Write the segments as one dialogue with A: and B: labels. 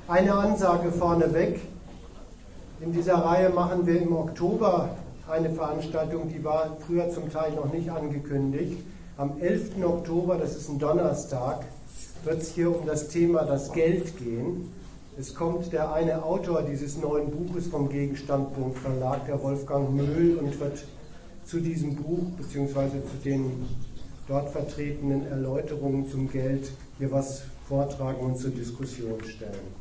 A: Eine Ansage vorneweg. In dieser Reihe machen wir im Oktober eine Veranstaltung, die war früher zum Teil noch nicht angekündigt. Am 11. Oktober, das ist ein Donnerstag, wird es hier um das Thema das Geld gehen. Es kommt der eine Autor dieses neuen Buches vom Gegenstandpunkt Verlag, der Wolfgang Möhl, und wird zu diesem Buch bzw. zu den dort vertretenen Erläuterungen zum Geld hier was vortragen und zur Diskussion stellen.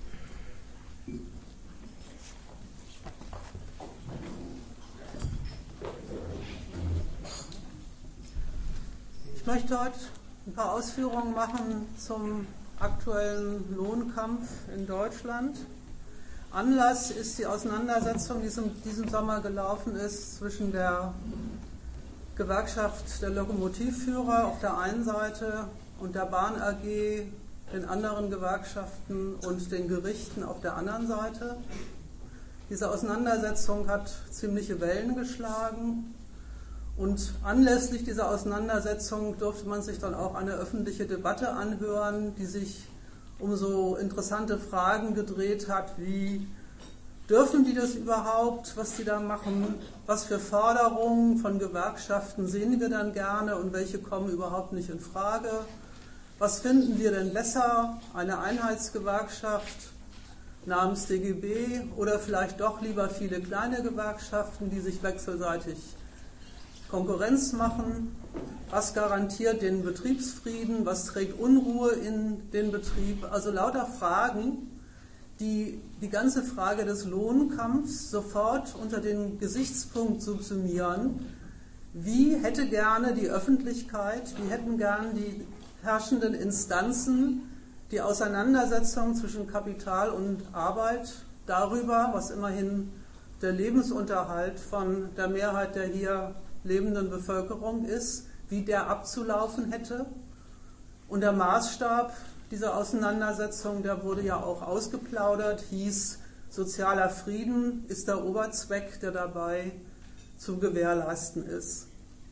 B: Ich möchte heute ein paar Ausführungen machen zum aktuellen Lohnkampf in Deutschland. Anlass ist die Auseinandersetzung, die diesen Sommer gelaufen ist zwischen der Gewerkschaft der Lokomotivführer auf der einen Seite und der Bahn AG, den anderen Gewerkschaften und den Gerichten auf der anderen Seite. Diese Auseinandersetzung hat ziemliche Wellen geschlagen. Und anlässlich dieser Auseinandersetzung durfte man sich dann auch eine öffentliche Debatte anhören, die sich um so interessante Fragen gedreht hat, wie dürfen die das überhaupt, was die da machen, was für Forderungen von Gewerkschaften sehen wir dann gerne und welche kommen überhaupt nicht in Frage, was finden wir denn besser, eine Einheitsgewerkschaft namens DGB oder vielleicht doch lieber viele kleine Gewerkschaften, die sich wechselseitig Konkurrenz machen, was garantiert den Betriebsfrieden, was trägt Unruhe in den Betrieb, also lauter Fragen, die die ganze Frage des Lohnkampfs sofort unter den Gesichtspunkt subsumieren, wie hätte gerne die Öffentlichkeit, wie hätten gerne die herrschenden Instanzen die Auseinandersetzung zwischen Kapital und Arbeit darüber, was immerhin der Lebensunterhalt von der Mehrheit der hier lebenden Bevölkerung ist, wie der abzulaufen hätte. Und der Maßstab dieser Auseinandersetzung, der wurde ja auch ausgeplaudert, hieß, sozialer Frieden ist der Oberzweck, der dabei zu gewährleisten ist.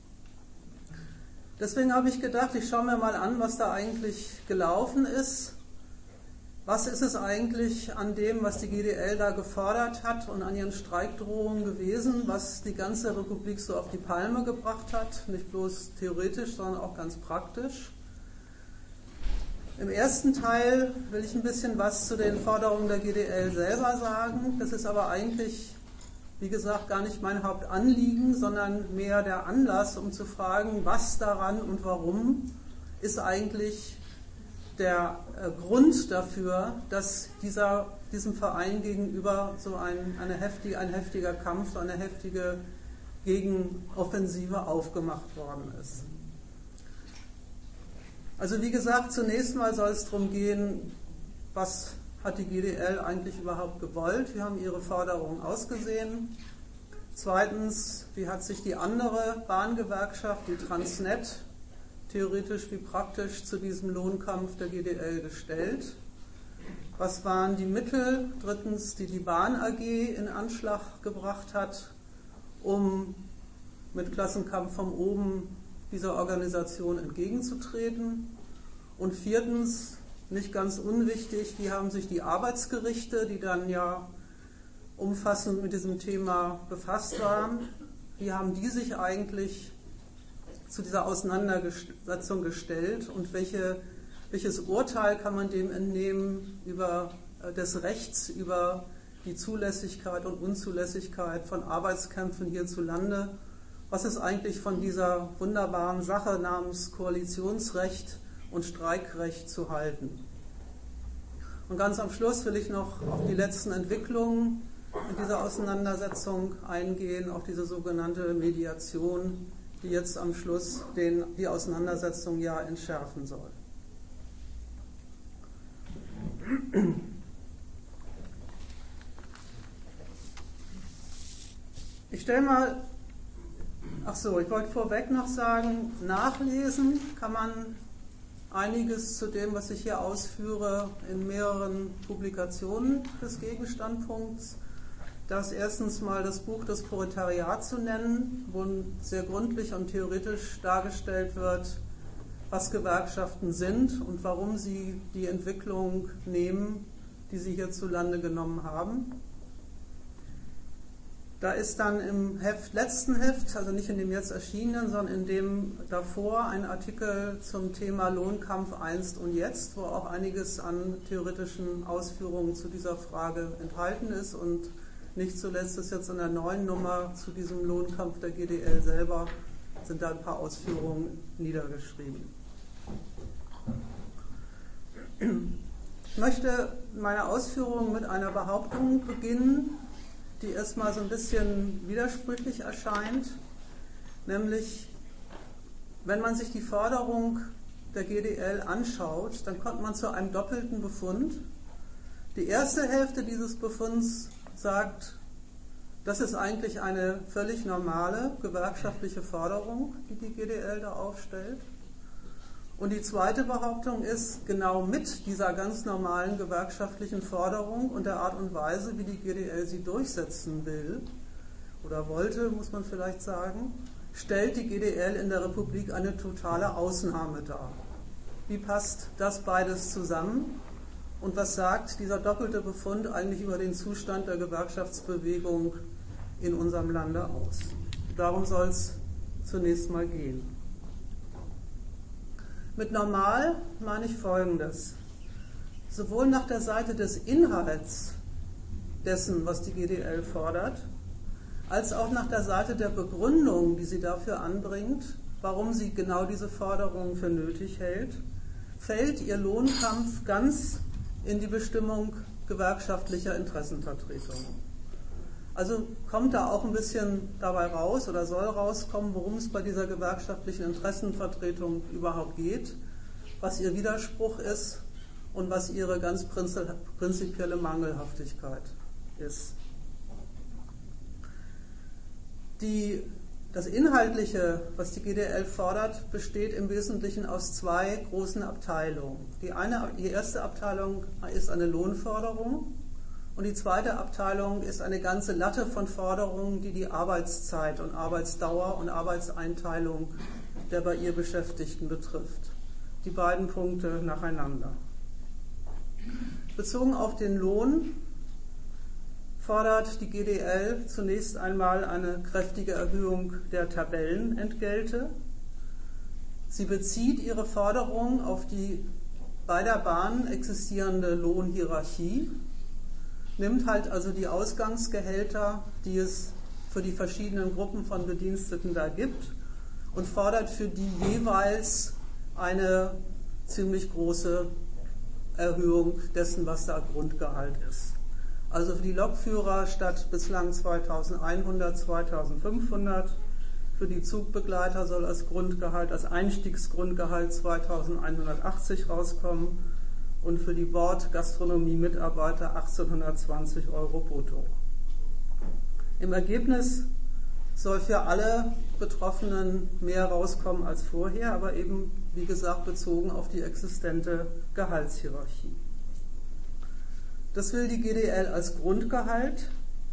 B: Deswegen habe ich gedacht, ich schaue mir mal an, was da eigentlich gelaufen ist. Was ist es eigentlich an dem, was die GDL da gefordert hat und an ihren Streikdrohungen gewesen, was die ganze Republik so auf die Palme gebracht hat, nicht bloß theoretisch, sondern auch ganz praktisch. Im ersten Teil will ich ein bisschen was zu den Forderungen der GDL selber sagen. Das ist aber eigentlich, wie gesagt, gar nicht mein Hauptanliegen, sondern mehr der Anlass, um zu fragen, was daran und warum ist eigentlich der Grund dafür, dass diesem Verein gegenüber so ein heftiger Kampf, so eine heftige Gegenoffensive aufgemacht worden ist. Also wie gesagt, zunächst mal soll es darum gehen, was hat die GDL eigentlich überhaupt gewollt, wie haben ihre Forderungen ausgesehen. Zweitens, wie hat sich die andere Bahngewerkschaft, die Transnet, theoretisch wie praktisch zu diesem Lohnkampf der GDL gestellt. Was waren die Mittel, drittens, die die Bahn AG in Anschlag gebracht hat, um mit Klassenkampf von oben dieser Organisation entgegenzutreten? Und viertens, nicht ganz unwichtig, wie haben sich die Arbeitsgerichte, die dann ja umfassend mit diesem Thema befasst waren, wie haben die sich eigentlich zu dieser Auseinandersetzung gestellt und welches Urteil kann man dem entnehmen des Rechts über die Zulässigkeit und Unzulässigkeit von Arbeitskämpfen hierzulande? Was ist eigentlich von dieser wunderbaren Sache namens Koalitionsrecht und Streikrecht zu halten? Und ganz am Schluss will ich noch auf die letzten Entwicklungen in dieser Auseinandersetzung eingehen, auf diese sogenannte Mediation, die jetzt am Schluss die Auseinandersetzung ja entschärfen soll. Ich wollte vorweg noch sagen, nachlesen kann man einiges zu dem, was ich hier ausführe, in mehreren Publikationen des Gegenstandpunkts. Da ist erstens mal das Buch Das Proletariat zu nennen, wo sehr gründlich und theoretisch dargestellt wird, was Gewerkschaften sind und warum sie die Entwicklung nehmen, die Sie hierzulande genommen haben. Da ist dann im letzten Heft, also nicht in dem jetzt erschienenen, sondern in dem davor, ein Artikel zum Thema Lohnkampf einst und jetzt, wo auch einiges an theoretischen Ausführungen zu dieser Frage enthalten ist. Und nicht zuletzt ist jetzt in der neuen Nummer zu diesem Lohnkampf der GDL selber, sind da ein paar Ausführungen niedergeschrieben. Ich möchte meine Ausführungen mit einer Behauptung beginnen, die erstmal so ein bisschen widersprüchlich erscheint, nämlich, wenn man sich die Forderung der GDL anschaut, dann kommt man zu einem doppelten Befund. Die erste Hälfte dieses Befunds sagt, das ist eigentlich eine völlig normale gewerkschaftliche Forderung, die die GDL da aufstellt. Und die zweite Behauptung ist, genau mit dieser ganz normalen gewerkschaftlichen Forderung und der Art und Weise, wie die GDL sie durchsetzen will, oder wollte, muss man vielleicht sagen, stellt die GDL in der Republik eine totale Ausnahme dar. Wie passt das beides zusammen? Und was sagt dieser doppelte Befund eigentlich über den Zustand der Gewerkschaftsbewegung in unserem Lande aus? Darum soll es zunächst mal gehen. Mit normal meine ich Folgendes. Sowohl nach der Seite des Inhalts dessen, was die GDL fordert, als auch nach der Seite der Begründung, die sie dafür anbringt, warum sie genau diese Forderung für nötig hält, fällt ihr Lohnkampf ganz in die Bestimmung gewerkschaftlicher Interessenvertretung. Also kommt da auch ein bisschen dabei raus oder soll rauskommen, worum es bei dieser gewerkschaftlichen Interessenvertretung überhaupt geht, was ihr Widerspruch ist und was ihre ganz prinzipielle Mangelhaftigkeit ist. Das Inhaltliche, was die GDL fordert, besteht im Wesentlichen aus zwei großen Abteilungen. Die erste Abteilung ist eine Lohnforderung. Und die zweite Abteilung ist eine ganze Latte von Forderungen, die die Arbeitszeit und Arbeitsdauer und Arbeitseinteilung der bei ihr Beschäftigten betrifft. Die beiden Punkte nacheinander. Bezogen auf den Lohn fordert die GDL zunächst einmal eine kräftige Erhöhung der Tabellenentgelte. Sie bezieht ihre Forderung auf die bei der Bahn existierende Lohnhierarchie, nimmt halt also die Ausgangsgehälter, die es für die verschiedenen Gruppen von Bediensteten da gibt, und fordert für die jeweils eine ziemlich große Erhöhung dessen, was da Grundgehalt ist. Also für die Lokführer statt bislang 2100, 2500, für die Zugbegleiter soll als Grundgehalt, als Einstiegsgrundgehalt 2180 rauskommen, und für die Bordgastronomie-Mitarbeiter 1820 € brutto. Im Ergebnis soll für alle Betroffenen mehr rauskommen als vorher, aber eben, wie gesagt, bezogen auf die existente Gehaltshierarchie. Das will die GDL als Grundgehalt,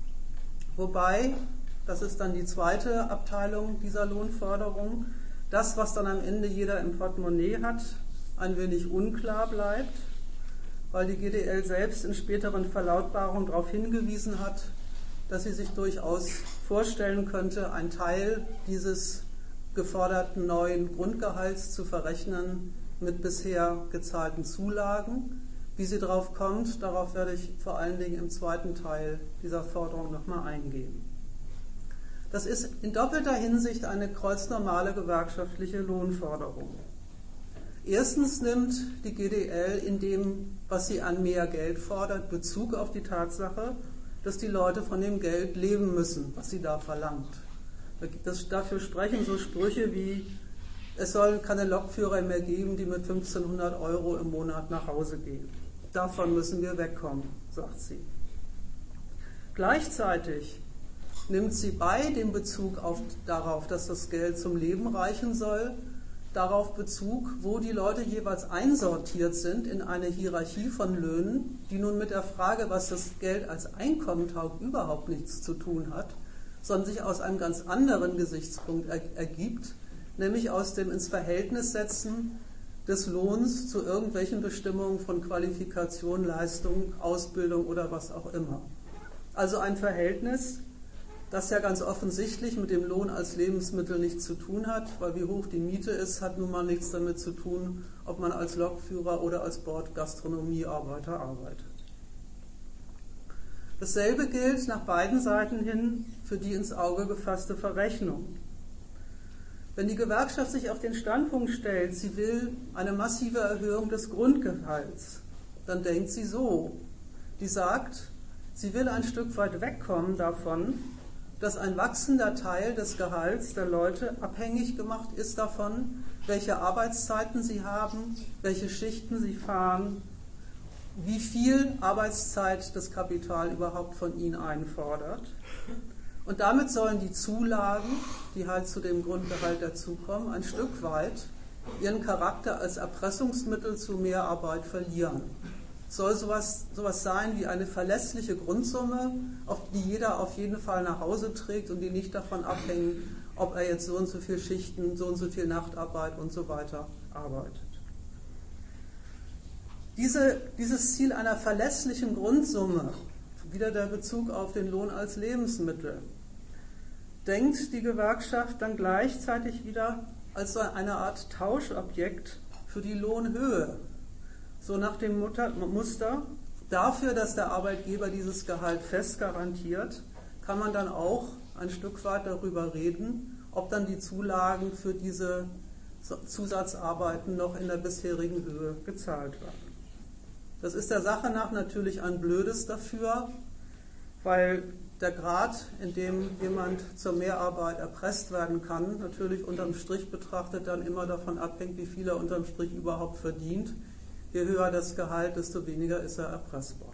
B: wobei, das ist dann die zweite Abteilung dieser Lohnforderung, das, was dann am Ende jeder im Portemonnaie hat, ein wenig unklar bleibt, weil die GDL selbst in späteren Verlautbarungen darauf hingewiesen hat, dass sie sich durchaus vorstellen könnte, einen Teil dieses geforderten neuen Grundgehalts zu verrechnen mit bisher gezahlten Zulagen. Wie sie darauf kommt, darauf werde ich vor allen Dingen im zweiten Teil dieser Forderung nochmal eingehen. Das ist in doppelter Hinsicht eine kreuznormale gewerkschaftliche Lohnforderung. Erstens nimmt die GDL in dem, was sie an mehr Geld fordert, Bezug auf die Tatsache, dass die Leute von dem Geld leben müssen, was sie da verlangt. Dafür sprechen so Sprüche wie, es soll keine Lokführer mehr geben, die mit 1500 € im Monat nach Hause gehen. Davon müssen wir wegkommen, sagt sie. Gleichzeitig nimmt sie bei dem Bezug darauf, dass das Geld zum Leben reichen soll, darauf Bezug, wo die Leute jeweils einsortiert sind in eine Hierarchie von Löhnen, die nun mit der Frage, was das Geld als Einkommen taugt, überhaupt nichts zu tun hat, sondern sich aus einem ganz anderen Gesichtspunkt ergibt, nämlich aus dem ins Verhältnis setzen des Lohns zu irgendwelchen Bestimmungen von Qualifikation, Leistung, Ausbildung oder was auch immer. Also ein Verhältnis, das ja ganz offensichtlich mit dem Lohn als Lebensmittel nichts zu tun hat, weil wie hoch die Miete ist, hat nun mal nichts damit zu tun, ob man als Lokführer oder als Bordgastronomiearbeiter arbeitet. Dasselbe gilt nach beiden Seiten hin für die ins Auge gefasste Verrechnung. Wenn die Gewerkschaft sich auf den Standpunkt stellt, sie will eine massive Erhöhung des Grundgehalts, dann denkt sie so. Die sagt, sie will ein Stück weit wegkommen davon, dass ein wachsender Teil des Gehalts der Leute abhängig gemacht ist davon, welche Arbeitszeiten sie haben, welche Schichten sie fahren, wie viel Arbeitszeit das Kapital überhaupt von ihnen einfordert. Und damit sollen die Zulagen, die halt zu dem Grundgehalt dazukommen, ein Stück weit ihren Charakter als Erpressungsmittel zu Mehrarbeit verlieren. Es soll sowas sein wie eine verlässliche Grundsumme, auf die jeder auf jeden Fall nach Hause trägt und die nicht davon abhängt, ob er jetzt so und so viele Schichten, so und so viel Nachtarbeit und so weiter arbeitet. Dieses Ziel einer verlässlichen Grundsumme, wieder der Bezug auf den Lohn als Lebensmittel, denkt die Gewerkschaft dann gleichzeitig wieder als so eine Art Tauschobjekt für die Lohnhöhe. So nach dem Muster, dafür, dass der Arbeitgeber dieses Gehalt fest garantiert, kann man dann auch ein Stück weit darüber reden, ob dann die Zulagen für diese Zusatzarbeiten noch in der bisherigen Höhe gezahlt werden. Das ist der Sache nach natürlich ein Blödes dafür, weil der Grad, in dem jemand zur Mehrarbeit erpresst werden kann, natürlich unterm Strich betrachtet dann immer davon abhängt, wie viel er unterm Strich überhaupt verdient. Je höher das Gehalt, desto weniger ist er erpressbar.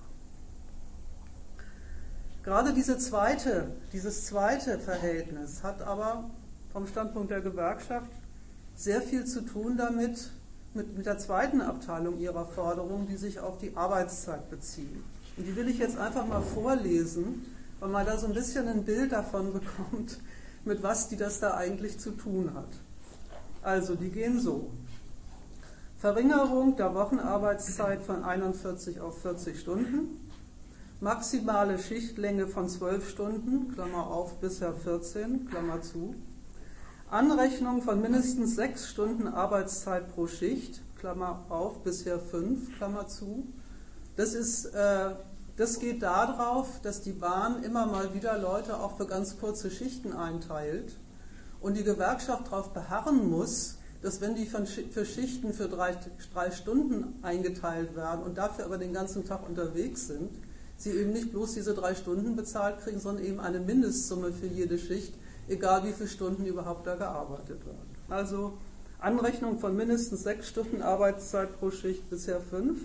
B: Gerade dieses zweite Verhältnis hat aber vom Standpunkt der Gewerkschaft sehr viel zu tun damit, mit der zweiten Abteilung ihrer Forderung, die sich auf die Arbeitszeit beziehen. Und die will ich jetzt einfach mal vorlesen, weil man da so ein bisschen ein Bild davon bekommt, mit was die das da eigentlich zu tun hat. Also, die gehen so. Verringerung der Wochenarbeitszeit von 41 auf 40 Stunden, maximale Schichtlänge von 12 Stunden, Klammer auf, bisher 14, Klammer zu, Anrechnung von mindestens 6 Stunden Arbeitszeit pro Schicht, Klammer auf, bisher 5, Klammer zu. Das geht darauf, dass die Bahn immer mal wieder Leute auch für ganz kurze Schichten einteilt und die Gewerkschaft darauf beharren muss, dass wenn die für Schichten für 3 Stunden eingeteilt werden und dafür aber den ganzen Tag unterwegs sind, sie eben nicht bloß diese 3 Stunden bezahlt kriegen, sondern eben eine Mindestsumme für jede Schicht, egal wie viele Stunden überhaupt da gearbeitet werden. Also Anrechnung von mindestens 6 Stunden Arbeitszeit pro Schicht, bisher 5.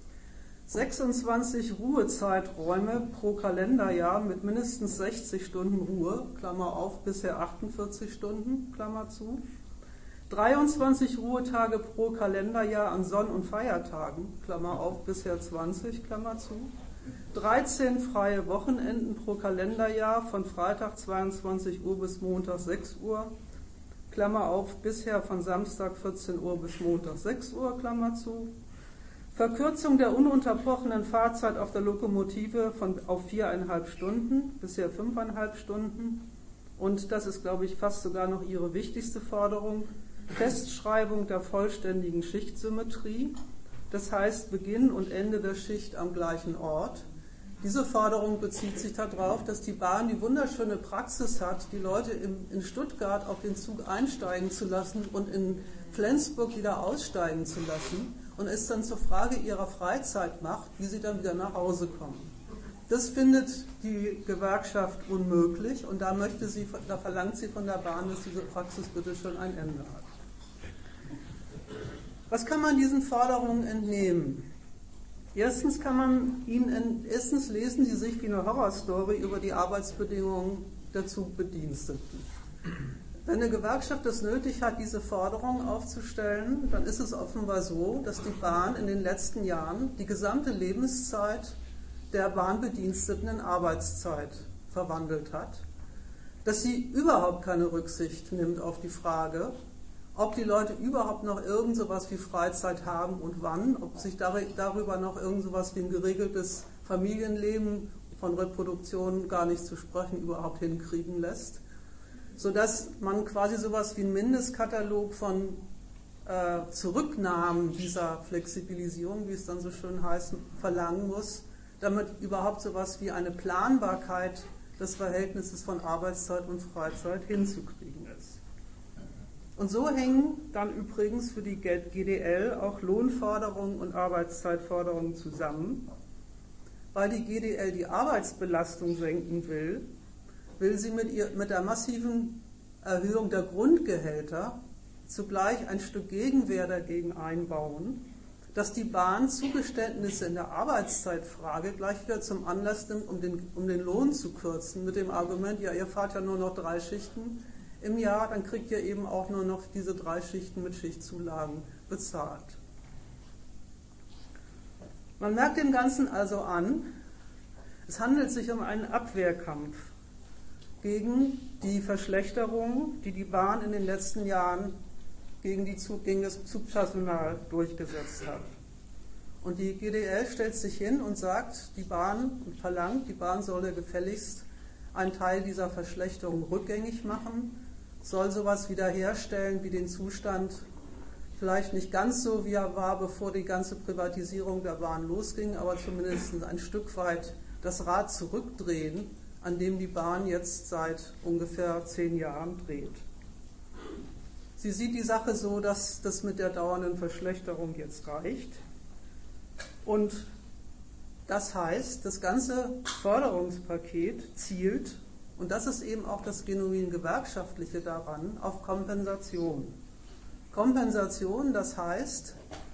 B: 26 Ruhezeiträume pro Kalenderjahr mit mindestens 60 Stunden Ruhe, Klammer auf, bisher 48 Stunden, Klammer zu. 23 Ruhetage pro Kalenderjahr an Sonn- und Feiertagen, Klammer auf, bisher 20, Klammer zu. 13 freie Wochenenden pro Kalenderjahr von Freitag 22 Uhr bis Montag 6 Uhr, Klammer auf, bisher von Samstag 14 Uhr bis Montag 6 Uhr, Klammer zu. Verkürzung der ununterbrochenen Fahrzeit auf der Lokomotive auf 4,5 Stunden, bisher 5,5 Stunden. Und das ist, glaube ich, fast sogar noch ihre wichtigste Forderung, Festschreibung der vollständigen Schichtsymmetrie, das heißt Beginn und Ende der Schicht am gleichen Ort. Diese Forderung bezieht sich darauf, dass die Bahn die wunderschöne Praxis hat, die Leute in Stuttgart auf den Zug einsteigen zu lassen und in Flensburg wieder aussteigen zu lassen und es dann zur Frage ihrer Freizeit macht, wie sie dann wieder nach Hause kommen. Das findet die Gewerkschaft unmöglich und da verlangt sie von der Bahn, dass diese Praxis bitte schon ein Ende hat. Was kann man diesen Forderungen entnehmen? Erstens lesen sie sich wie eine Horrorstory über die Arbeitsbedingungen der Zugbediensteten. Wenn eine Gewerkschaft es nötig hat, diese Forderungen aufzustellen, dann ist es offenbar so, dass die Bahn in den letzten Jahren die gesamte Lebenszeit der Bahnbediensteten in Arbeitszeit verwandelt hat, dass sie überhaupt keine Rücksicht nimmt auf die Frage, ob die Leute überhaupt noch irgend sowas wie Freizeit haben und wann, ob sich darüber noch irgend sowas wie ein geregeltes Familienleben, von Reproduktion gar nicht zu sprechen, überhaupt hinkriegen lässt, sodass man quasi sowas wie einen Mindestkatalog von Zurücknahmen dieser Flexibilisierung, wie es dann so schön heißt, verlangen muss, damit überhaupt sowas wie eine Planbarkeit des Verhältnisses von Arbeitszeit und Freizeit hinzukriegen ist. Und so hängen dann übrigens für die GDL auch Lohnforderungen und Arbeitszeitforderungen zusammen. Weil die GDL die Arbeitsbelastung senken will, will sie mit der massiven Erhöhung der Grundgehälter zugleich ein Stück Gegenwehr dagegen einbauen, dass die Bahn Zugeständnisse in der Arbeitszeitfrage gleich wieder zum Anlass nimmt, um den Lohn zu kürzen, mit dem Argument, ja, ihr fahrt ja nur noch 3 Schichten im Jahr, dann kriegt ihr eben auch nur noch diese 3 Schichten mit Schichtzulagen bezahlt. Man merkt dem Ganzen also an, es handelt sich um einen Abwehrkampf gegen die Verschlechterung, die die Bahn in den letzten Jahren gegen das Zugpersonal durchgesetzt hat. Und die GDL stellt sich hin und sagt, die Bahn solle gefälligst einen Teil dieser Verschlechterung rückgängig machen, soll sowas wiederherstellen wie den Zustand, vielleicht nicht ganz so, wie er war, bevor die ganze Privatisierung der Bahn losging, aber zumindest ein Stück weit das Rad zurückdrehen, an dem die Bahn jetzt seit ungefähr 10 Jahren dreht. Sie sieht die Sache so, dass das mit der dauernden Verschlechterung jetzt reicht. Und das heißt, das ganze Förderungspaket zielt, und das ist eben auch das genuin Gewerkschaftliche daran, auf Kompensation. Kompensation, das heißt,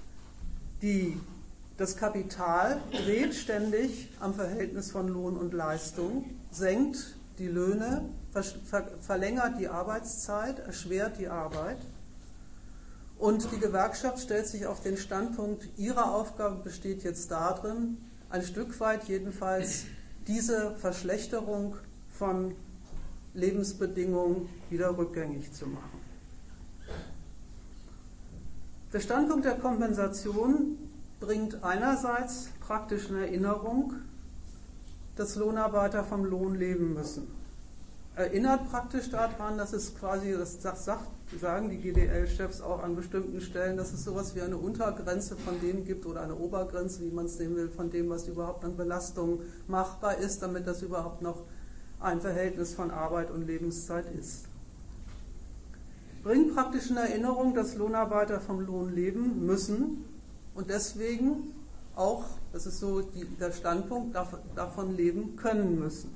B: das Kapital dreht ständig am Verhältnis von Lohn und Leistung, senkt die Löhne, verlängert die Arbeitszeit, erschwert die Arbeit. Und die Gewerkschaft stellt sich auf den Standpunkt, ihre Aufgabe besteht jetzt darin, ein Stück weit jedenfalls diese Verschlechterung von Lebensbedingungen wieder rückgängig zu machen. Der Standpunkt der Kompensation bringt einerseits praktisch in Erinnerung, dass Lohnarbeiter vom Lohn leben müssen. Erinnert praktisch daran, dass es quasi, das sagen die GDL-Chefs auch an bestimmten Stellen, dass es sowas wie eine Untergrenze von dem gibt oder eine Obergrenze, wie man es nehmen will, von dem, was überhaupt an Belastung machbar ist, damit das überhaupt noch ein Verhältnis von Arbeit und Lebenszeit ist. Bringt praktisch in Erinnerung, dass Lohnarbeiter vom Lohn leben müssen und deswegen auch, das ist so der Standpunkt, davon leben können müssen.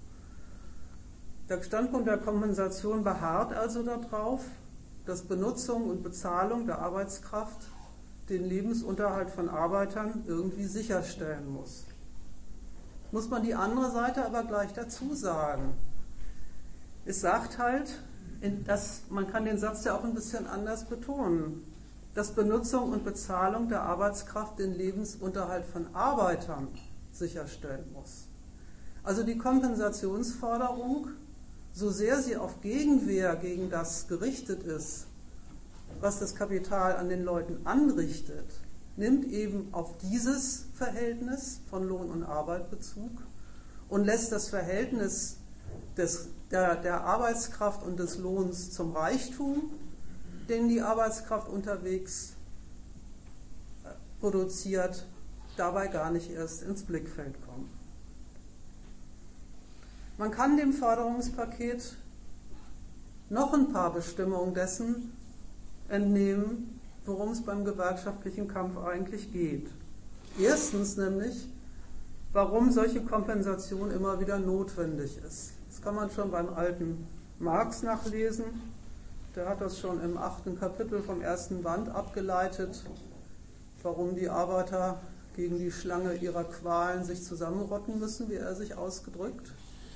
B: Der Standpunkt der Kompensation beharrt also darauf, dass Benutzung und Bezahlung der Arbeitskraft den Lebensunterhalt von Arbeitern irgendwie sicherstellen muss. Muss man die andere Seite aber gleich dazu sagen. Es sagt halt, man kann den Satz ja auch ein bisschen anders betonen, dass Benutzung und Bezahlung der Arbeitskraft den Lebensunterhalt von Arbeitern sicherstellen muss. Also die Kompensationsforderung, so sehr sie auf Gegenwehr gegen das gerichtet ist, was das Kapital an den Leuten anrichtet, nimmt eben auf dieses Verhältnis von Lohn und Arbeit Bezug und lässt das Verhältnis der Arbeitskraft und des Lohns zum Reichtum, den die Arbeitskraft unterwegs produziert, dabei gar nicht erst ins Blickfeld kommen. Man kann dem Förderungspaket noch ein paar Bestimmungen dessen entnehmen, worum es beim gewerkschaftlichen Kampf eigentlich geht. Erstens nämlich, warum solche Kompensation immer wieder notwendig ist. Das kann man schon beim alten Marx nachlesen. Der hat das schon im 8. Kapitel vom 1. Band abgeleitet, warum die Arbeiter gegen die Schlange ihrer Qualen sich zusammenrotten müssen, wie er sich ausgedrückt.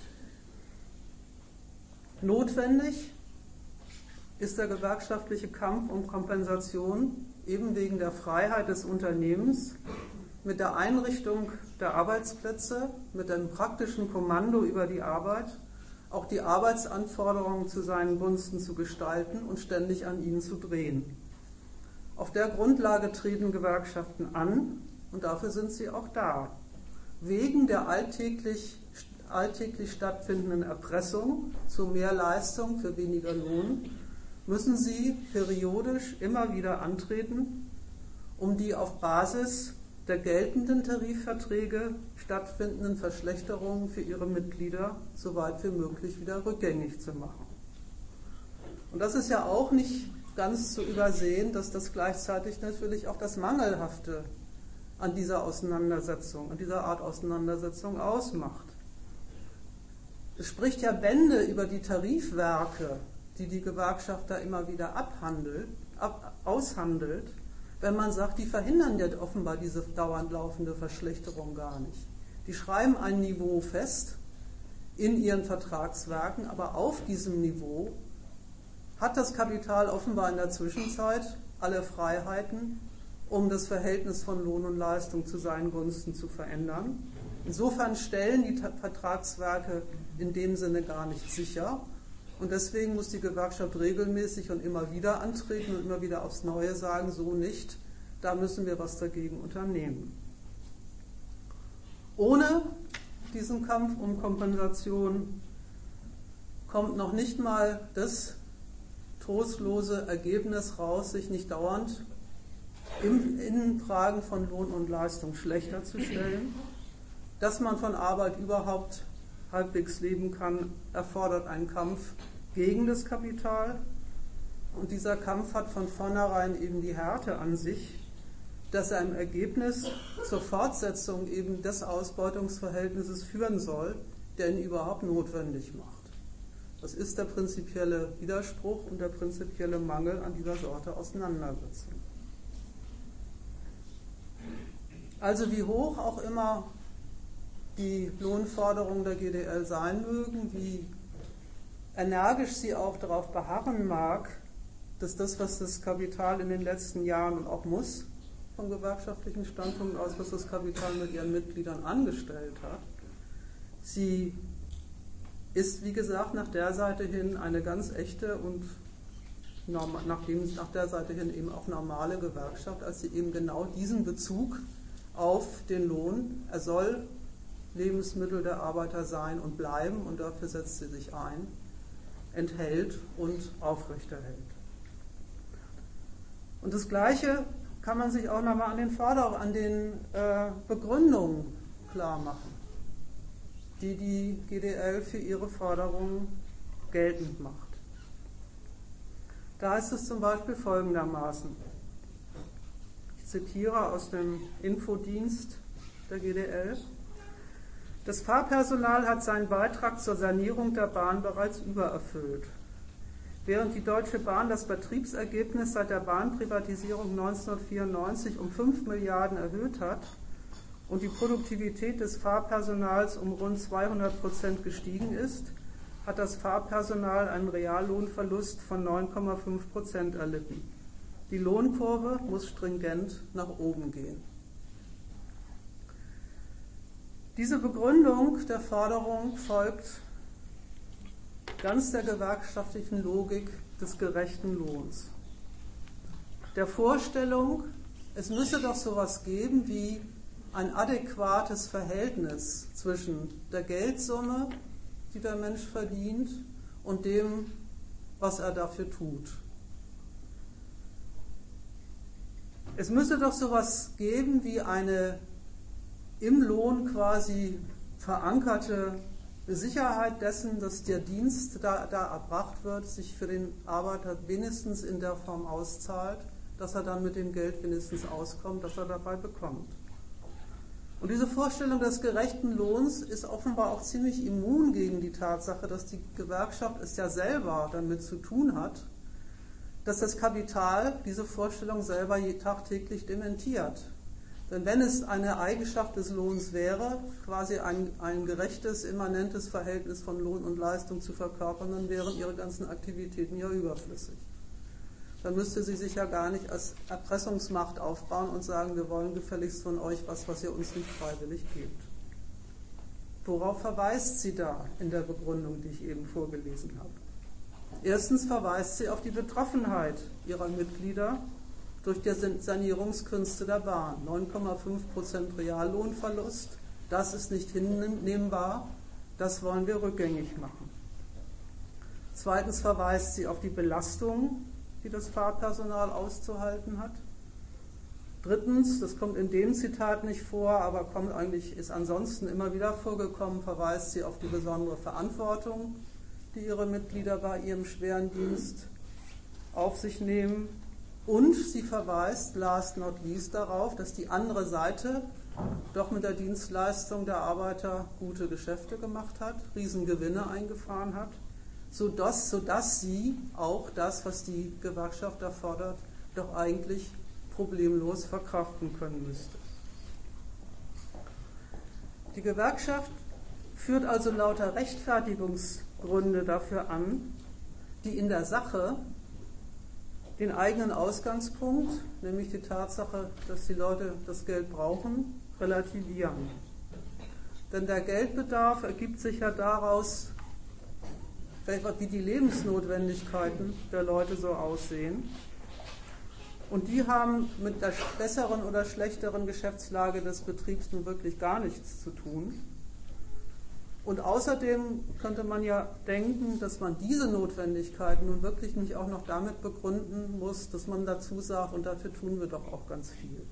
B: Notwendig ist der gewerkschaftliche Kampf um Kompensation eben wegen der Freiheit des Unternehmens mit der Einrichtung der Arbeitsplätze, mit dem praktischen Kommando über die Arbeit, auch die Arbeitsanforderungen zu seinen Gunsten zu gestalten und ständig an ihnen zu drehen. Auf der Grundlage treten Gewerkschaften an und dafür sind sie auch da. Wegen der alltäglich stattfindenden Erpressung zu mehr Leistung für weniger Lohn müssen sie periodisch immer wieder antreten, um die auf Basis der geltenden Tarifverträge stattfindenden Verschlechterungen für ihre Mitglieder so weit wie möglich wieder rückgängig zu machen. Und das ist ja auch nicht ganz zu übersehen, dass das gleichzeitig natürlich auch das Mangelhafte an dieser Auseinandersetzung, an dieser Art Auseinandersetzung ausmacht. Es spricht ja Bände über die Tarifwerke, die die Gewerkschaft da immer wieder aushandelt, wenn man sagt, die verhindern ja offenbar diese dauernd laufende Verschlechterung gar nicht. Die schreiben ein Niveau fest in ihren Vertragswerken, aber auf diesem Niveau hat das Kapital offenbar in der Zwischenzeit alle Freiheiten, um das Verhältnis von Lohn und Leistung zu seinen Gunsten zu verändern. Insofern stellen die Vertragswerke in dem Sinne gar nicht sicher. Und deswegen muss die Gewerkschaft regelmäßig und immer wieder antreten und immer wieder aufs Neue sagen, so nicht, da müssen wir was dagegen unternehmen. Ohne diesen Kampf um Kompensation kommt noch nicht mal das trostlose Ergebnis raus, sich nicht dauernd in Fragen von Lohn und Leistung schlechter zu stellen. Dass man von Arbeit überhaupt halbwegs leben kann, erfordert einen Kampf gegen das Kapital. Und dieser Kampf hat von vornherein eben die Härte an sich, dass er im Ergebnis zur Fortsetzung eben des Ausbeutungsverhältnisses führen soll, der ihn überhaupt notwendig macht. Das ist der prinzipielle Widerspruch und der prinzipielle Mangel an dieser Sorte Auseinandersetzung. Also wie hoch auch immer die Lohnforderungen der GDL sein mögen, wie energisch sie auch darauf beharren mag, dass das, was das Kapital in den letzten Jahren und auch muss, vom gewerkschaftlichen Standpunkt aus, was das Kapital mit ihren Mitgliedern angestellt hat, sie ist, wie gesagt, nach der Seite hin eine ganz echte und nach der Seite hin eben auch normale Gewerkschaft, als sie eben genau diesen Bezug auf den Lohn, er soll Lebensmittel der Arbeiter sein und bleiben, und dafür setzt sie sich ein, enthält und aufrechterhält. Und das Gleiche kann man sich auch nochmal an den Begründungen klar machen, die die GDL für ihre Forderungen geltend macht. Da heißt es zum Beispiel folgendermaßen, ich zitiere aus dem Infodienst der GDL: Das Fahrpersonal hat seinen Beitrag zur Sanierung der Bahn bereits übererfüllt. Während die Deutsche Bahn das Betriebsergebnis seit der Bahnprivatisierung 1994 um 5 Milliarden erhöht hat und die Produktivität des Fahrpersonals um rund 200% gestiegen ist, hat das Fahrpersonal einen Reallohnverlust von 9,5% erlitten. Die Lohnkurve muss stringent nach oben gehen. Diese Begründung der Forderung folgt ganz der gewerkschaftlichen Logik des gerechten Lohns. Der Vorstellung, es müsse doch sowas geben wie ein adäquates Verhältnis zwischen der Geldsumme, die der Mensch verdient, und dem, was er dafür tut. Es müsse doch sowas geben wie eine im Lohn quasi verankerte Sicherheit dessen, dass der Dienst, da erbracht wird, sich für den Arbeiter wenigstens in der Form auszahlt, dass er dann mit dem Geld wenigstens auskommt, das er dabei bekommt. Und diese Vorstellung des gerechten Lohns ist offenbar auch ziemlich immun gegen die Tatsache, dass die Gewerkschaft es ja selber damit zu tun hat, dass das Kapital diese Vorstellung selber tagtäglich dementiert. Denn wenn es eine Eigenschaft des Lohns wäre, quasi ein gerechtes, immanentes Verhältnis von Lohn und Leistung zu verkörpern, dann wären ihre ganzen Aktivitäten ja überflüssig. Dann müsste sie sich ja gar nicht als Erpressungsmacht aufbauen und sagen, wir wollen gefälligst von euch was ihr uns nicht freiwillig gebt. Worauf verweist sie da in der Begründung, die ich eben vorgelesen habe? Erstens verweist sie auf die Betroffenheit ihrer Mitglieder durch die Sanierungskünste der Bahn. 9,5% Reallohnverlust, das ist nicht hinnehmbar, das wollen wir rückgängig machen. Zweitens verweist sie auf die Belastung, die das Fahrpersonal auszuhalten hat. Drittens, das kommt in dem Zitat nicht vor, aber ist ansonsten immer wieder vorgekommen, verweist sie auf die besondere Verantwortung, die ihre Mitglieder bei ihrem schweren Dienst auf sich nehmen. Und sie verweist, last not least, darauf, dass die andere Seite doch mit der Dienstleistung der Arbeiter gute Geschäfte gemacht hat, Riesengewinne eingefahren hat, sodass sie auch das, was die Gewerkschaft fordert, doch eigentlich problemlos verkraften können müsste. Die Gewerkschaft führt also lauter Rechtfertigungsgründe dafür an, die in der Sache den eigenen Ausgangspunkt, nämlich die Tatsache, dass die Leute das Geld brauchen, relativieren. Denn der Geldbedarf ergibt sich ja daraus, wie die Lebensnotwendigkeiten der Leute so aussehen. Und die haben mit der besseren oder schlechteren Geschäftslage des Betriebs nun wirklich gar nichts zu tun. Und außerdem könnte man ja denken, dass man diese Notwendigkeiten nun wirklich nicht auch noch damit begründen muss, dass man dazu sagt, und dafür tun wir doch auch ganz viel.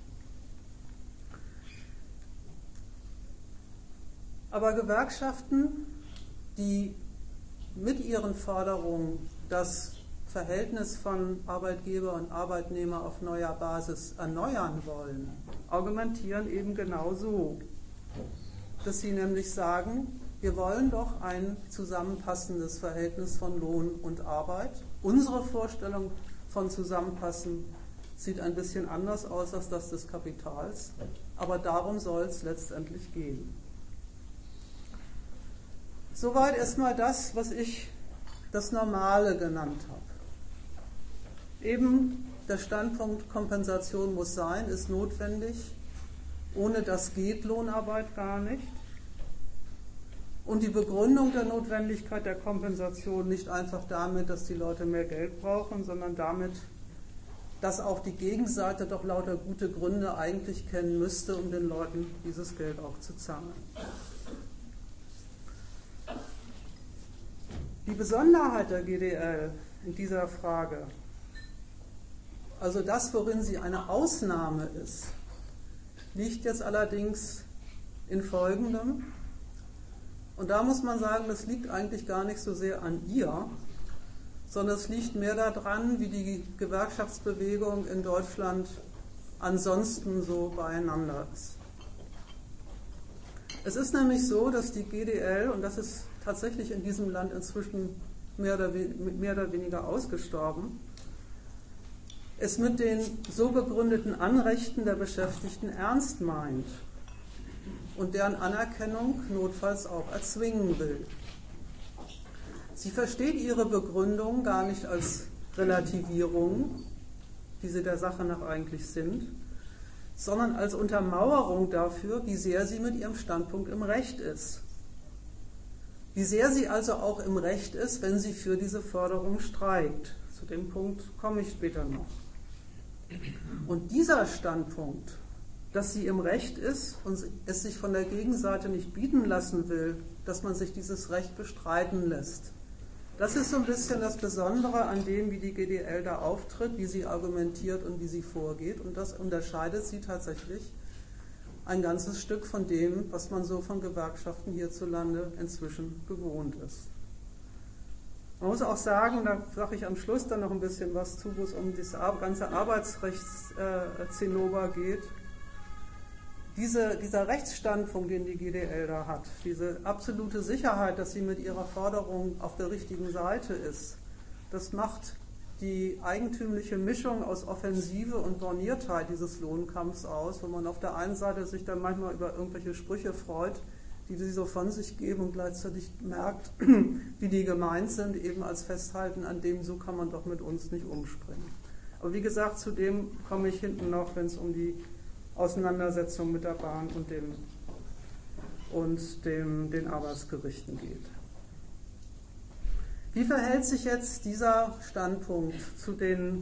B: Aber Gewerkschaften, die mit ihren Forderungen das Verhältnis von Arbeitgeber und Arbeitnehmer auf neuer Basis erneuern wollen, argumentieren eben genau so, dass sie nämlich sagen, wir wollen doch ein zusammenpassendes Verhältnis von Lohn und Arbeit. Unsere Vorstellung von Zusammenpassen sieht ein bisschen anders aus als das des Kapitals, aber darum soll es letztendlich gehen. Soweit erstmal das, was ich das Normale genannt habe. Eben der Standpunkt, Kompensation muss sein, ist notwendig. Ohne das geht Lohnarbeit gar nicht. Und die Begründung der Notwendigkeit der Kompensation nicht einfach damit, dass die Leute mehr Geld brauchen, sondern damit, dass auch die Gegenseite doch lauter gute Gründe eigentlich kennen müsste, um den Leuten dieses Geld auch zu zahlen. Die Besonderheit der GDL in dieser Frage, also das, worin sie eine Ausnahme ist, liegt jetzt allerdings in Folgendem. Und da muss man sagen, das liegt eigentlich gar nicht so sehr an ihr, sondern es liegt mehr daran, wie die Gewerkschaftsbewegung in Deutschland ansonsten so beieinander ist. Es ist nämlich so, dass die GDL, und das ist tatsächlich in diesem Land inzwischen mehr oder weniger ausgestorben, es mit den so begründeten Anrechten der Beschäftigten ernst meint und deren Anerkennung notfalls auch erzwingen will. Sie versteht ihre Begründung gar nicht als Relativierung, die sie der Sache nach eigentlich sind, sondern als Untermauerung dafür, wie sehr sie mit ihrem Standpunkt im Recht ist. Wie sehr sie also auch im Recht ist, wenn sie für diese Forderung streikt. Zu dem Punkt komme ich später noch. Und dieser Standpunkt, dass sie im Recht ist und es sich von der Gegenseite nicht bieten lassen will, dass man sich dieses Recht bestreiten lässt, das ist so ein bisschen das Besondere an dem, wie die GDL da auftritt, wie sie argumentiert und wie sie vorgeht. Und das unterscheidet sie tatsächlich ein ganzes Stück von dem, was man so von Gewerkschaften hierzulande inzwischen gewohnt ist. Man muss auch sagen, da sage ich am Schluss dann noch ein bisschen was zu, wo es um das ganze Arbeitsrechtszinnober geht. Dieser Rechtsstandpunkt, den die GDL da hat, diese absolute Sicherheit, dass sie mit ihrer Forderung auf der richtigen Seite ist, das macht die eigentümliche Mischung aus Offensive und Borniertheit dieses Lohnkampfs aus, wo man auf der einen Seite sich dann manchmal über irgendwelche Sprüche freut, die sie so von sich geben und gleichzeitig merkt, wie die gemeint sind, eben als Festhalten an dem, so kann man doch mit uns nicht umspringen. Aber wie gesagt, zu dem komme ich hinten noch, wenn es um die Auseinandersetzung mit der Bahn und dem und den Arbeitsgerichten geht. Wie verhält sich jetzt dieser Standpunkt zu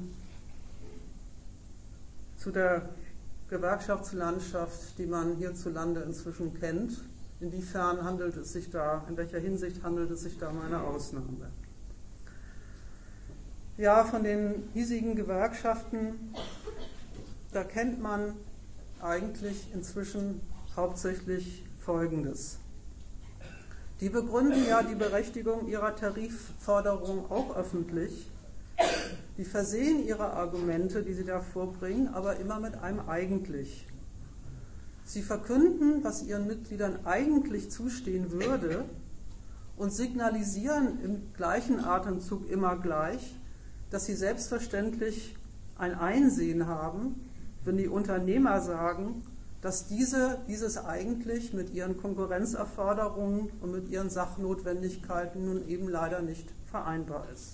B: der Gewerkschaftslandschaft, die man hierzulande inzwischen kennt? In welcher Hinsicht handelt es sich da um eine Ausnahme? Ja, von den hiesigen Gewerkschaften, da kennt man eigentlich inzwischen hauptsächlich Folgendes. Die begründen ja die Berechtigung ihrer Tarifforderung auch öffentlich. Die versehen ihre Argumente, die sie da vorbringen, aber immer mit einem eigentlich. Sie verkünden, was ihren Mitgliedern eigentlich zustehen würde und signalisieren im gleichen Atemzug immer gleich, dass sie selbstverständlich ein Einsehen haben, wenn die Unternehmer sagen, dass dieses eigentlich mit ihren Konkurrenzerforderungen und mit ihren Sachnotwendigkeiten nun eben leider nicht vereinbar ist.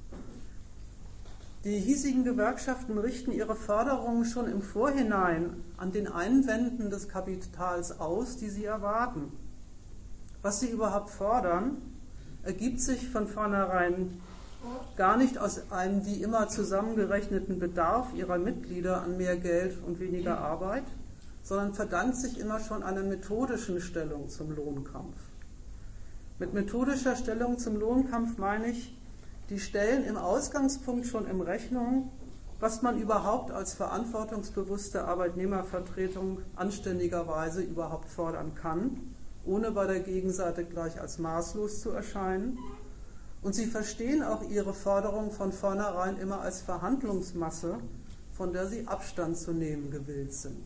B: Die hiesigen Gewerkschaften richten ihre Forderungen schon im Vorhinein an den Einwänden des Kapitals aus, die sie erwarten. Was sie überhaupt fordern, ergibt sich von vornherein gar nicht aus einem wie immer zusammengerechneten Bedarf ihrer Mitglieder an mehr Geld und weniger Arbeit, sondern verdankt sich immer schon einer methodischen Stellung zum Lohnkampf. Mit methodischer Stellung zum Lohnkampf meine ich, die stellen im Ausgangspunkt schon in Rechnung, was man überhaupt als verantwortungsbewusste Arbeitnehmervertretung anständigerweise überhaupt fordern kann, ohne bei der Gegenseite gleich als maßlos zu erscheinen. Und sie verstehen auch ihre Forderung von vornherein immer als Verhandlungsmasse, von der sie Abstand zu nehmen gewillt sind.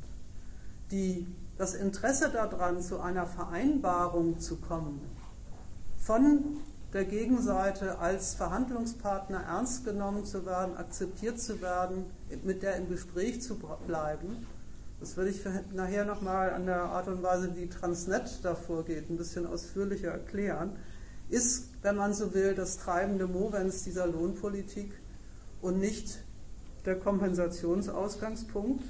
B: Das Interesse daran, zu einer Vereinbarung zu kommen, von der Gegenseite als Verhandlungspartner ernst genommen zu werden, akzeptiert zu werden, mit der im Gespräch zu bleiben, das würde ich nachher nochmal an der Art und Weise, wie Transnet da vorgeht, ein bisschen ausführlicher erklären, ist, wenn man so will, das treibende Movens dieser Lohnpolitik und nicht der Kompensationsausgangspunkt.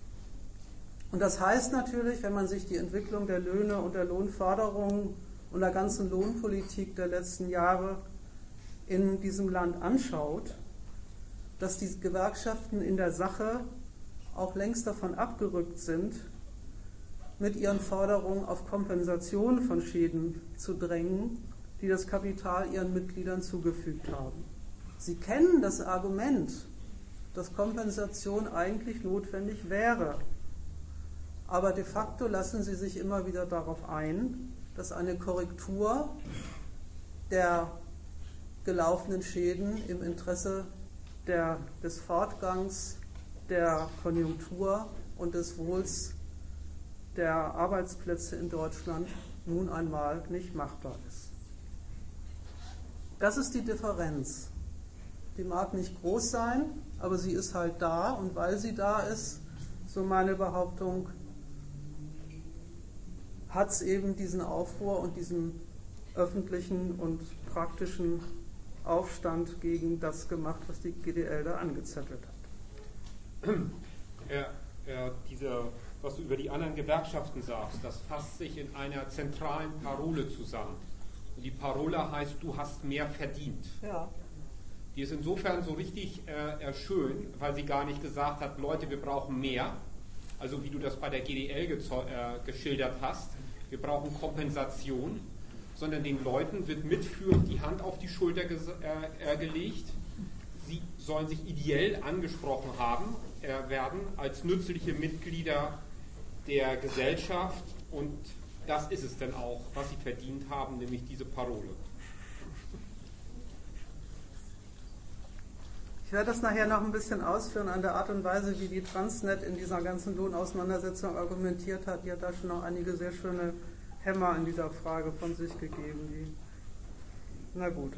B: Und das heißt natürlich, wenn man sich die Entwicklung der Löhne und der Lohnforderungen und der ganzen Lohnpolitik der letzten Jahre in diesem Land anschaut, dass die Gewerkschaften in der Sache auch längst davon abgerückt sind, mit ihren Forderungen auf Kompensation von Schäden zu drängen, die das Kapital ihren Mitgliedern zugefügt haben. Sie kennen das Argument, dass Kompensation eigentlich notwendig wäre, aber de facto lassen sie sich immer wieder darauf ein, dass eine Korrektur der gelaufenen Schäden im Interesse des Fortgangs der Konjunktur und des Wohls der Arbeitsplätze in Deutschland nun einmal nicht machbar ist. Das ist die Differenz. Die mag nicht groß sein, aber sie ist halt da, und weil sie da ist, so meine Behauptung, hat es eben diesen Aufruhr und diesen öffentlichen und praktischen Aufstand gegen das gemacht, was die GDL da angezettelt hat.
C: Was du über die anderen Gewerkschaften sagst, das fasst sich in einer zentralen Parole zusammen. Und die Parole heißt, du hast mehr verdient.
B: Ja.
C: Die ist insofern so richtig schön, weil sie gar nicht gesagt hat, Leute, wir brauchen mehr. Also wie du das bei der GDL geschildert hast, wir brauchen Kompensation, sondern den Leuten wird mitführend die Hand auf die Schulter gelegt. Sie sollen sich ideell angesprochen werden als nützliche Mitglieder der Gesellschaft, und das ist es dann auch, was sie verdient haben, nämlich diese Parole.
B: Ich werde das nachher noch ein bisschen ausführen an der Art und Weise, wie die Transnet in dieser ganzen Lohnauseinandersetzung argumentiert hat. Die hat da schon noch einige sehr schöne Hämmer in dieser Frage von sich gegeben. Na gut.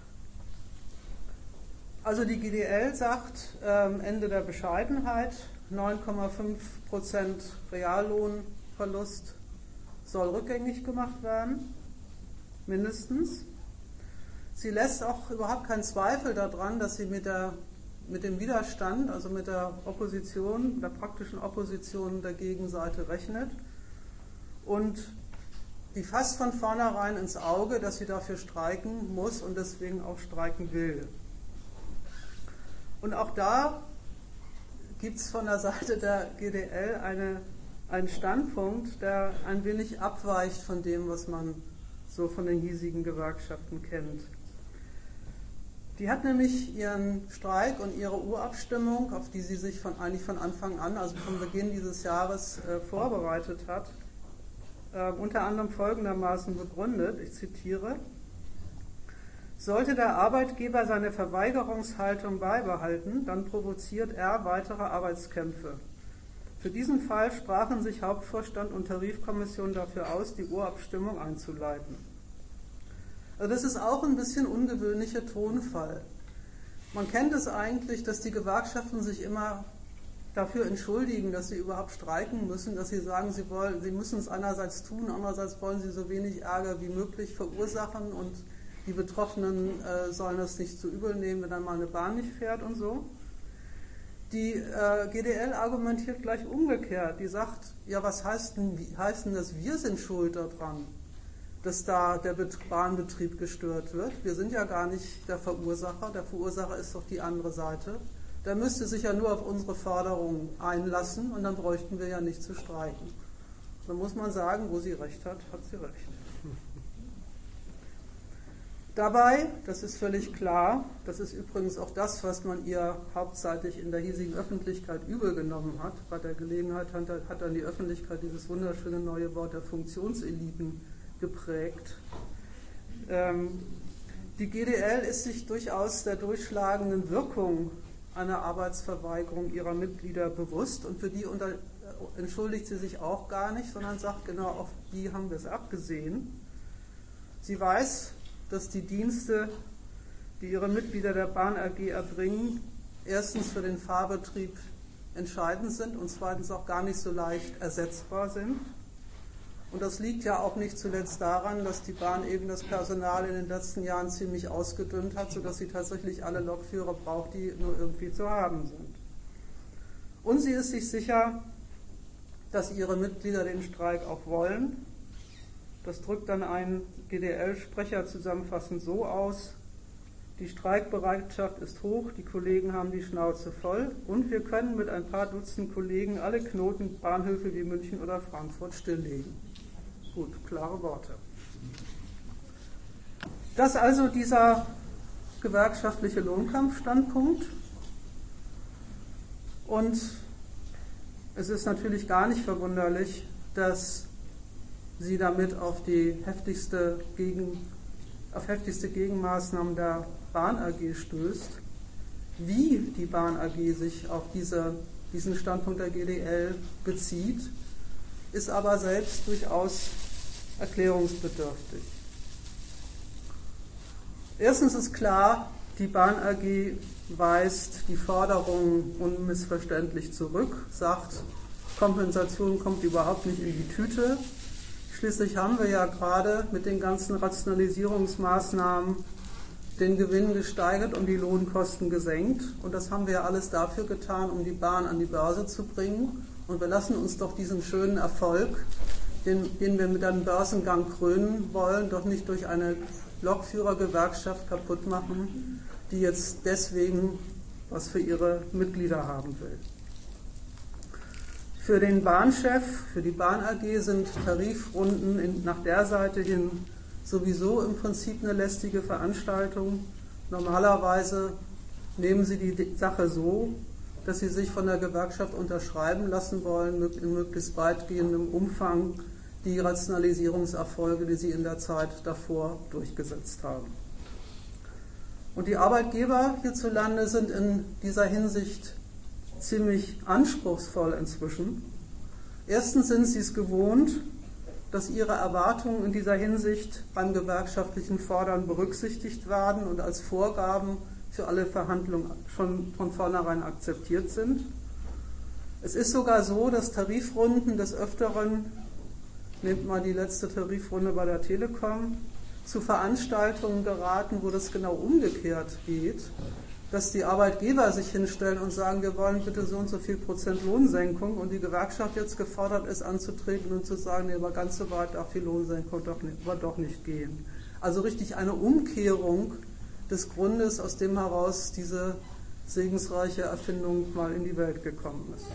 B: Also die GDL sagt, Ende der Bescheidenheit, 9,5% Reallohnverlust soll rückgängig gemacht werden, mindestens. Sie lässt auch überhaupt keinen Zweifel daran, dass sie mit dem Widerstand, also mit der Opposition, der praktischen Opposition der Gegenseite rechnet. Und die fasst von vornherein ins Auge, dass sie dafür streiken muss und deswegen auch streiken will. Und auch da gibt es von der Seite der GDL einen Standpunkt, der ein wenig abweicht von dem, was man so von den hiesigen Gewerkschaften kennt. Die hat nämlich ihren Streik und ihre Urabstimmung, auf die sie sich eigentlich von Anfang an, also von Beginn dieses Jahres vorbereitet hat, unter anderem folgendermaßen begründet, ich zitiere: Sollte der Arbeitgeber seine Verweigerungshaltung beibehalten, dann provoziert er weitere Arbeitskämpfe. Für diesen Fall sprachen sich Hauptvorstand und Tarifkommission dafür aus, die Urabstimmung einzuleiten. Also das ist auch ein bisschen ungewöhnlicher Tonfall. Man kennt es eigentlich, dass die Gewerkschaften sich immer dafür entschuldigen, dass sie überhaupt streiken müssen, dass sie sagen, sie müssen es einerseits tun, andererseits wollen sie so wenig Ärger wie möglich verursachen und die Betroffenen sollen das nicht zu übel nehmen, wenn dann mal eine Bahn nicht fährt und so. Die GDL argumentiert gleich umgekehrt. Die sagt, ja, was heißt denn das, wir sind schuld daran, dass da der Bahnbetrieb gestört wird. Wir sind ja gar nicht der Verursacher. Der Verursacher ist doch die andere Seite. Der müsste sich ja nur auf unsere Forderungen einlassen und dann bräuchten wir ja nicht zu streiken. Da muss man sagen, wo sie recht hat, hat sie recht. Dabei, das ist völlig klar, das ist übrigens auch das, was man ihr hauptseitig in der hiesigen Öffentlichkeit übel genommen hat. Bei der Gelegenheit hat dann die Öffentlichkeit dieses wunderschöne neue Wort der Funktionseliten geprägt. Die GDL ist sich durchaus der durchschlagenden Wirkung einer Arbeitsverweigerung ihrer Mitglieder bewusst und für die entschuldigt sie sich auch gar nicht, sondern sagt, genau auf die haben wir es abgesehen. Sie weiß, dass die Dienste, die ihre Mitglieder der Bahn AG erbringen, erstens für den Fahrbetrieb entscheidend sind und zweitens auch gar nicht so leicht ersetzbar sind. Und das liegt ja auch nicht zuletzt daran, dass die Bahn eben das Personal in den letzten Jahren ziemlich ausgedünnt hat, sodass sie tatsächlich alle Lokführer braucht, die nur irgendwie zu haben sind. Und sie ist sich sicher, dass ihre Mitglieder den Streik auch wollen. Das drückt dann ein GDL-Sprecher zusammenfassend so aus: Die Streikbereitschaft ist hoch, die Kollegen haben die Schnauze voll und wir können mit ein paar Dutzend Kollegen alle Knotenbahnhöfe wie München oder Frankfurt stilllegen. Gut, klare Worte. Das also dieser gewerkschaftliche Lohnkampfstandpunkt. Und es ist natürlich gar nicht verwunderlich, dass sie damit auf heftigste Gegenmaßnahmen der Bahn AG stößt. Wie die Bahn AG sich auf diesen Standpunkt der GDL bezieht, ist aber selbst durchaus erklärungsbedürftig. Erstens ist klar, die Bahn AG weist die Forderungen unmissverständlich zurück, sagt, Kompensation kommt überhaupt nicht in die Tüte. Schließlich haben wir ja gerade mit den ganzen Rationalisierungsmaßnahmen den Gewinn gesteigert und die Lohnkosten gesenkt. Und das haben wir ja alles dafür getan, um die Bahn an die Börse zu bringen. Und wir lassen uns doch diesen schönen Erfolg, den wir mit einem Börsengang krönen wollen, doch nicht durch eine Lokführergewerkschaft kaputt machen, die jetzt deswegen was für ihre Mitglieder haben will. Für den Bahnchef, für die Bahn AG sind Tarifrunden nach der Seite hin sowieso im Prinzip eine lästige Veranstaltung. Normalerweise nehmen sie die Sache so, dass sie sich von der Gewerkschaft unterschreiben lassen wollen, in möglichst weitgehendem Umfang die Rationalisierungserfolge, die sie in der Zeit davor durchgesetzt haben. Und die Arbeitgeber hierzulande sind in dieser Hinsicht ziemlich anspruchsvoll inzwischen. Erstens sind sie es gewohnt, dass ihre Erwartungen in dieser Hinsicht beim gewerkschaftlichen Fordern berücksichtigt werden und als Vorgaben für alle Verhandlungen schon von vornherein akzeptiert sind. Es ist sogar so, dass Tarifrunden des Öfteren, nehmt mal die letzte Tarifrunde bei der Telekom, zu Veranstaltungen geraten, wo das genau umgekehrt geht, dass die Arbeitgeber sich hinstellen und sagen, wir wollen bitte so und so viel Prozent Lohnsenkung und die Gewerkschaft jetzt gefordert ist, anzutreten und zu sagen, nee, aber ganz so weit darf die Lohnsenkung doch nicht gehen. Also richtig eine Umkehrung des Grundes, aus dem heraus diese segensreiche Erfindung mal in die Welt gekommen ist.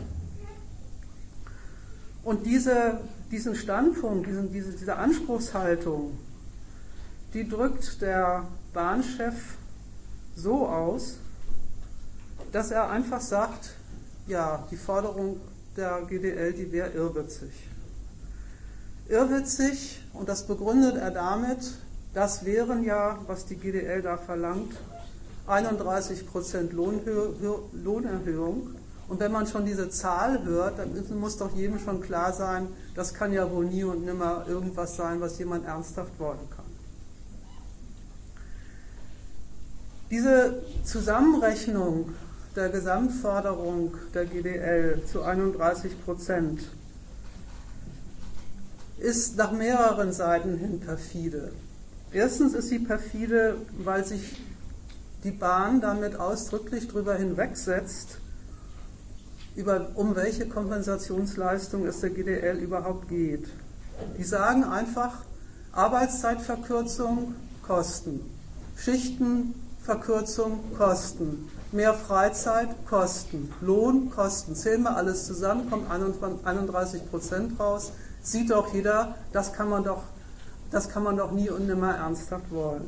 B: Und diesen Standpunkt, diese Anspruchshaltung, die drückt der Bahnchef so aus, dass er einfach sagt, ja, die Forderung der GDL, die wäre irrwitzig. Irrwitzig, und das begründet er damit, das wären ja, was die GDL da verlangt, 31% Lohnerhöhung. Und wenn man schon diese Zahl hört, dann muss doch jedem schon klar sein, das kann ja wohl nie und nimmer irgendwas sein, was jemand ernsthaft wollen kann. Diese Zusammenrechnung der Gesamtforderung der GDL zu 31% ist nach mehreren Seiten hin perfide. Erstens ist sie perfide, weil sich die Bahn damit ausdrücklich darüber hinwegsetzt, um welche Kompensationsleistung es der GDL überhaupt geht. Die sagen einfach, Arbeitszeitverkürzung, Kosten, Schichtenverkürzung, Kosten, mehr Freizeit, Kosten, Lohn, Kosten. Zählen wir alles zusammen, kommt 31% raus. Sieht doch jeder, das kann man doch nie und nimmer ernsthaft wollen.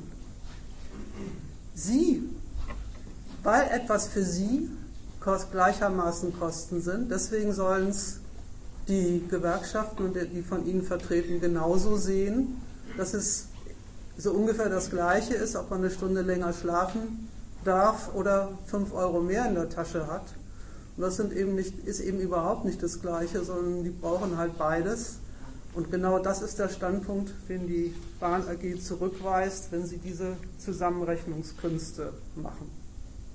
B: Sie, weil etwas für Sie gleichermaßen Kosten sind, deswegen sollen es die Gewerkschaften und die von Ihnen vertreten genauso sehen, dass es so ungefähr das Gleiche ist, ob man eine Stunde länger schlafen darf oder 5 Euro mehr in der Tasche hat. Und das ist eben überhaupt nicht das Gleiche, sondern die brauchen halt beides. Und genau das ist der Standpunkt, den die Bahn AG zurückweist, wenn sie diese Zusammenrechnungskünste machen.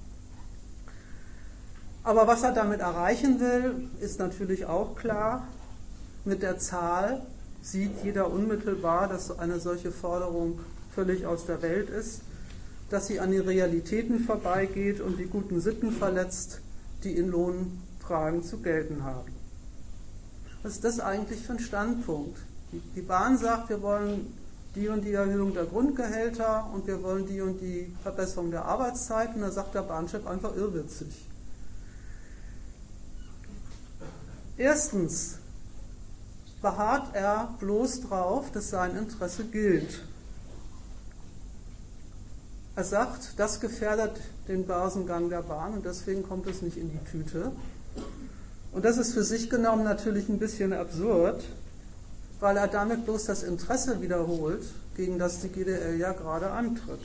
B: Aber was er damit erreichen will, ist natürlich auch klar. Mit der Zahl sieht jeder unmittelbar, dass eine solche Forderung völlig aus der Welt ist, dass sie an den Realitäten vorbeigeht und die guten Sitten verletzt, die in Lohnfragen zu gelten haben. Was ist das eigentlich für ein Standpunkt? Die Bahn sagt, wir wollen die und die Erhöhung der Grundgehälter und wir wollen die und die Verbesserung der Arbeitszeit, und da sagt der Bahnchef einfach irrwitzig. Erstens beharrt er bloß drauf, dass sein Interesse gilt. Er sagt, das gefährdet den Börsengang der Bahn und deswegen kommt es nicht in die Tüte. Und das ist für sich genommen natürlich ein bisschen absurd, weil er damit bloß das Interesse wiederholt, gegen das die GDL ja gerade antritt.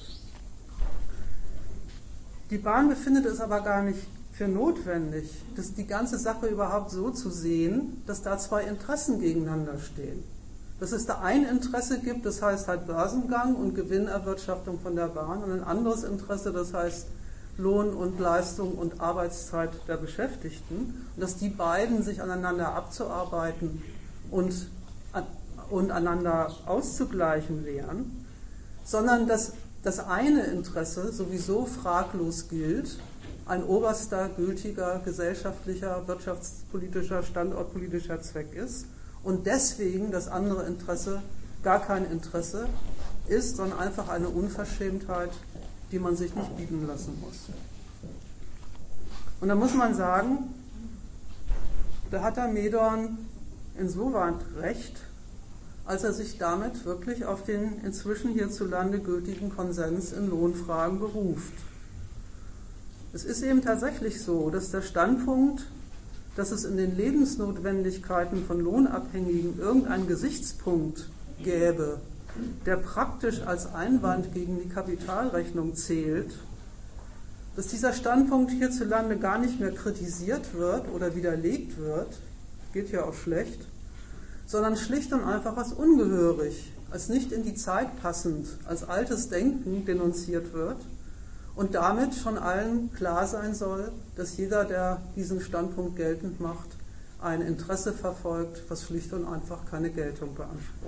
B: Die Bahn befindet es aber gar nicht für notwendig, die ganze Sache überhaupt so zu sehen, dass da zwei Interessen gegeneinander stehen. Dass es da ein Interesse gibt, das heißt halt Börsengang und Gewinnerwirtschaftung von der Bahn, und ein anderes Interesse, das heißt Lohn und Leistung und Arbeitszeit der Beschäftigten, und dass die beiden sich aneinander abzuarbeiten und einander auszugleichen wären, sondern dass das eine Interesse sowieso fraglos gilt, ein oberster, gültiger, gesellschaftlicher, wirtschaftspolitischer, standortpolitischer Zweck ist und deswegen das andere Interesse gar kein Interesse ist, sondern einfach eine Unverschämtheit, die man sich nicht bieten lassen muss. Und da muss man sagen, da hat der Medorn insoweit recht, als er sich damit wirklich auf den inzwischen hierzulande gültigen Konsens in Lohnfragen beruft. Es ist eben tatsächlich so, dass der Standpunkt, dass es in den Lebensnotwendigkeiten von Lohnabhängigen irgendeinen Gesichtspunkt gäbe, der praktisch als Einwand gegen die Kapitalrechnung zählt, dass dieser Standpunkt hierzulande gar nicht mehr kritisiert wird oder widerlegt wird, geht ja auch schlecht, sondern schlicht und einfach als ungehörig, als nicht in die Zeit passend, als altes Denken denunziert wird und damit schon allen klar sein soll, dass jeder, der diesen Standpunkt geltend macht, ein Interesse verfolgt, was schlicht und einfach keine Geltung beansprucht.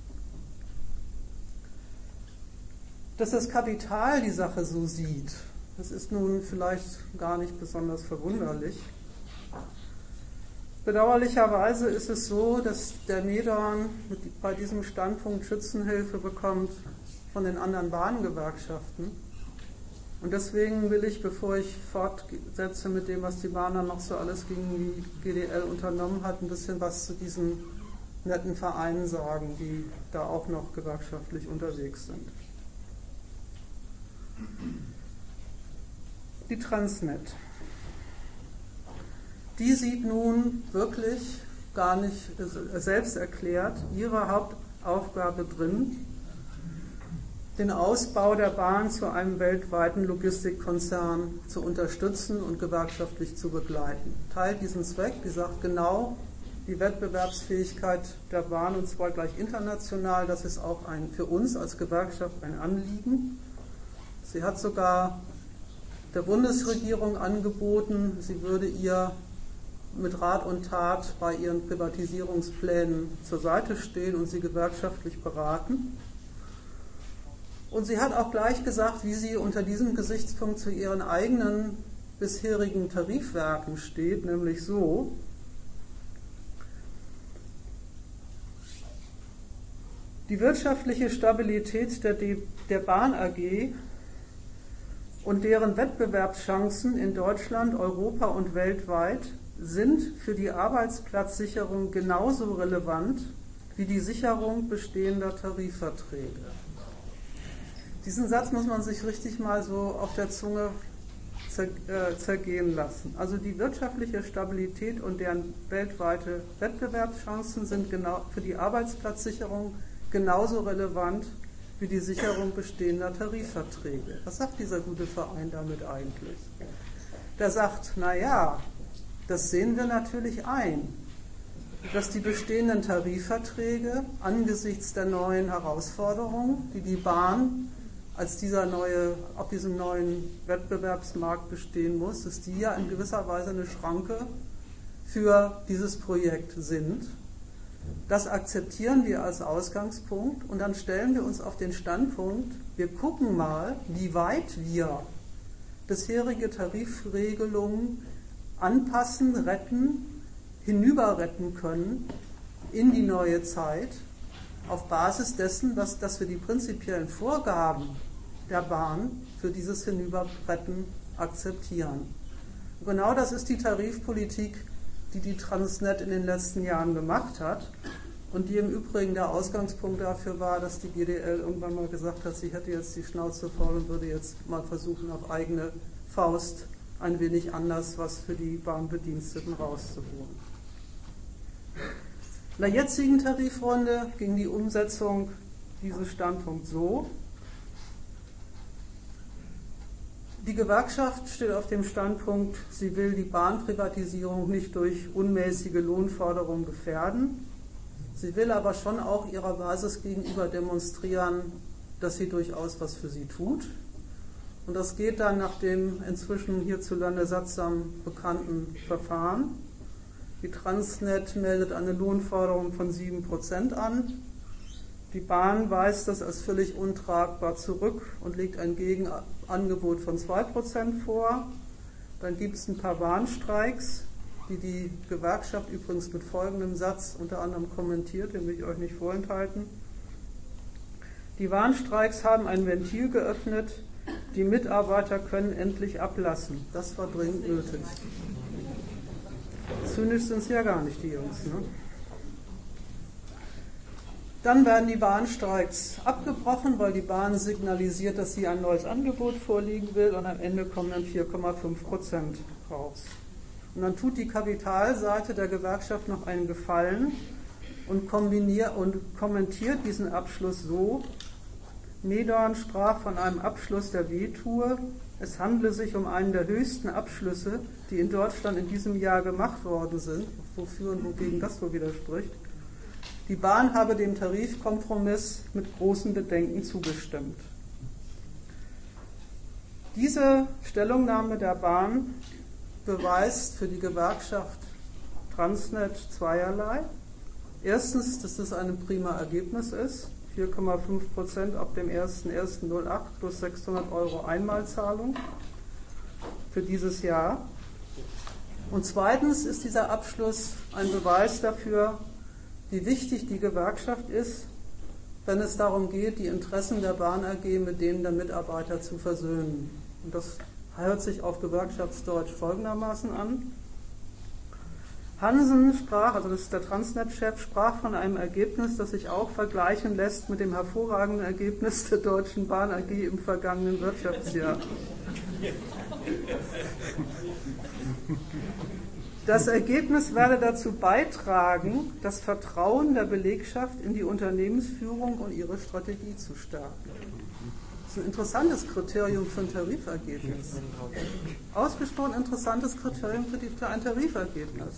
B: Dass das Kapital die Sache so sieht, Das ist nun vielleicht gar nicht besonders verwunderlich. Bedauerlicherweise ist es so, dass der Medorn bei diesem Standpunkt Schützenhilfe bekommt von den anderen Bahngewerkschaften. Und deswegen will ich, bevor ich fortsetze mit dem, was die Bahn dann noch so alles gegen die GDL unternommen hat, ein bisschen was zu diesen netten Vereinen sagen, die da auch noch gewerkschaftlich unterwegs sind. Die Transnet. Die sieht nun wirklich gar nicht selbst erklärt ihre Hauptaufgabe drin, den Ausbau der Bahn zu einem weltweiten Logistikkonzern zu unterstützen und gewerkschaftlich zu begleiten. Teilt diesen Zweck, die sagt genau, die Wettbewerbsfähigkeit der Bahn, und zwar gleich international, das ist auch für uns als Gewerkschaft ein Anliegen. Sie hat sogar der Bundesregierung angeboten, sie würde ihr mit Rat und Tat bei ihren Privatisierungsplänen zur Seite stehen und sie gewerkschaftlich beraten. Und sie hat auch gleich gesagt, wie sie unter diesem Gesichtspunkt zu ihren eigenen bisherigen Tarifwerken steht, nämlich so: Die wirtschaftliche Stabilität der Bahn AG und deren Wettbewerbschancen in Deutschland, Europa und weltweit sind für die Arbeitsplatzsicherung genauso relevant wie die Sicherung bestehender Tarifverträge. Diesen Satz muss man sich richtig mal so auf der Zunge zergehen lassen. Also die wirtschaftliche Stabilität und deren weltweite Wettbewerbschancen sind genau für die Arbeitsplatzsicherung genauso relevant wie die Sicherung bestehender Tarifverträge. Was sagt dieser gute Verein damit eigentlich? Der sagt, naja, das sehen wir natürlich ein, dass die bestehenden Tarifverträge angesichts der neuen Herausforderungen, die die Bahn auf diesem neuen Wettbewerbsmarkt bestehen muss, dass die ja in gewisser Weise eine Schranke für dieses Projekt sind. Das akzeptieren wir als Ausgangspunkt und dann stellen wir uns auf den Standpunkt, wir gucken mal, wie weit wir bisherige Tarifregelungen anpassen, hinüberretten können in die neue Zeit, auf Basis dessen, dass wir die prinzipiellen Vorgaben der Bahn für dieses Hinüberretten akzeptieren. Und genau das ist die Tarifpolitik, die die Transnet in den letzten Jahren gemacht hat und die im Übrigen der Ausgangspunkt dafür war, dass die GDL irgendwann mal gesagt hat, sie hätte jetzt die Schnauze voll und würde jetzt mal versuchen, auf eigene Faust ein wenig anders was für die Bahnbediensteten rauszuholen. In der jetzigen Tarifrunde ging die Umsetzung dieses Standpunkts so: Die Gewerkschaft steht auf dem Standpunkt, sie will die Bahnprivatisierung nicht durch unmäßige Lohnforderungen gefährden. Sie will aber schon auch ihrer Basis gegenüber demonstrieren, dass sie durchaus was für sie tut. Und das geht dann nach dem inzwischen hierzulande sattsam bekannten Verfahren. Die Transnet meldet eine Lohnforderung von 7% an. Die Bahn weist das als völlig untragbar zurück und legt ein Gegenangebot von 2% vor. Dann gibt es ein paar Bahnstreiks, die die Gewerkschaft übrigens mit folgendem Satz unter anderem kommentiert, den will ich euch nicht vorenthalten. Die Bahnstreiks haben ein Ventil geöffnet, die Mitarbeiter können endlich ablassen. Das war dringend nötig. Zynisch sind es ja gar nicht, die Jungs. Ne? Dann werden die Bahnstreiks abgebrochen, weil die Bahn signalisiert, dass sie ein neues Angebot vorlegen will, und am Ende kommen dann 4,5% raus. Und dann tut die Kapitalseite der Gewerkschaft noch einen Gefallen und kommentiert diesen Abschluss so: Medorn sprach von einem Abschluss, der wehtue. Es handle sich um einen der höchsten Abschlüsse, die in Deutschland in diesem Jahr gemacht worden sind. Wofür und wogegen das wohl widerspricht. Die Bahn habe dem Tarifkompromiss mit großen Bedenken zugestimmt. Diese Stellungnahme der Bahn beweist für die Gewerkschaft Transnet zweierlei. Erstens, dass das ein prima Ergebnis ist. 4,5% ab dem 01.01.08 plus 600 € Einmalzahlung. für dieses Jahr. Und zweitens ist dieser Abschluss ein Beweis dafür, wie wichtig die Gewerkschaft ist, wenn es darum geht, die Interessen der Bahn AG mit denen der Mitarbeiter zu versöhnen. Und das hört sich auf Gewerkschaftsdeutsch folgendermaßen an. Hansen sprach, also das ist der Transnet-Chef, sprach von einem Ergebnis, das sich auch vergleichen lässt mit dem hervorragenden Ergebnis der Deutschen Bahn AG im vergangenen Wirtschaftsjahr. Das Ergebnis werde dazu beitragen, das Vertrauen der Belegschaft in die Unternehmensführung und ihre Strategie zu stärken. Das ist ein interessantes Kriterium für ein Tarifergebnis. Ausgesprochen interessantes Kriterium für ein Tarifergebnis.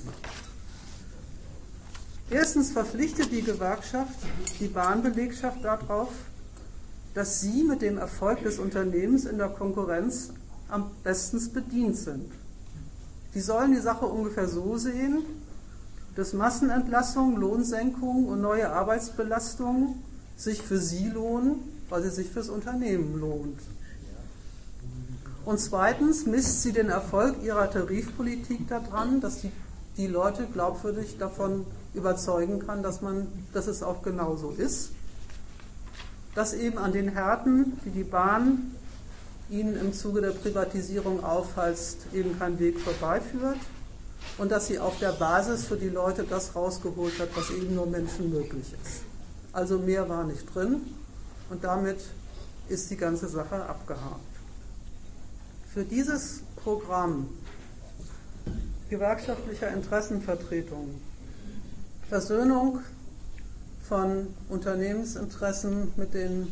B: Erstens verpflichtet die Gewerkschaft die Bahnbelegschaft darauf, dass sie mit dem Erfolg des Unternehmens in der Konkurrenz am bestens bedient sind. Die sollen die Sache ungefähr so sehen, dass Massenentlassungen, Lohnsenkungen und neue Arbeitsbelastungen sich für sie lohnen, weil sie sich fürs Unternehmen lohnt. Und zweitens misst sie den Erfolg ihrer Tarifpolitik daran, dass die Leute glaubwürdig davon überzeugen kann, dass es auch genauso ist, dass eben an den Härten, die die Bahn ihnen im Zuge der Privatisierung aufhalst, eben kein Weg vorbeiführt und dass sie auf der Basis für die Leute das rausgeholt hat, was eben nur Menschen möglich ist. Also mehr war nicht drin und damit ist die ganze Sache abgehakt. Für dieses Programm gewerkschaftlicher Interessenvertretung, Versöhnung von Unternehmensinteressen mit den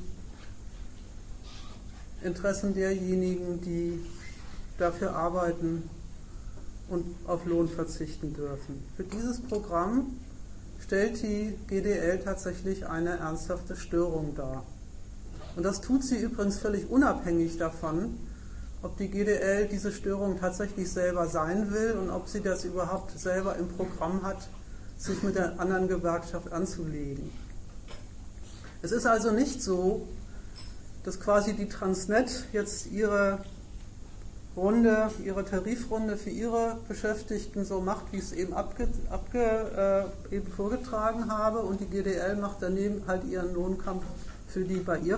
B: Interessen derjenigen, die dafür arbeiten und auf Lohn verzichten dürfen. Für dieses Programm stellt die GDL tatsächlich eine ernsthafte Störung dar. Und das tut sie übrigens völlig unabhängig davon, ob die GDL diese Störung tatsächlich selber sein will und ob sie das überhaupt selber im Programm hat, sich mit der anderen Gewerkschaft anzulegen. Es ist also nicht so, dass quasi die Transnet jetzt ihre Tarifrunde für ihre Beschäftigten so macht, wie ich es eben eben vorgetragen habe, und die GDL macht daneben halt ihren Lohnkampf für die bei ihr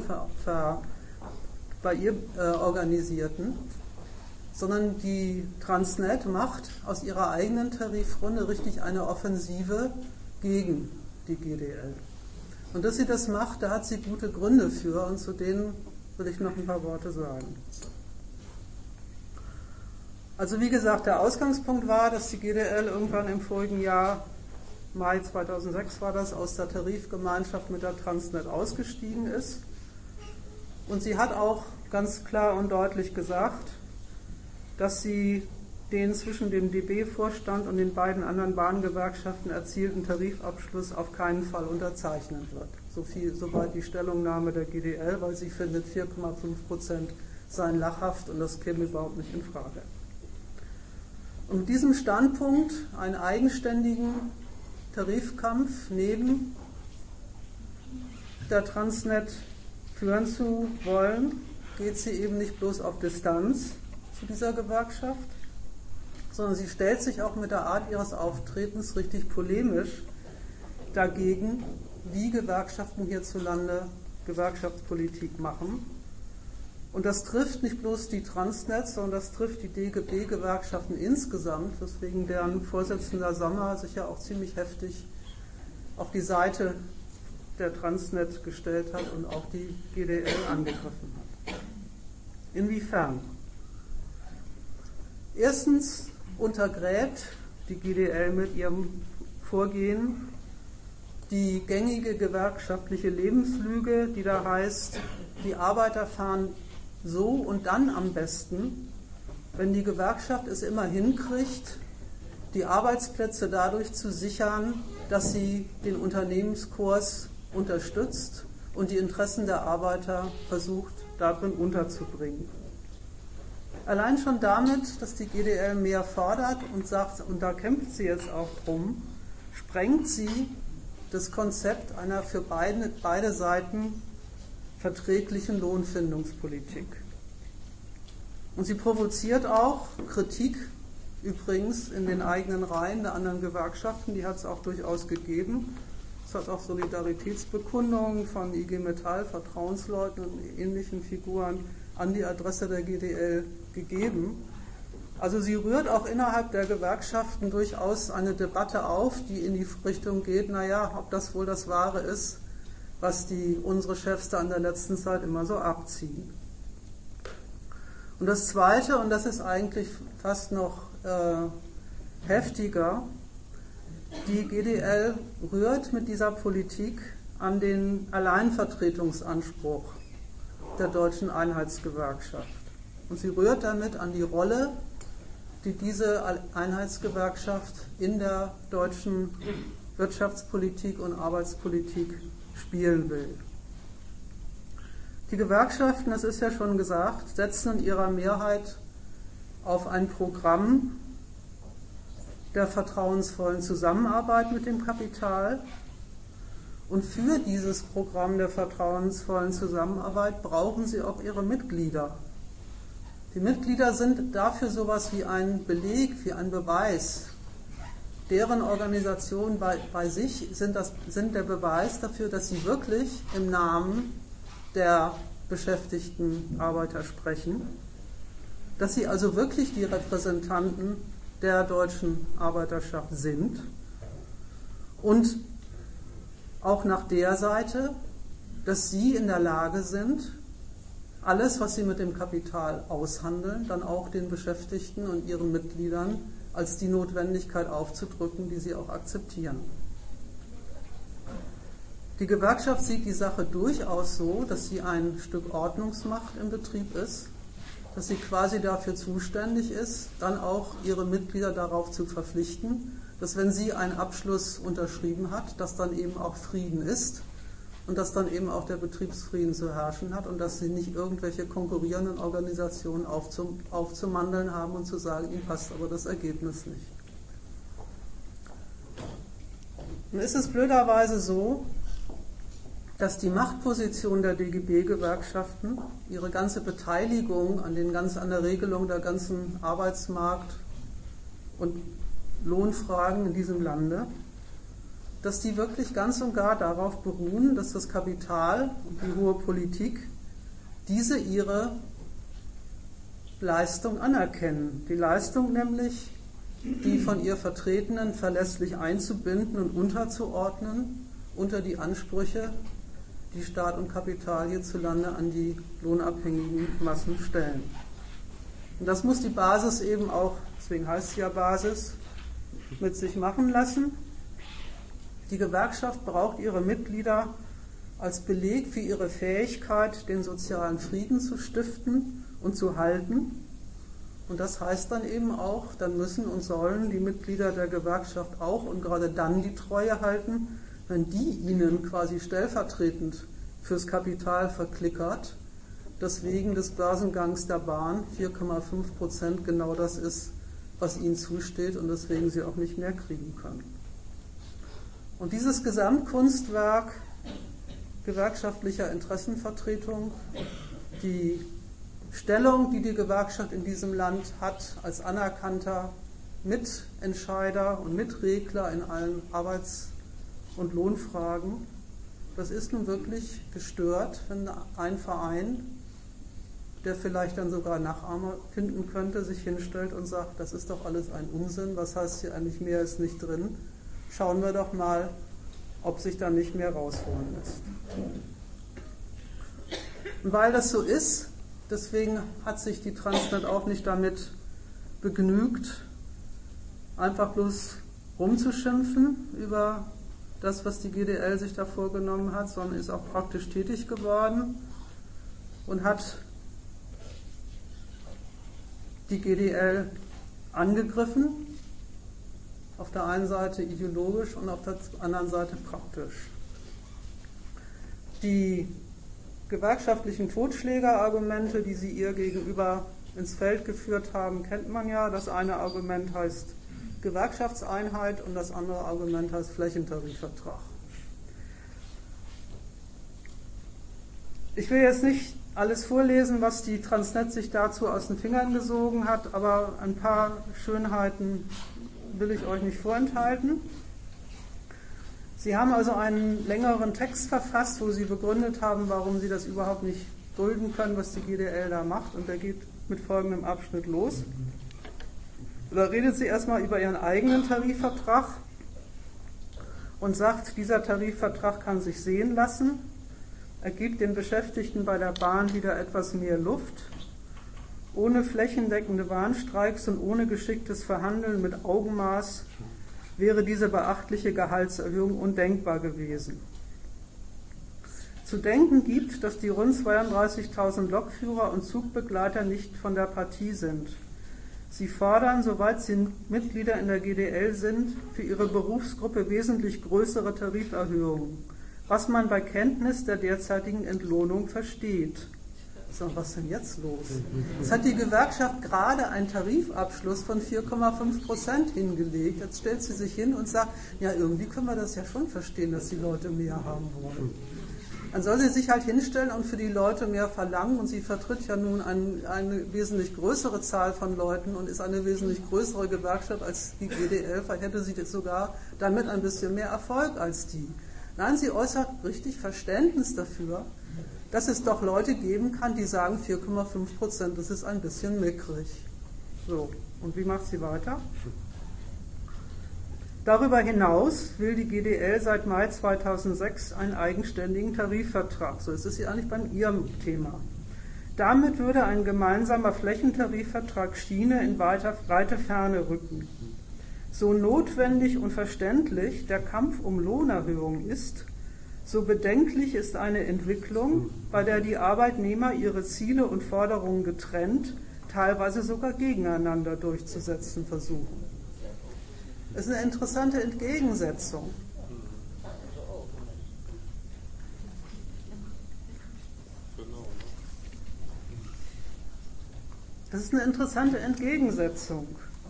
B: organisierten, sondern die Transnet macht aus ihrer eigenen Tarifrunde richtig eine Offensive gegen die GDL. Und dass sie das macht, da hat sie gute Gründe für, und zu denen will ich noch ein paar Worte sagen. Also wie gesagt, der Ausgangspunkt war, dass die GDL irgendwann im vorigen Jahr, Mai 2006 war das, aus der Tarifgemeinschaft mit der Transnet ausgestiegen ist. Und sie hat auch ganz klar und deutlich gesagt, dass sie den zwischen dem DB-Vorstand und den beiden anderen Bahngewerkschaften erzielten Tarifabschluss auf keinen Fall unterzeichnen wird. Soweit die Stellungnahme der GDL, weil sie findet, 4,5% seien lachhaft und das käme überhaupt nicht in Frage. Und mit diesem Standpunkt, einen eigenständigen Tarifkampf neben der Transnet führen zu wollen, geht sie eben nicht bloß auf Distanz zu dieser Gewerkschaft, sondern sie stellt sich auch mit der Art ihres Auftretens richtig polemisch dagegen, wie Gewerkschaften hierzulande Gewerkschaftspolitik machen. Und das trifft nicht bloß die Transnet, sondern das trifft die DGB-Gewerkschaften insgesamt, weswegen deren Vorsitzender Sommer sich ja auch ziemlich heftig auf die Seite der Transnet gestellt hat und auch die GDL angegriffen hat. Inwiefern? Erstens untergräbt die GDL mit ihrem Vorgehen die gängige gewerkschaftliche Lebenslüge, die da heißt, die Arbeiter fahren so und dann am besten, wenn die Gewerkschaft es immer hinkriegt, die Arbeitsplätze dadurch zu sichern, dass sie den Unternehmenskurs unterstützt und die Interessen der Arbeiter versucht, darin unterzubringen. Allein schon damit, dass die GDL mehr fordert und sagt, und da kämpft sie jetzt auch drum, sprengt sie das Konzept einer für beide Seiten verträglichen Lohnfindungspolitik. Und sie provoziert auch Kritik, übrigens in den eigenen Reihen der anderen Gewerkschaften, die hat es auch durchaus gegeben. Es hat auch Solidaritätsbekundungen von IG Metall, Vertrauensleuten und ähnlichen Figuren an die Adresse der GDL gegeben. Also sie rührt auch innerhalb der Gewerkschaften durchaus eine Debatte auf, die in die Richtung geht, naja, ob das wohl das Wahre ist, was unsere Chefs da in der letzten Zeit immer so abziehen. Und das Zweite, und das ist eigentlich fast noch heftiger, die GDL rührt mit dieser Politik an den Alleinvertretungsanspruch der Deutschen Einheitsgewerkschaft. Und sie rührt damit an die Rolle, die diese Einheitsgewerkschaft in der deutschen Wirtschaftspolitik und Arbeitspolitik spielen will. Die Gewerkschaften, das ist ja schon gesagt, setzen in ihrer Mehrheit auf ein Programm der vertrauensvollen Zusammenarbeit mit dem Kapital. Und für dieses Programm der vertrauensvollen Zusammenarbeit brauchen sie auch ihre Mitglieder. Die Mitglieder sind dafür sowas wie ein Beleg, wie ein Beweis. Deren Organisationen bei sich sind der Beweis dafür, dass sie wirklich im Namen der beschäftigten Arbeiter sprechen, dass sie also wirklich die Repräsentanten der deutschen Arbeiterschaft sind und auch nach der Seite, dass sie in der Lage sind, alles, was sie mit dem Kapital aushandeln, dann auch den Beschäftigten und ihren Mitgliedern als die Notwendigkeit aufzudrücken, die sie auch akzeptieren. Die Gewerkschaft sieht die Sache durchaus so, dass sie ein Stück Ordnungsmacht im Betrieb ist, dass sie quasi dafür zuständig ist, dann auch ihre Mitglieder darauf zu verpflichten, dass wenn sie einen Abschluss unterschrieben hat, dass dann eben auch Frieden ist und dass dann eben auch der Betriebsfrieden zu herrschen hat und dass sie nicht irgendwelche konkurrierenden Organisationen aufzumandeln haben und zu sagen, ihnen passt aber das Ergebnis nicht. Nun ist es blöderweise so, dass die Machtposition der DGB-Gewerkschaften, ihre ganze Beteiligung an der Regelung der ganzen Arbeitsmarkt- und Lohnfragen in diesem Lande, dass die wirklich ganz und gar darauf beruhen, dass das Kapital und die hohe Politik diese ihre Leistung anerkennen. Die Leistung nämlich, die von ihr Vertretenen verlässlich einzubinden und unterzuordnen unter die Ansprüche, die Staat und Kapital hierzulande an die lohnabhängigen Massen stellen. Und das muss die Basis eben auch, deswegen heißt es ja Basis, mit sich machen lassen. Die Gewerkschaft braucht ihre Mitglieder als Beleg für ihre Fähigkeit, den sozialen Frieden zu stiften und zu halten. Und das heißt dann eben auch, dann müssen und sollen die Mitglieder der Gewerkschaft auch und gerade dann die Treue halten, wenn die ihnen quasi stellvertretend fürs Kapital verklickert, dass wegen des Börsengangs der Bahn 4,5% genau das ist, was ihnen zusteht und deswegen sie auch nicht mehr kriegen können. Und dieses Gesamtkunstwerk gewerkschaftlicher Interessenvertretung, die Stellung, die die Gewerkschaft in diesem Land hat, als anerkannter Mitentscheider und Mitregler in allen Arbeits- und Lohnfragen, das ist nun wirklich gestört, wenn ein Verein, der vielleicht dann sogar Nachahmer finden könnte, sich hinstellt und sagt, das ist doch alles ein Unsinn, was heißt hier eigentlich, mehr ist nicht drin, schauen wir doch mal, ob sich da nicht mehr rausholen lässt. Und weil das so ist, deswegen hat sich die Transnet auch nicht damit begnügt, einfach bloß rumzuschimpfen über das, was die GDL sich da vorgenommen hat, sondern ist auch praktisch tätig geworden und hat die GDL angegriffen, auf der einen Seite ideologisch und auf der anderen Seite praktisch. Die gewerkschaftlichen Totschlägerargumente, die sie ihr gegenüber ins Feld geführt haben, kennt man ja. Das eine Argument heißt Gewerkschaftseinheit und das andere Argument heißt Flächentarifvertrag. Ich will jetzt nicht alles vorlesen, was die Transnet sich dazu aus den Fingern gesogen hat, aber ein paar Schönheiten will ich euch nicht vorenthalten. Sie haben also einen längeren Text verfasst, wo Sie begründet haben, warum Sie das überhaupt nicht dulden können, was die GDL da macht. Und der geht mit folgendem Abschnitt los. Da redet sie erstmal über ihren eigenen Tarifvertrag und sagt, dieser Tarifvertrag kann sich sehen lassen. Er gibt den Beschäftigten bei der Bahn wieder etwas mehr Luft. Ohne flächendeckende Warnstreiks und ohne geschicktes Verhandeln mit Augenmaß wäre diese beachtliche Gehaltserhöhung undenkbar gewesen. Zu denken gibt, dass die rund 32.000 Lokführer und Zugbegleiter nicht von der Partie sind. Sie fordern, soweit sie Mitglieder in der GDL sind, für ihre Berufsgruppe wesentlich größere Tariferhöhungen, was man bei Kenntnis der derzeitigen Entlohnung versteht. So, was ist denn jetzt los? Jetzt hat die Gewerkschaft gerade einen Tarifabschluss von 4,5% hingelegt. Jetzt stellt sie sich hin und sagt, ja, irgendwie können wir das ja schon verstehen, dass die Leute mehr haben wollen. Dann soll sie sich halt hinstellen und für die Leute mehr verlangen, und sie vertritt ja nun eine wesentlich größere Zahl von Leuten und ist eine wesentlich größere Gewerkschaft als die GDL. Vielleicht hätte sie jetzt sogar damit ein bisschen mehr Erfolg als die. Nein, sie äußert richtig Verständnis dafür, dass es doch Leute geben kann, die sagen 4,5%, das ist ein bisschen mickrig. So, und wie macht sie weiter? Darüber hinaus will die GDL seit Mai 2006 einen eigenständigen Tarifvertrag. So, jetzt ist sie eigentlich beim ihrem Thema. Damit würde ein gemeinsamer Flächentarifvertrag Schiene in weite Ferne rücken. So notwendig und verständlich der Kampf um Lohnerhöhung ist, so bedenklich ist eine Entwicklung, bei der die Arbeitnehmer ihre Ziele und Forderungen getrennt, teilweise sogar gegeneinander durchzusetzen versuchen. Das ist eine interessante Entgegensetzung. Das ist eine interessante Entgegensetzung,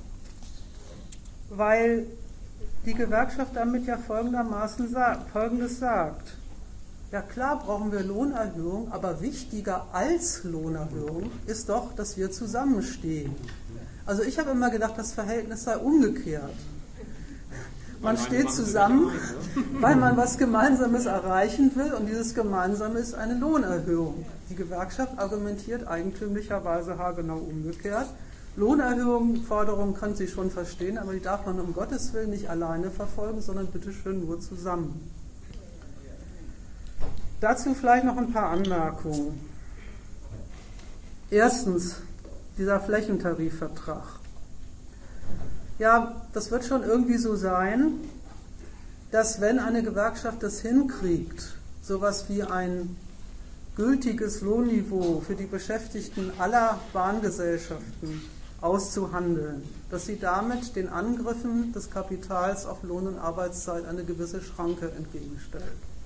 B: weil die Gewerkschaft damit ja Folgendes sagt. Ja klar brauchen wir Lohnerhöhung, aber wichtiger als Lohnerhöhung ist doch, dass wir zusammenstehen. Also ich habe immer gedacht, das Verhältnis sei umgekehrt. Man steht zusammen, weil man was Gemeinsames erreichen will, und dieses Gemeinsame ist eine Lohnerhöhung. Die Gewerkschaft argumentiert eigentümlicherweise haargenau umgekehrt. Lohnerhöhungen, Forderungen kann sie schon verstehen, aber die darf man um Gottes Willen nicht alleine verfolgen, sondern bitteschön nur zusammen. Dazu vielleicht noch ein paar Anmerkungen. Erstens, dieser Flächentarifvertrag. Ja, das wird schon irgendwie so sein, dass wenn eine Gewerkschaft das hinkriegt, sowas wie ein gültiges Lohnniveau für die Beschäftigten aller Bahngesellschaften auszuhandeln, dass sie damit den Angriffen des Kapitals auf Lohn und Arbeitszeit eine gewisse Schranke entgegenstellt.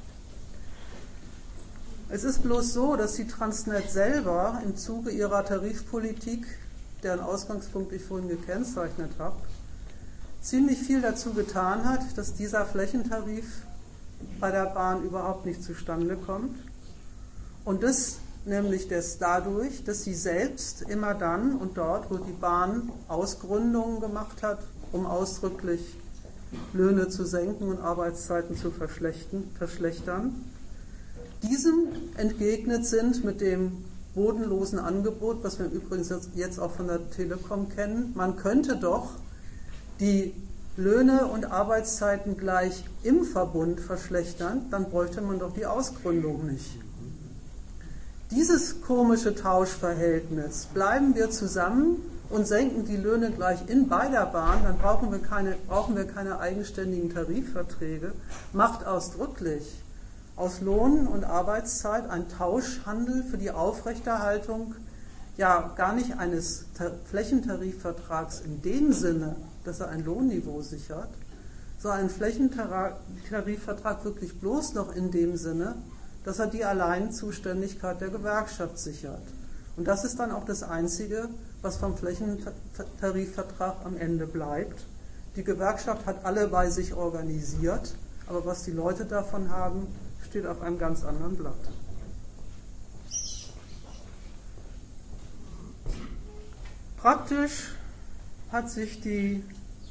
B: Es ist bloß so, dass die Transnet selber im Zuge ihrer Tarifpolitik, deren Ausgangspunkt ich vorhin gekennzeichnet habe, ziemlich viel dazu getan hat, dass dieser Flächentarif bei der Bahn überhaupt nicht zustande kommt. Und das nämlich dadurch, dass sie selbst immer dann und dort, wo die Bahn Ausgründungen gemacht hat, um ausdrücklich Löhne zu senken und Arbeitszeiten zu verschlechtern, diesem entgegnet sind mit dem bodenlosen Angebot, was wir übrigens jetzt auch von der Telekom kennen. Man könnte doch die Löhne und Arbeitszeiten gleich im Verbund verschlechtern, dann bräuchte man doch die Ausgründung nicht. Dieses komische Tauschverhältnis, bleiben wir zusammen und senken die Löhne gleich bei der Bahn, dann brauchen wir keine eigenständigen Tarifverträge, macht ausdrücklich aus Lohn und Arbeitszeit ein Tauschhandel für die Aufrechterhaltung ja gar nicht eines Flächentarifvertrags in dem Sinne, dass er ein Lohnniveau sichert, sondern ein Flächentarifvertrag wirklich bloß noch in dem Sinne, dass er die Alleinzuständigkeit der Gewerkschaft sichert. Und das ist dann auch das Einzige, was vom Flächentarifvertrag am Ende bleibt. Die Gewerkschaft hat alle bei sich organisiert, aber was die Leute davon haben, steht auf einem ganz anderen Blatt. Praktisch hat sich die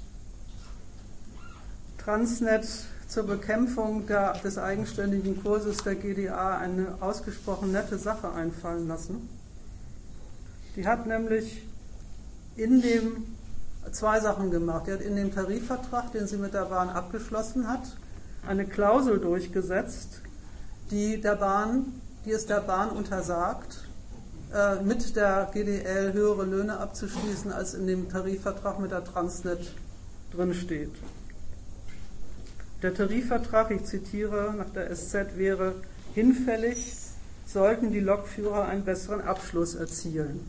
B: Transnet zur Bekämpfung des eigenständigen Kurses der GDA eine ausgesprochen nette Sache einfallen lassen. Die hat nämlich zwei Sachen gemacht. Die hat in dem Tarifvertrag, den sie mit der Bahn abgeschlossen hat, eine Klausel durchgesetzt, die es der Bahn untersagt, mit der GDL höhere Löhne abzuschließen, als in dem Tarifvertrag mit der Transnet drinsteht. Der Tarifvertrag, ich zitiere nach der SZ, wäre hinfällig, sollten die Lokführer einen besseren Abschluss erzielen.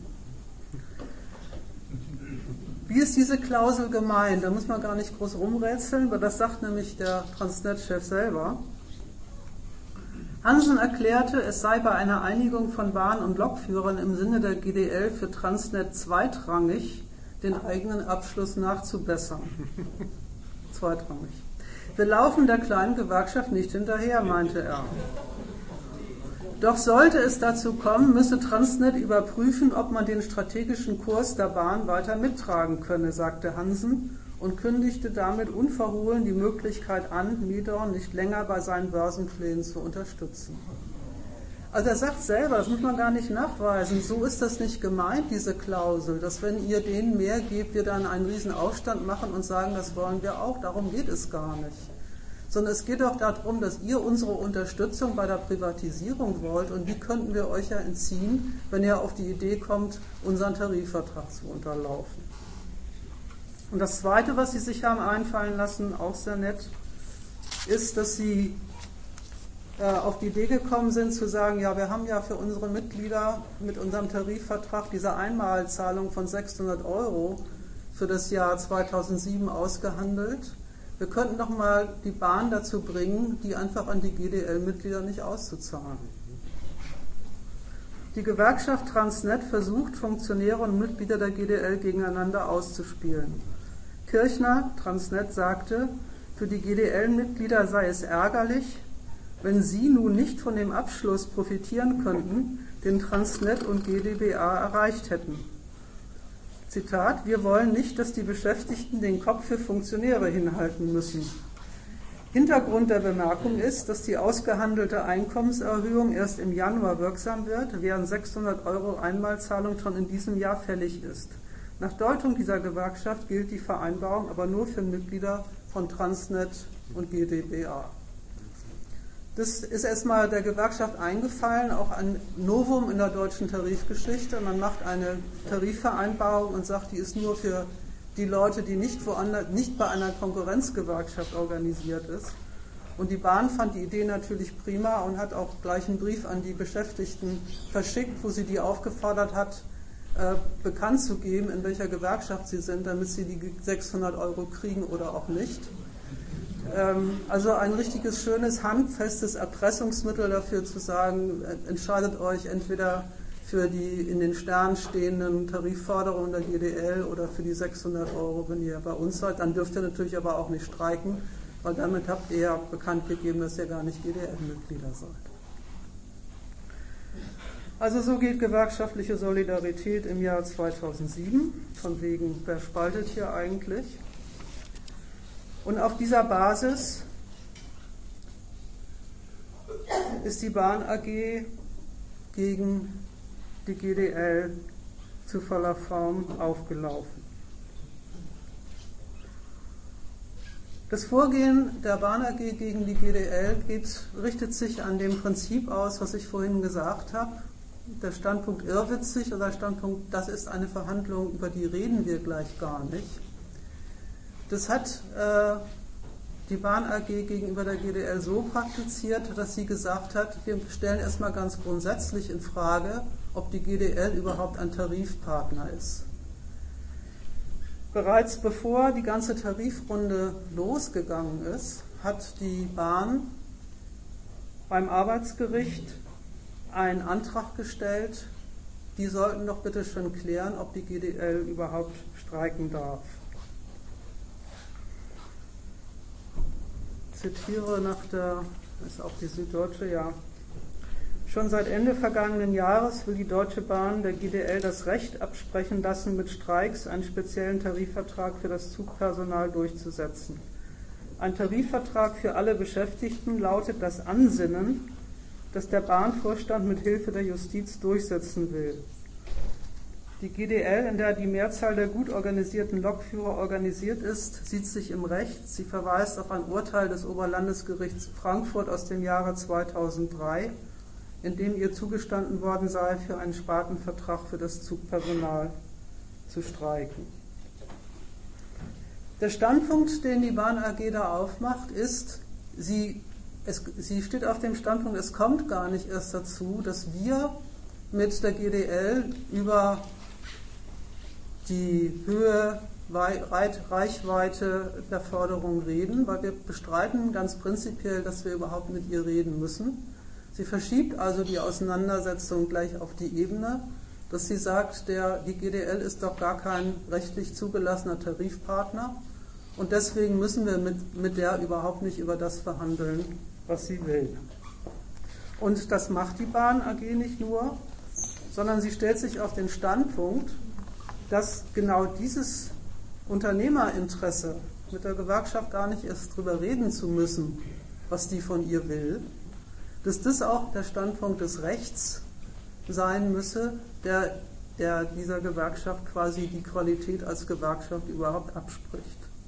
B: Wie ist diese Klausel gemeint? Da muss man gar nicht groß rumrätseln, weil das sagt nämlich der Transnet-Chef selber. Hansen erklärte, es sei bei einer Einigung von Bahn- und Lokführern im Sinne der GDL für Transnet zweitrangig, den eigenen Abschluss nachzubessern. Zweitrangig. Wir laufen der kleinen Gewerkschaft nicht hinterher, meinte er. Doch sollte es dazu kommen, müsse Transnet überprüfen, ob man den strategischen Kurs der Bahn weiter mittragen könne, sagte Hansen und kündigte damit unverhohlen die Möglichkeit an, Meador nicht länger bei seinen Börsenplänen zu unterstützen. Also er sagt selber, das muss man gar nicht nachweisen, so ist das nicht gemeint, diese Klausel, dass wenn ihr denen mehr gebt, wir dann einen riesen Aufstand machen und sagen, das wollen wir auch, darum geht es gar nicht. Sondern es geht doch darum, dass ihr unsere Unterstützung bei der Privatisierung wollt und die könnten wir euch ja entziehen, wenn ihr auf die Idee kommt, unseren Tarifvertrag zu unterlaufen. Und das Zweite, was sie sich haben einfallen lassen, auch sehr nett, ist, dass sie auf die Idee gekommen sind zu sagen, ja, wir haben ja für unsere Mitglieder mit unserem Tarifvertrag diese Einmalzahlung von 600 € für das Jahr 2007 ausgehandelt. Wir könnten doch mal die Bahn dazu bringen, die einfach an die GDL-Mitglieder nicht auszuzahlen. Die Gewerkschaft Transnet versucht, Funktionäre und Mitglieder der GDL gegeneinander auszuspielen. Kirchner, Transnet, sagte, für die GDL-Mitglieder sei es ärgerlich, wenn sie nun nicht von dem Abschluss profitieren könnten, den Transnet und GdBA erreicht hätten. Zitat, wir wollen nicht, dass die Beschäftigten den Kopf für Funktionäre hinhalten müssen. Hintergrund der Bemerkung ist, dass die ausgehandelte Einkommenserhöhung erst im Januar wirksam wird, während 600 € Einmalzahlung schon in diesem Jahr fällig ist. Nach Deutung dieser Gewerkschaft gilt die Vereinbarung aber nur für Mitglieder von Transnet und GdBA. Das ist erstmal der Gewerkschaft eingefallen, auch ein Novum in der deutschen Tarifgeschichte. Man macht eine Tarifvereinbarung und sagt, die ist nur für die Leute, die nicht bei einer Konkurrenzgewerkschaft organisiert ist. Und die Bahn fand die Idee natürlich prima und hat auch gleich einen Brief an die Beschäftigten verschickt, wo sie die aufgefordert hat, bekannt zu geben, in welcher Gewerkschaft sie sind, damit sie die 600 € kriegen oder auch nicht. Also ein richtiges, schönes, handfestes Erpressungsmittel dafür zu sagen, entscheidet euch entweder für die in den Sternen stehenden Tarifforderungen der GDL oder für die 600 €, wenn ihr bei uns seid. Dann dürft ihr natürlich aber auch nicht streiken, weil damit habt ihr ja bekannt gegeben, dass ihr gar nicht GDL-Mitglieder seid. Also so geht gewerkschaftliche Solidarität im Jahr 2007, von wegen, wer spaltet hier eigentlich? Und auf dieser Basis ist die Bahn AG gegen die GDL zu voller Form aufgelaufen. Das Vorgehen der Bahn AG gegen die GDL richtet sich an dem Prinzip aus, was ich vorhin gesagt habe. Der Standpunkt irrwitzig oder der Standpunkt, das ist eine Verhandlung, über die reden wir gleich gar nicht. Das hat die Bahn AG gegenüber der GDL so praktiziert, dass sie gesagt hat, wir stellen erstmal ganz grundsätzlich in Frage, ob die GDL überhaupt ein Tarifpartner ist. Bereits bevor die ganze Tarifrunde losgegangen ist, hat die Bahn beim Arbeitsgericht einen Antrag gestellt, die sollten doch bitte schon klären, ob die GDL überhaupt streiken darf. Ich zitiere ist auch die Süddeutsche, ja. Schon seit Ende vergangenen Jahres will die Deutsche Bahn der GDL das Recht absprechen lassen, mit Streiks einen speziellen Tarifvertrag für das Zugpersonal durchzusetzen. Ein Tarifvertrag für alle Beschäftigten lautet das Ansinnen, das der Bahnvorstand mit Hilfe der Justiz durchsetzen will. Die GDL, in der die Mehrzahl der gut organisierten Lokführer organisiert ist, sieht sich im Recht. Sie verweist auf ein Urteil des Oberlandesgerichts Frankfurt aus dem Jahre 2003, in dem ihr zugestanden worden sei, für einen Spartenvertrag für das Zugpersonal zu streiken. Der Standpunkt, den die Bahn AG da aufmacht, ist, sie steht auf dem Standpunkt, es kommt gar nicht erst dazu, dass wir mit der GDL über die Höhe, Reichweite der Forderung reden, weil wir bestreiten ganz prinzipiell, dass wir überhaupt mit ihr reden müssen. Sie verschiebt also die Auseinandersetzung gleich auf die Ebene, dass sie sagt, die GDL ist doch gar kein rechtlich zugelassener Tarifpartner und deswegen müssen wir mit der überhaupt nicht über das verhandeln, was sie will. Und das macht die Bahn AG nicht nur, sondern sie stellt sich auf den Standpunkt, dass genau dieses Unternehmerinteresse, mit der Gewerkschaft gar nicht erst drüber reden zu müssen, was die von ihr will, dass das auch der Standpunkt des Rechts sein müsse, der dieser Gewerkschaft quasi die Qualität als Gewerkschaft überhaupt abspricht.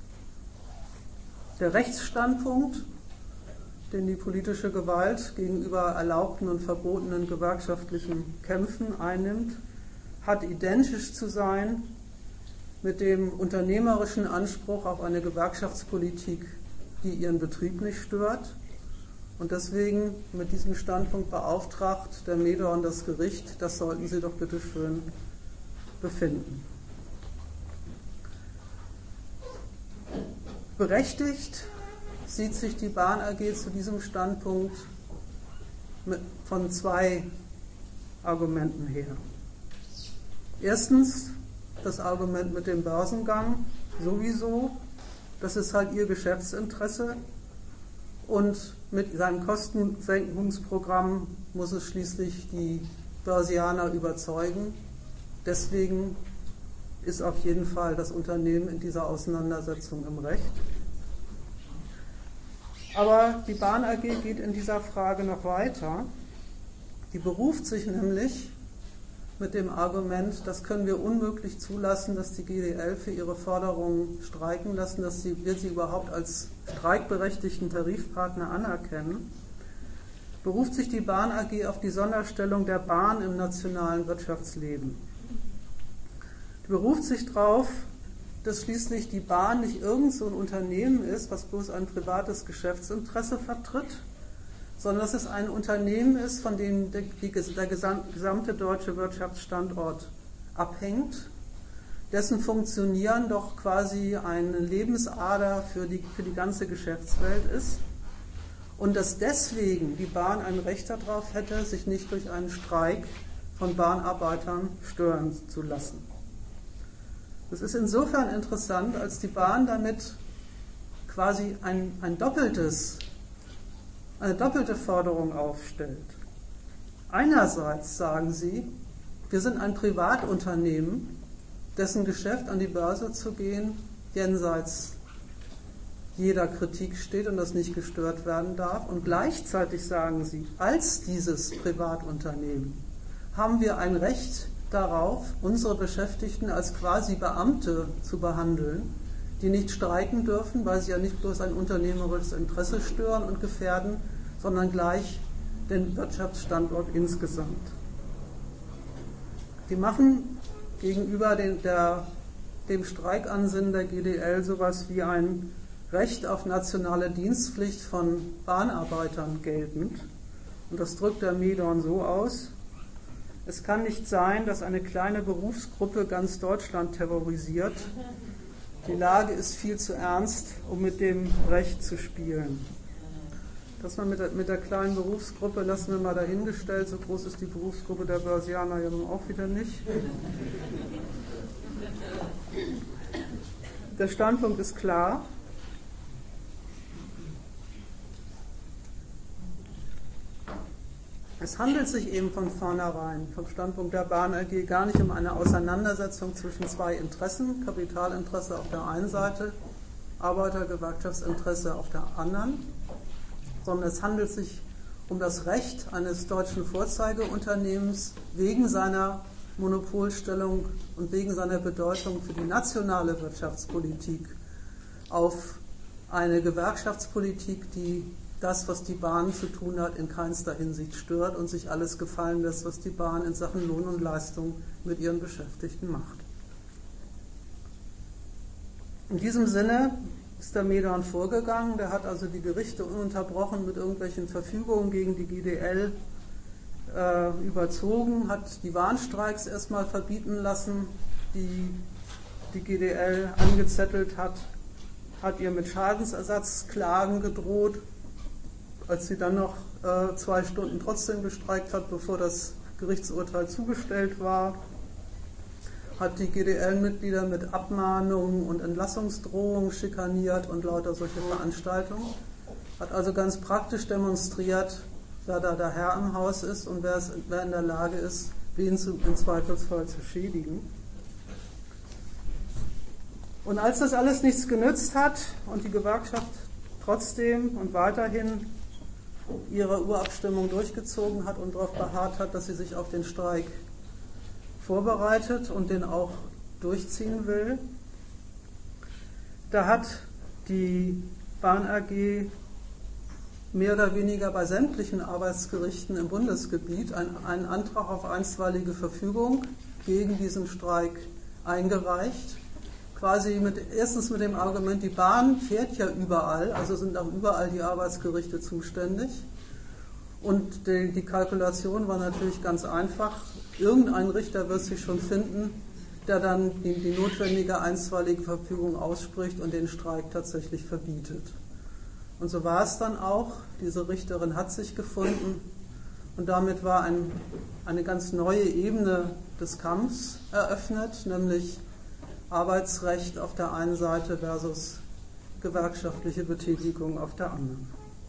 B: Der Rechtsstandpunkt, den die politische Gewalt gegenüber erlaubten und verbotenen gewerkschaftlichen Kämpfen einnimmt, hat identisch zu sein mit dem unternehmerischen Anspruch auf eine Gewerkschaftspolitik, die ihren Betrieb nicht stört. Und deswegen mit diesem Standpunkt beauftragt der Medorn das Gericht, das sollten Sie doch bitte schön befinden. Berechtigt sieht sich die Bahn AG zu diesem Standpunkt von zwei Argumenten her. Erstens das Argument mit dem Börsengang sowieso, das ist halt ihr Geschäftsinteresse und mit seinem Kostensenkungsprogramm muss es schließlich die Börsianer überzeugen. Deswegen ist auf jeden Fall das Unternehmen in dieser Auseinandersetzung im Recht. Aber die Bahn AG geht in dieser Frage noch weiter. Die beruft sich nämlich mit dem Argument, das können wir unmöglich zulassen, dass die GDL für ihre Forderungen streiken lassen, wir sie überhaupt als streikberechtigten Tarifpartner anerkennen, beruft sich die Bahn AG auf die Sonderstellung der Bahn im nationalen Wirtschaftsleben. Die beruft sich darauf, dass schließlich die Bahn nicht irgend so ein Unternehmen ist, was bloß ein privates Geschäftsinteresse vertritt, sondern dass es ein Unternehmen ist, von dem der gesamte deutsche Wirtschaftsstandort abhängt, dessen Funktionieren doch quasi eine Lebensader für die ganze Geschäftswelt ist und dass deswegen die Bahn ein Recht darauf hätte, sich nicht durch einen Streik von Bahnarbeitern stören zu lassen. Das ist insofern interessant, als die Bahn damit quasi eine doppelte Forderung aufstellt. Einerseits sagen sie, wir sind ein Privatunternehmen, dessen Geschäft an die Börse zu gehen jenseits jeder Kritik steht und das nicht gestört werden darf. Und gleichzeitig sagen sie, als dieses Privatunternehmen haben wir ein Recht darauf, unsere Beschäftigten als quasi Beamte zu behandeln, die nicht streiken dürfen, weil sie ja nicht bloß ein unternehmerisches Interesse stören und gefährden, sondern gleich den Wirtschaftsstandort insgesamt. Die machen gegenüber dem Streikansinnen der GDL sowas wie ein Recht auf nationale Dienstpflicht von Bahnarbeitern geltend. Und das drückt der Medorn so aus: Es kann nicht sein, dass eine kleine Berufsgruppe ganz Deutschland terrorisiert. Die Lage ist viel zu ernst, um mit dem Recht zu spielen. Das mal mit der kleinen Berufsgruppe lassen wir mal dahingestellt. So groß ist die Berufsgruppe der Börsianer ja nun auch wieder nicht. Der Standpunkt ist klar. Es handelt sich eben von vornherein, vom Standpunkt der Bahn AG, gar nicht um eine Auseinandersetzung zwischen zwei Interessen, Kapitalinteresse auf der einen Seite, Arbeitergewerkschaftsinteresse auf der anderen, sondern es handelt sich um das Recht eines deutschen Vorzeigeunternehmens wegen seiner Monopolstellung und wegen seiner Bedeutung für die nationale Wirtschaftspolitik auf eine Gewerkschaftspolitik, die das, was die Bahn zu tun hat, in keinster Hinsicht stört und sich alles gefallen lässt, was die Bahn in Sachen Lohn und Leistung mit ihren Beschäftigten macht. In diesem Sinne ist der Medorn vorgegangen, der hat also die Gerichte ununterbrochen mit irgendwelchen Verfügungen gegen die GDL überzogen, hat die Warnstreiks erstmal verbieten lassen, die die GDL angezettelt hat ihr mit Schadensersatzklagen gedroht, als sie dann noch 2 Stunden trotzdem gestreikt hat, bevor das Gerichtsurteil zugestellt war, hat die GDL-Mitglieder mit Abmahnungen und Entlassungsdrohungen schikaniert und lauter solche Veranstaltungen, hat also ganz praktisch demonstriert, wer da der Herr im Haus ist und wer in der Lage ist, wen im Zweifelsfall zu schädigen. Und als das alles nichts genützt hat und die Gewerkschaft trotzdem und weiterhin ihre Urabstimmung durchgezogen hat und darauf beharrt hat, dass sie sich auf den Streik vorbereitet und den auch durchziehen will, da hat die Bahn AG mehr oder weniger bei sämtlichen Arbeitsgerichten im Bundesgebiet einen Antrag auf einstweilige Verfügung gegen diesen Streik eingereicht. Quasi erstens mit dem Argument, die Bahn fährt ja überall, also sind auch überall die Arbeitsgerichte zuständig. Und die Kalkulation war natürlich ganz einfach. Irgendein Richter wird sich schon finden, der dann die notwendige einstweilige Verfügung ausspricht und den Streik tatsächlich verbietet. Und so war es dann auch. Diese Richterin hat sich gefunden und damit war eine ganz neue Ebene des Kampfs eröffnet, nämlich Arbeitsrecht auf der einen Seite versus gewerkschaftliche Betätigung auf der anderen.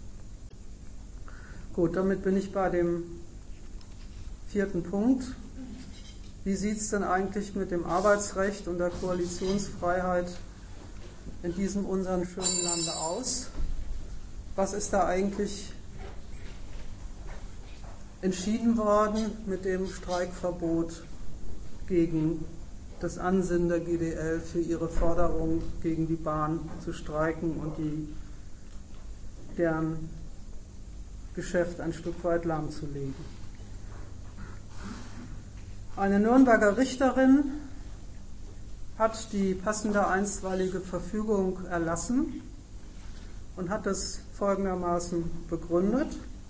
B: Gut, damit bin ich bei dem 4. Punkt. Wie sieht es denn eigentlich mit dem Arbeitsrecht und der Koalitionsfreiheit in diesem unseren schönen Lande aus? Was ist da eigentlich entschieden worden mit dem Streikverbot gegen das Ansinnen der GDL für ihre Forderung gegen die Bahn zu streiken und deren Geschäft ein Stück weit lahmzulegen? Eine Nürnberger Richterin hat die passende einstweilige Verfügung erlassen und hat es folgendermaßen begründet.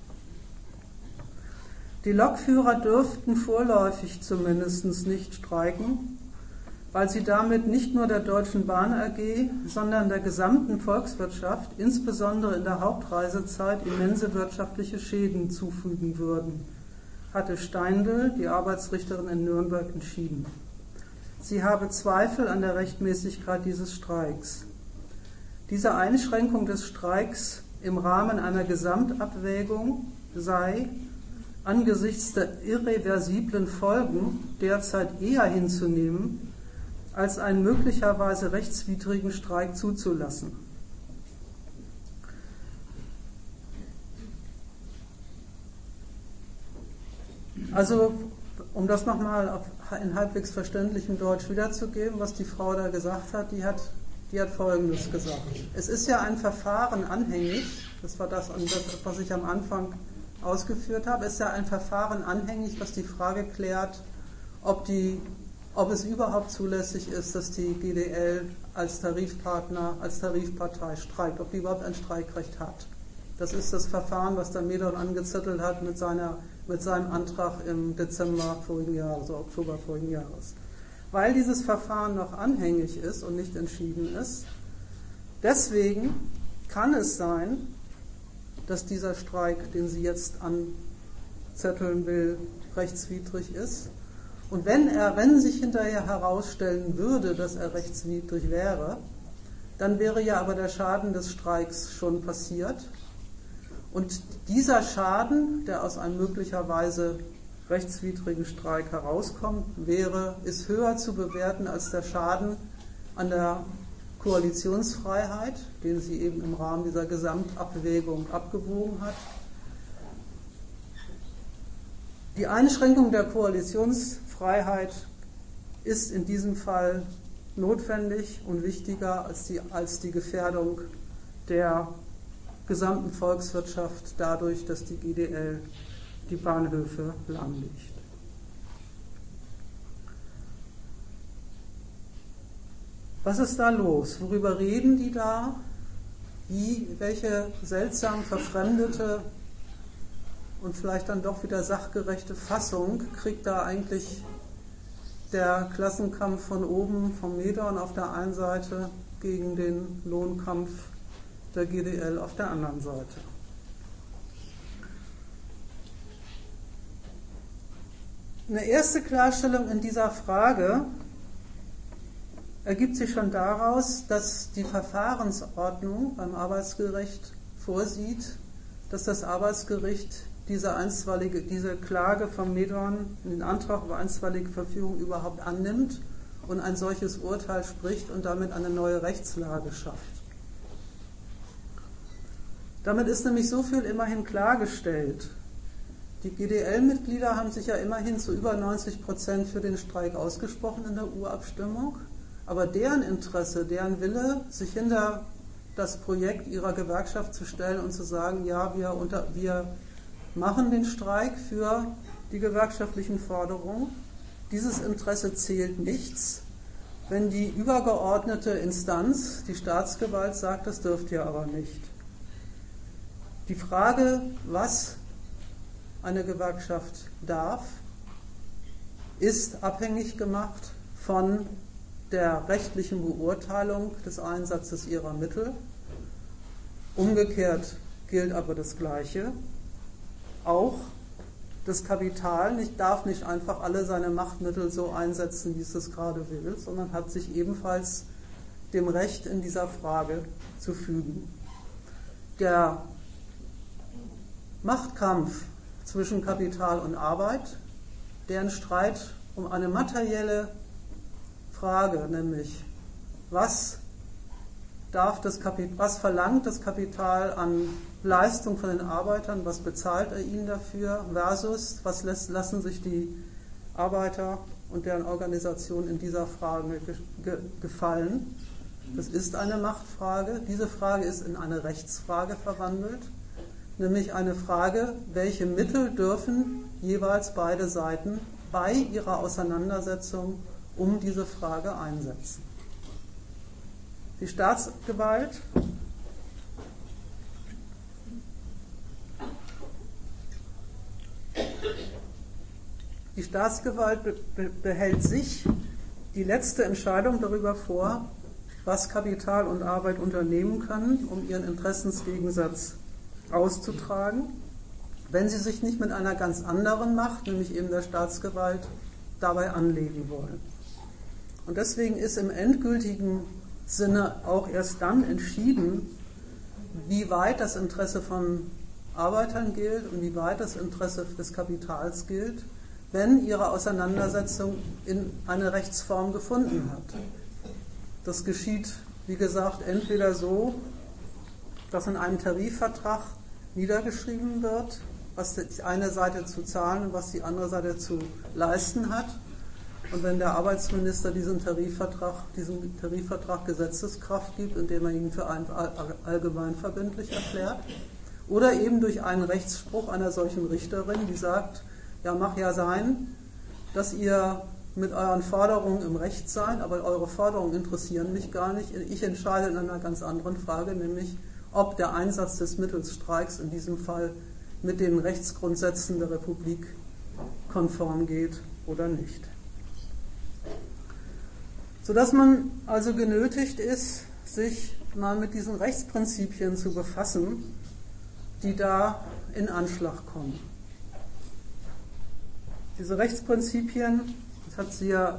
B: Die Lokführer dürften vorläufig zumindest nicht streiken, weil sie damit nicht nur der Deutschen Bahn AG, sondern der gesamten Volkswirtschaft, insbesondere in der Hauptreisezeit, immense wirtschaftliche Schäden zufügen würden, hatte Steindl, die Arbeitsrichterin in Nürnberg, entschieden. Sie habe Zweifel an der Rechtmäßigkeit dieses Streiks. Diese Einschränkung des Streiks im Rahmen einer Gesamtabwägung sei angesichts der irreversiblen Folgen derzeit eher hinzunehmen, als einen möglicherweise rechtswidrigen Streik zuzulassen. Also, um das nochmal in halbwegs verständlichem Deutsch wiederzugeben, was die Frau da gesagt hat, die hat Folgendes gesagt. Es ist ja ein Verfahren anhängig, das war das, was ich am Anfang ausgeführt habe, ist ja ein Verfahren anhängig, was die Frage klärt, ob es überhaupt zulässig ist, dass die GDL als Tarifpartner, als Tarifpartei streikt, ob die überhaupt ein Streikrecht hat. Das ist das Verfahren, was der Medorn angezettelt hat mit seinem Antrag im Dezember vorigen Jahres, also Oktober vorigen Jahres. Weil dieses Verfahren noch anhängig ist und nicht entschieden ist, deswegen kann es sein, dass dieser Streik, den sie jetzt anzetteln will, rechtswidrig ist. Und wenn sich hinterher herausstellen würde, dass er rechtswidrig wäre, dann wäre ja aber der Schaden des Streiks schon passiert. Und dieser Schaden, der aus einem möglicherweise rechtswidrigen Streik herauskommt, ist höher zu bewerten als der Schaden an der Koalitionsfreiheit, den sie eben im Rahmen dieser Gesamtabwägung abgewogen hat. Die Einschränkung der Koalitionsfreiheit ist in diesem Fall notwendig und wichtiger als die Gefährdung der gesamten Volkswirtschaft dadurch, dass die GDL die Bahnhöfe lahmlegt. Was ist da los? Worüber reden die da? Welche seltsam verfremdete und vielleicht dann doch wieder sachgerechte Fassung kriegt da eigentlich der Klassenkampf von oben vom Medon auf der einen Seite gegen den Lohnkampf der GDL auf der anderen Seite? Eine erste Klarstellung in dieser Frage ergibt sich schon daraus, dass die Verfahrensordnung beim Arbeitsgericht vorsieht, dass das Arbeitsgericht diese Klage vom Medon, den Antrag auf einstweilige Verfügung überhaupt annimmt und ein solches Urteil spricht und damit eine neue Rechtslage schafft. Damit ist nämlich so viel immerhin klargestellt. Die GDL-Mitglieder haben sich ja immerhin zu über 90% für den Streik ausgesprochen in der Urabstimmung, aber deren Interesse, deren Wille, sich hinter das Projekt ihrer Gewerkschaft zu stellen und zu sagen, ja, wir machen den Streik für die gewerkschaftlichen Forderungen, dieses Interesse zählt nichts, wenn die übergeordnete Instanz, die Staatsgewalt, sagt, das dürft ihr aber nicht. Die Frage, was eine Gewerkschaft darf, ist abhängig gemacht von der rechtlichen Beurteilung des Einsatzes ihrer Mittel. Umgekehrt gilt aber das Gleiche. Auch das Kapital darf nicht einfach alle seine Machtmittel so einsetzen, wie es es gerade will, sondern hat sich ebenfalls dem Recht in dieser Frage zu fügen. Der Machtkampf zwischen Kapital und Arbeit, deren Streit um eine materielle Frage, nämlich was verlangt das Kapital an Leistung von den Arbeitern, was bezahlt er ihnen dafür, versus was lassen sich die Arbeiter und deren Organisation in dieser Frage gefallen. Das ist eine Machtfrage. Diese Frage ist in eine Rechtsfrage verwandelt, nämlich eine Frage, welche Mittel dürfen jeweils beide Seiten bei ihrer Auseinandersetzung um diese Frage einsetzen. Die Staatsgewalt behält sich die letzte Entscheidung darüber vor, was Kapital und Arbeit unternehmen können, um ihren Interessensgegensatz auszutragen, wenn sie sich nicht mit einer ganz anderen Macht, nämlich eben der Staatsgewalt, dabei anlegen wollen. Und deswegen ist im endgültigen Sinne auch erst dann entschieden, wie weit das Interesse von Arbeitern gilt und wie weit das Interesse des Kapitals gilt, wenn ihre Auseinandersetzung in eine Rechtsform gefunden hat. Das geschieht, wie gesagt, entweder so, dass in einem Tarifvertrag niedergeschrieben wird, was die eine Seite zu zahlen und was die andere Seite zu leisten hat. Und wenn der Arbeitsminister diesen Tarifvertrag Gesetzeskraft gibt, indem er ihn für allgemeinverbindlich erklärt, oder eben durch einen Rechtsspruch einer solchen Richterin, die sagt, ja, mag ja sein, dass ihr mit euren Forderungen im Recht seid, aber eure Forderungen interessieren mich gar nicht. Ich entscheide in einer ganz anderen Frage, nämlich ob der Einsatz des Mittelstreiks in diesem Fall mit den Rechtsgrundsätzen der Republik konform geht oder nicht. Sodass man also genötigt ist, sich mal mit diesen Rechtsprinzipien zu befassen, die da in Anschlag kommen. Diese Rechtsprinzipien, das hat sie ja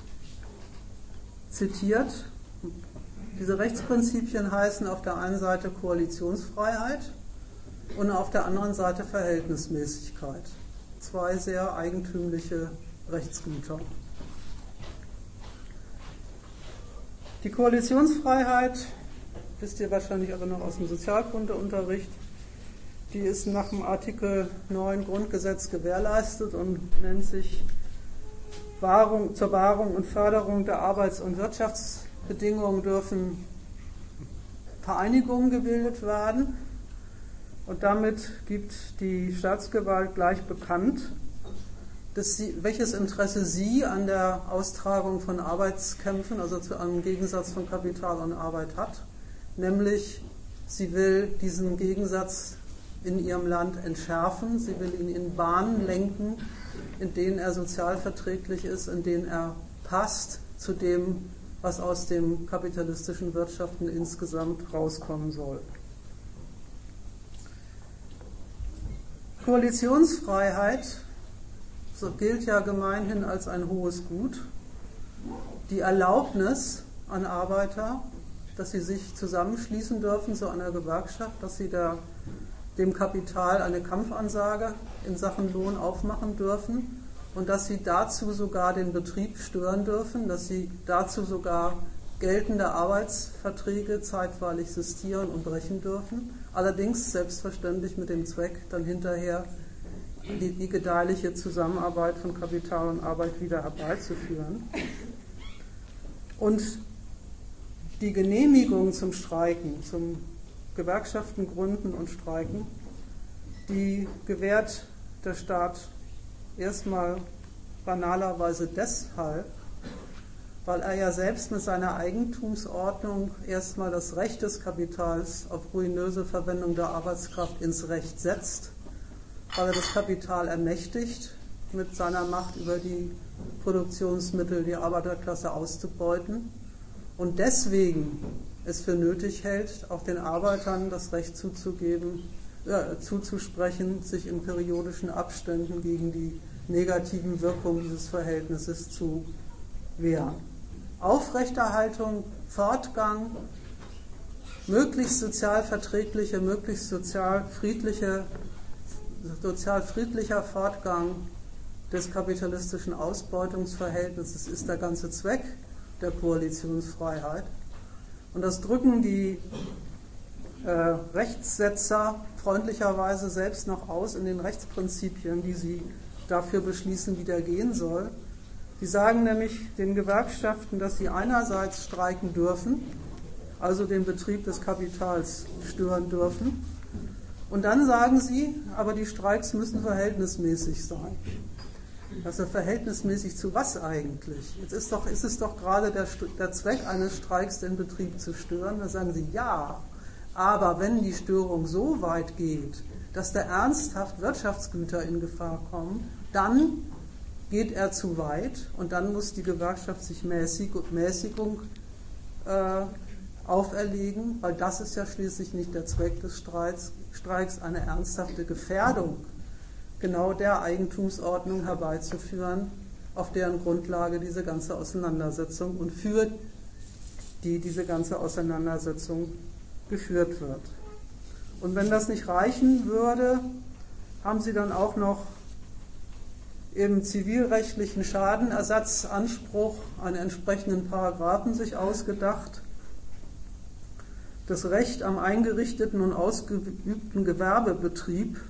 B: zitiert, diese Rechtsprinzipien heißen auf der einen Seite Koalitionsfreiheit, und auf der anderen Seite Verhältnismäßigkeit. Zwei sehr eigentümliche Rechtsgüter. Die Koalitionsfreiheit, wisst ihr wahrscheinlich aber noch aus dem Sozialkundeunterricht, die ist nach dem Artikel 9 Grundgesetz gewährleistet und nennt sich zur Wahrung und Förderung der Arbeits- und Wirtschaftsbedingungen dürfen Vereinigungen gebildet werden. Und damit gibt die Staatsgewalt gleich bekannt, welches Interesse sie an der Austragung von Arbeitskämpfen, also zu einem Gegensatz von Kapital und Arbeit hat. Nämlich, sie will diesen Gegensatz in ihrem Land entschärfen, sie will ihn in Bahnen lenken, in denen er sozialverträglich ist, in denen er passt zu dem, was aus dem kapitalistischen Wirtschaften insgesamt rauskommen soll. Koalitionsfreiheit gilt ja gemeinhin als ein hohes Gut. Die Erlaubnis an Arbeiter, dass sie sich zusammenschließen dürfen zu einer Gewerkschaft, dass sie dem Kapital eine Kampfansage in Sachen Lohn aufmachen dürfen und dass sie dazu sogar den Betrieb stören dürfen, dass sie dazu sogar geltende Arbeitsverträge zeitweilig sistieren und brechen dürfen. Allerdings selbstverständlich mit dem Zweck, dann hinterher die gedeihliche Zusammenarbeit von Kapital und Arbeit wieder herbeizuführen. Und die Genehmigung zum Streiken, zum Gewerkschaften gründen und streiken, die gewährt der Staat erstmal banalerweise deshalb, weil er ja selbst mit seiner Eigentumsordnung erstmal das Recht des Kapitals auf ruinöse Verwendung der Arbeitskraft ins Recht setzt, weil er das Kapital ermächtigt, mit seiner Macht über die Produktionsmittel die Arbeiterklasse auszubeuten und deswegen es für nötig hält, auch den Arbeitern das Recht zuzusprechen, sich in periodischen Abständen gegen die negativen Wirkungen dieses Verhältnisses zu wehren. Aufrechterhaltung, Fortgang, möglichst sozial verträgliche, möglichst sozial friedlicher Fortgang des kapitalistischen Ausbeutungsverhältnisses ist der ganze Zweck der Koalitionsfreiheit. Und das drücken die Rechtssetzer freundlicherweise selbst noch aus in den Rechtsprinzipien, die sie dafür beschließen, wie der gehen soll. Die sagen nämlich den Gewerkschaften, dass sie einerseits streiken dürfen, also den Betrieb des Kapitals stören dürfen. Und dann sagen sie, aber die Streiks müssen verhältnismäßig sein. Also verhältnismäßig zu was eigentlich? Jetzt ist es doch gerade der Zweck eines Streiks, den Betrieb zu stören. Da sagen sie, ja, aber wenn die Störung so weit geht, dass da ernsthaft Wirtschaftsgüter in Gefahr kommen, dann geht er zu weit und dann muss die Gewerkschaft sich Mäßigung auferlegen, weil das ist ja schließlich nicht der Zweck des Streiks, eine ernsthafte Gefährdung genau der Eigentumsordnung herbeizuführen, auf deren Grundlage diese ganze Auseinandersetzung und für die diese ganze Auseinandersetzung geführt wird. Und wenn das nicht reichen würde, haben sie dann auch noch im zivilrechtlichen Schadenersatzanspruch einen entsprechenden Paragraphen sich ausgedacht. Das Recht am eingerichteten und ausgeübten Gewerbebetrieb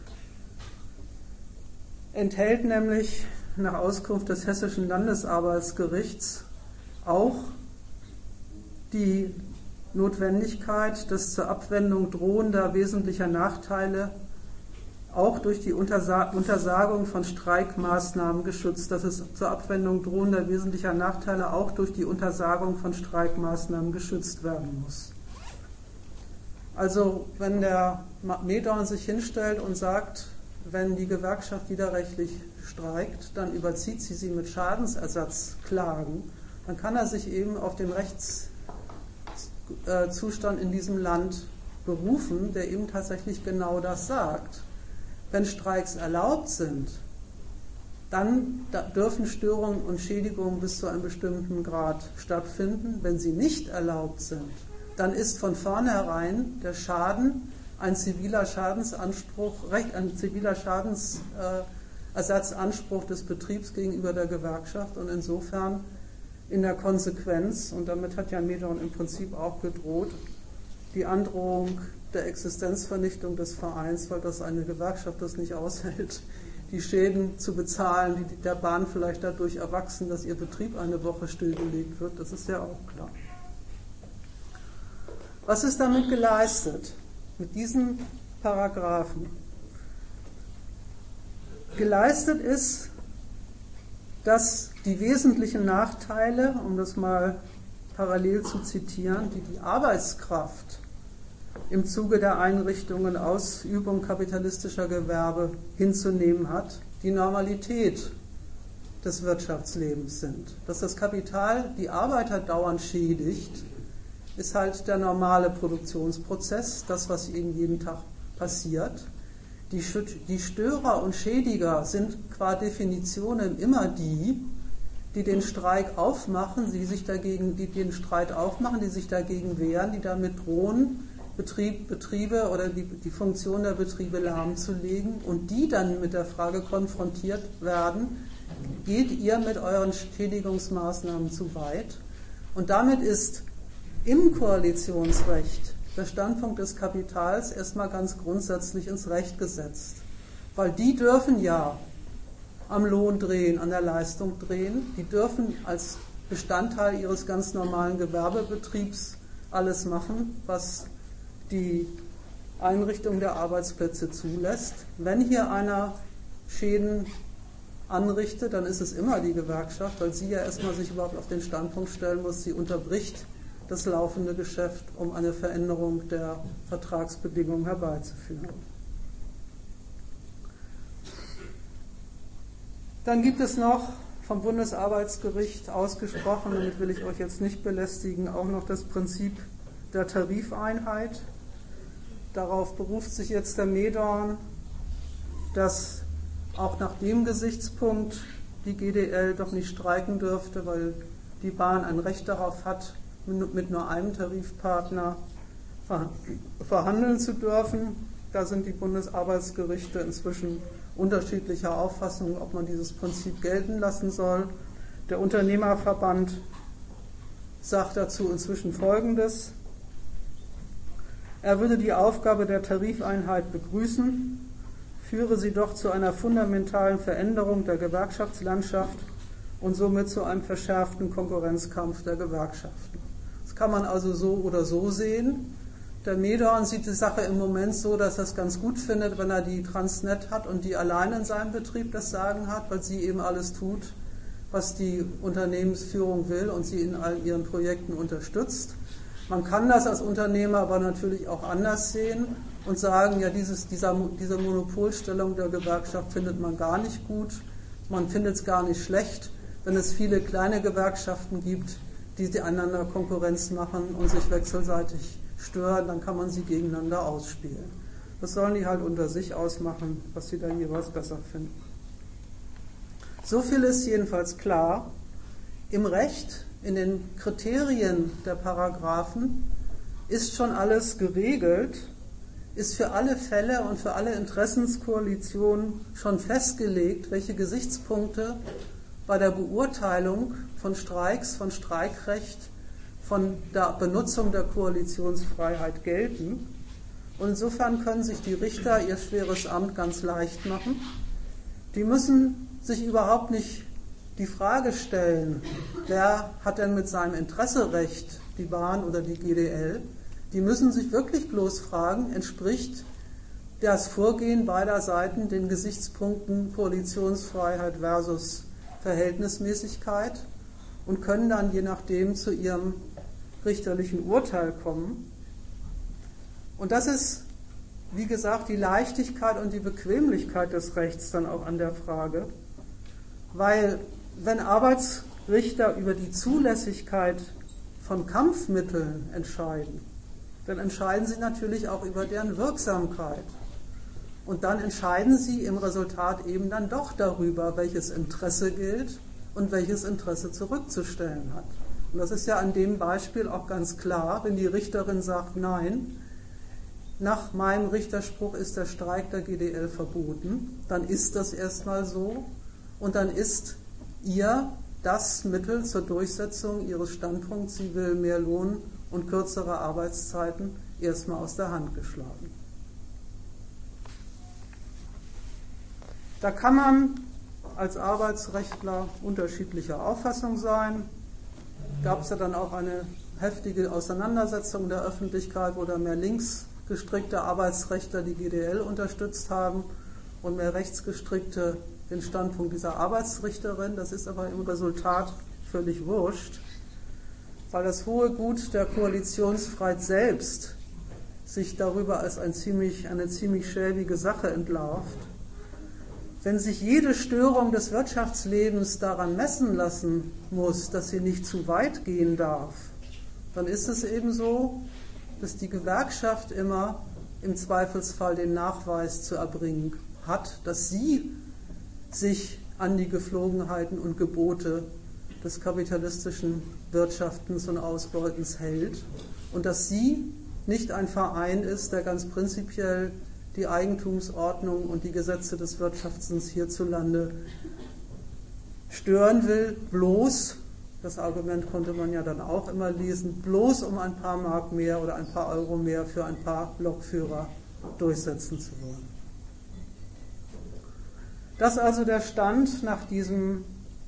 B: enthält nämlich nach Auskunft des Hessischen Landesarbeitsgerichts auch die Notwendigkeit des zur Abwendung drohender wesentlicher Nachteile auch durch die Untersagung von Streikmaßnahmen geschützt, dass es zur Abwendung drohender wesentlicher Nachteile auch durch die Untersagung von Streikmaßnahmen geschützt werden muss. Also wenn der Medorn sich hinstellt und sagt, wenn die Gewerkschaft widerrechtlich streikt, dann überzieht sie mit Schadensersatzklagen, dann kann er sich eben auf den Rechtszustand in diesem Land berufen, der eben tatsächlich genau das sagt. Wenn Streiks erlaubt sind, dann dürfen Störungen und Schädigungen bis zu einem bestimmten Grad stattfinden. Wenn sie nicht erlaubt sind, dann ist von vornherein der Schaden ein ziviler Schadensersatzanspruch des Betriebs gegenüber der Gewerkschaft und insofern in der Konsequenz, und damit hat ja Medon im Prinzip auch gedroht, die Androhung der Existenzvernichtung des Vereins, weil das eine Gewerkschaft das nicht aushält, die Schäden zu bezahlen, die der Bahn vielleicht dadurch erwachsen, dass ihr Betrieb eine Woche stillgelegt wird, das ist ja auch klar. Was ist damit geleistet? Mit diesen Paragraphen? Geleistet ist, dass die wesentlichen Nachteile, um das mal parallel zu zitieren, die die Arbeitskraft im Zuge der Einrichtung und Ausübung kapitalistischer Gewerbe hinzunehmen hat, die Normalität des Wirtschaftslebens sind. Dass das Kapital die Arbeiter dauernd schädigt, ist halt der normale Produktionsprozess, das, was ihnen jeden Tag passiert. Die Störer und Schädiger sind qua Definition immer die den Streik aufmachen, die den Streit aufmachen, die sich dagegen wehren, die damit drohen, Betriebe oder die Funktion der Betriebe lahmzulegen und die dann mit der Frage konfrontiert werden, geht ihr mit euren Schädigungsmaßnahmen zu weit? Und damit ist im Koalitionsrecht der Standpunkt des Kapitals erstmal ganz grundsätzlich ins Recht gesetzt. Weil die dürfen ja am Lohn drehen, an der Leistung drehen, die dürfen als Bestandteil ihres ganz normalen Gewerbebetriebs alles machen, was die Einrichtung der Arbeitsplätze zulässt. Wenn hier einer Schäden anrichtet, dann ist es immer die Gewerkschaft, weil sie ja erstmal sich überhaupt auf den Standpunkt stellen muss, sie unterbricht das laufende Geschäft, um eine Veränderung der Vertragsbedingungen herbeizuführen. Dann gibt es noch vom Bundesarbeitsgericht ausgesprochen, damit will ich euch jetzt nicht belästigen, auch noch das Prinzip der Tarifeinheit. Darauf beruft sich jetzt der Medon, dass auch nach dem Gesichtspunkt die GDL doch nicht streiken dürfte, weil die Bahn ein Recht darauf hat, mit nur einem Tarifpartner verhandeln zu dürfen. Da sind die Bundesarbeitsgerichte inzwischen unterschiedlicher Auffassung, ob man dieses Prinzip gelten lassen soll. Der Unternehmerverband sagt dazu inzwischen Folgendes: Er würde die Aufgabe der Tarifeinheit begrüßen, führe sie doch zu einer fundamentalen Veränderung der Gewerkschaftslandschaft und somit zu einem verschärften Konkurrenzkampf der Gewerkschaften. Das kann man also so oder so sehen. Der Medon sieht die Sache im Moment so, dass er es ganz gut findet, wenn er die Transnet hat und die allein in seinem Betrieb das Sagen hat, weil sie eben alles tut, was die Unternehmensführung will und sie in all ihren Projekten unterstützt. Man kann das als Unternehmer aber natürlich auch anders sehen und sagen, ja, diese Monopolstellung der Gewerkschaft findet man gar nicht gut, man findet es gar nicht schlecht, wenn es viele kleine Gewerkschaften gibt, die einander Konkurrenz machen und sich wechselseitig stören, dann kann man sie gegeneinander ausspielen. Das sollen die halt unter sich ausmachen, was sie dann jeweils besser finden. So viel ist jedenfalls klar. Im Recht, in den Kriterien der Paragraphen, ist schon alles geregelt, ist für alle Fälle und für alle Interessenskoalitionen schon festgelegt, welche Gesichtspunkte bei der Beurteilung von Streiks, von Streikrecht, von der Benutzung der Koalitionsfreiheit gelten. Und insofern können sich die Richter ihr schweres Amt ganz leicht machen. Die müssen sich überhaupt nicht die Frage stellen, wer hat denn mit seinem Interesse recht, die Bahn oder die GDL. Die müssen sich wirklich bloß fragen, entspricht das Vorgehen beider Seiten den Gesichtspunkten Koalitionsfreiheit versus Verhältnismäßigkeit und können dann je nachdem zu ihrem richterlichen Urteil kommen. Und das ist, wie gesagt, die Leichtigkeit und die Bequemlichkeit des Rechts dann auch an der Frage, weil wenn Arbeitsrichter über die Zulässigkeit von Kampfmitteln entscheiden, dann entscheiden sie natürlich auch über deren Wirksamkeit. Und dann entscheiden sie im Resultat eben dann doch darüber, welches Interesse gilt und welches Interesse zurückzustellen hat. Und das ist ja an dem Beispiel auch ganz klar, wenn die Richterin sagt, nein, nach meinem Richterspruch ist der Streik der GDL verboten, dann ist das erstmal so und dann ist ihr das Mittel zur Durchsetzung ihres Standpunkts, sie will mehr Lohn und kürzere Arbeitszeiten, erstmal aus der Hand geschlagen. Da kann man als Arbeitsrechtler unterschiedlicher Auffassung sein. Gab es ja dann auch eine heftige Auseinandersetzung der Öffentlichkeit, wo da mehr links gestrickte Arbeitsrechtler die GDL unterstützt haben und mehr rechtsgestrickte den Standpunkt dieser Arbeitsrichterin. Das ist aber im Resultat völlig wurscht, weil das hohe Gut der Koalitionsfreiheit selbst sich darüber als eine ziemlich schäbige Sache entlarvt. Wenn sich jede Störung des Wirtschaftslebens daran messen lassen muss, dass sie nicht zu weit gehen darf, dann ist es eben so, dass die Gewerkschaft immer im Zweifelsfall den Nachweis zu erbringen hat, dass sie sich an die Geflogenheiten und Gebote des kapitalistischen Wirtschaftens und Ausbeutens hält und dass sie nicht ein Verein ist, der ganz prinzipiell die Eigentumsordnung und die Gesetze des Wirtschaftens hierzulande stören will, bloß, das Argument konnte man ja dann auch immer lesen, bloß um ein paar Mark mehr oder ein paar Euro mehr für ein paar Lokführer durchsetzen zu wollen. Das ist also der Stand nach diesem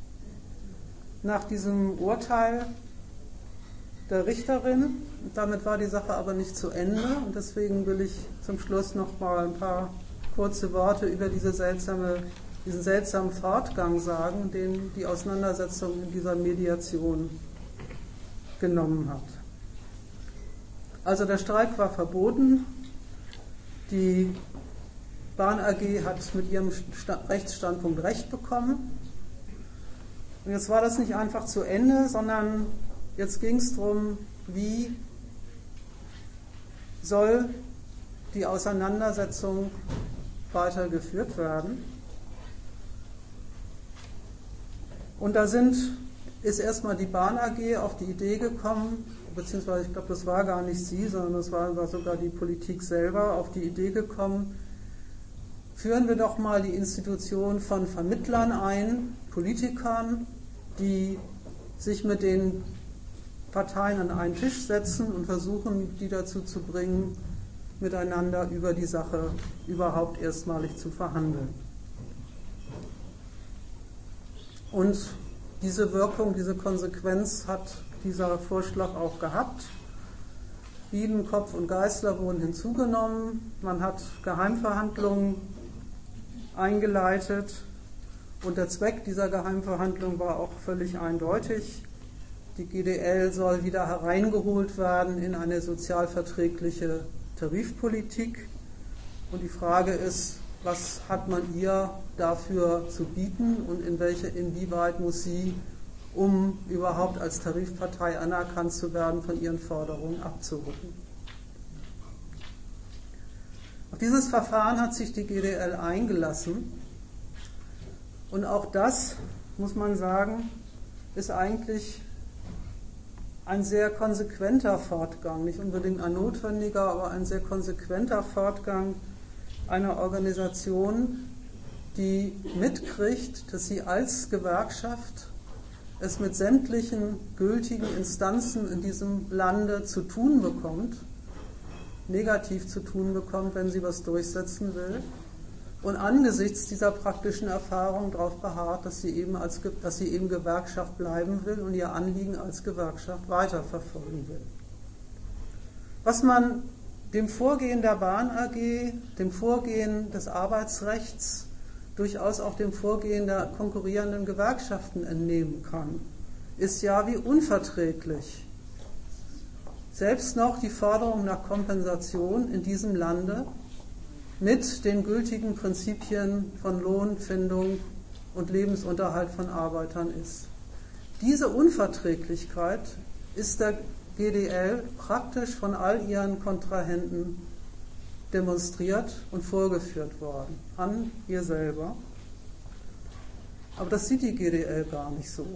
B: Urteil der Richterin. Und damit war die Sache aber nicht zu Ende und deswegen will ich zum Schluss noch mal ein paar kurze Worte über diesen seltsamen Fortgang sagen, den die Auseinandersetzung in dieser Mediation genommen hat. Also der Streik war verboten, die Bahn AG hat mit ihrem Rechtsstandpunkt Recht bekommen und jetzt war das nicht einfach zu Ende, sondern jetzt ging es darum, wie soll die Auseinandersetzung weitergeführt werden. Und da ist erstmal die Bahn AG auf die Idee gekommen, beziehungsweise ich glaube, das war gar nicht sie, sondern das war sogar die Politik selber auf die Idee gekommen, führen wir doch mal die Institution von Vermittlern ein, Politikern, die sich mit den Parteien an einen Tisch setzen und versuchen, die dazu zu bringen, miteinander über die Sache überhaupt erstmalig zu verhandeln. Und diese Wirkung, diese Konsequenz hat dieser Vorschlag auch gehabt. Biedenkopf und Geisler wurden hinzugenommen. Man hat Geheimverhandlungen eingeleitet und der Zweck dieser Geheimverhandlung war auch völlig eindeutig. Die GDL soll wieder hereingeholt werden in eine sozialverträgliche Tarifpolitik und die Frage ist, was hat man ihr dafür zu bieten und inwieweit muss sie, um überhaupt als Tarifpartei anerkannt zu werden, von ihren Forderungen abzurücken. Auf dieses Verfahren hat sich die GDL eingelassen und auch das, muss man sagen, ist eigentlich ein sehr konsequenter Fortgang, nicht unbedingt ein notwendiger, aber ein sehr konsequenter Fortgang einer Organisation, die mitkriegt, dass sie als Gewerkschaft es mit sämtlichen gültigen Instanzen in diesem Lande zu tun bekommt, negativ zu tun bekommt, wenn sie was durchsetzen will, und angesichts dieser praktischen Erfahrung darauf beharrt, dass sie eben Gewerkschaft bleiben will und ihr Anliegen als Gewerkschaft weiterverfolgen will. Was man dem Vorgehen der Bahn AG, dem Vorgehen des Arbeitsrechts, durchaus auch dem Vorgehen der konkurrierenden Gewerkschaften entnehmen kann, ist ja, wie unverträglich selbst noch die Forderung nach Kompensation in diesem Lande mit den gültigen Prinzipien von Lohnfindung und Lebensunterhalt von Arbeitern ist. Diese Unverträglichkeit ist der GDL praktisch von all ihren Kontrahenten demonstriert und vorgeführt worden, an ihr selber. Aber das sieht die GDL gar nicht so.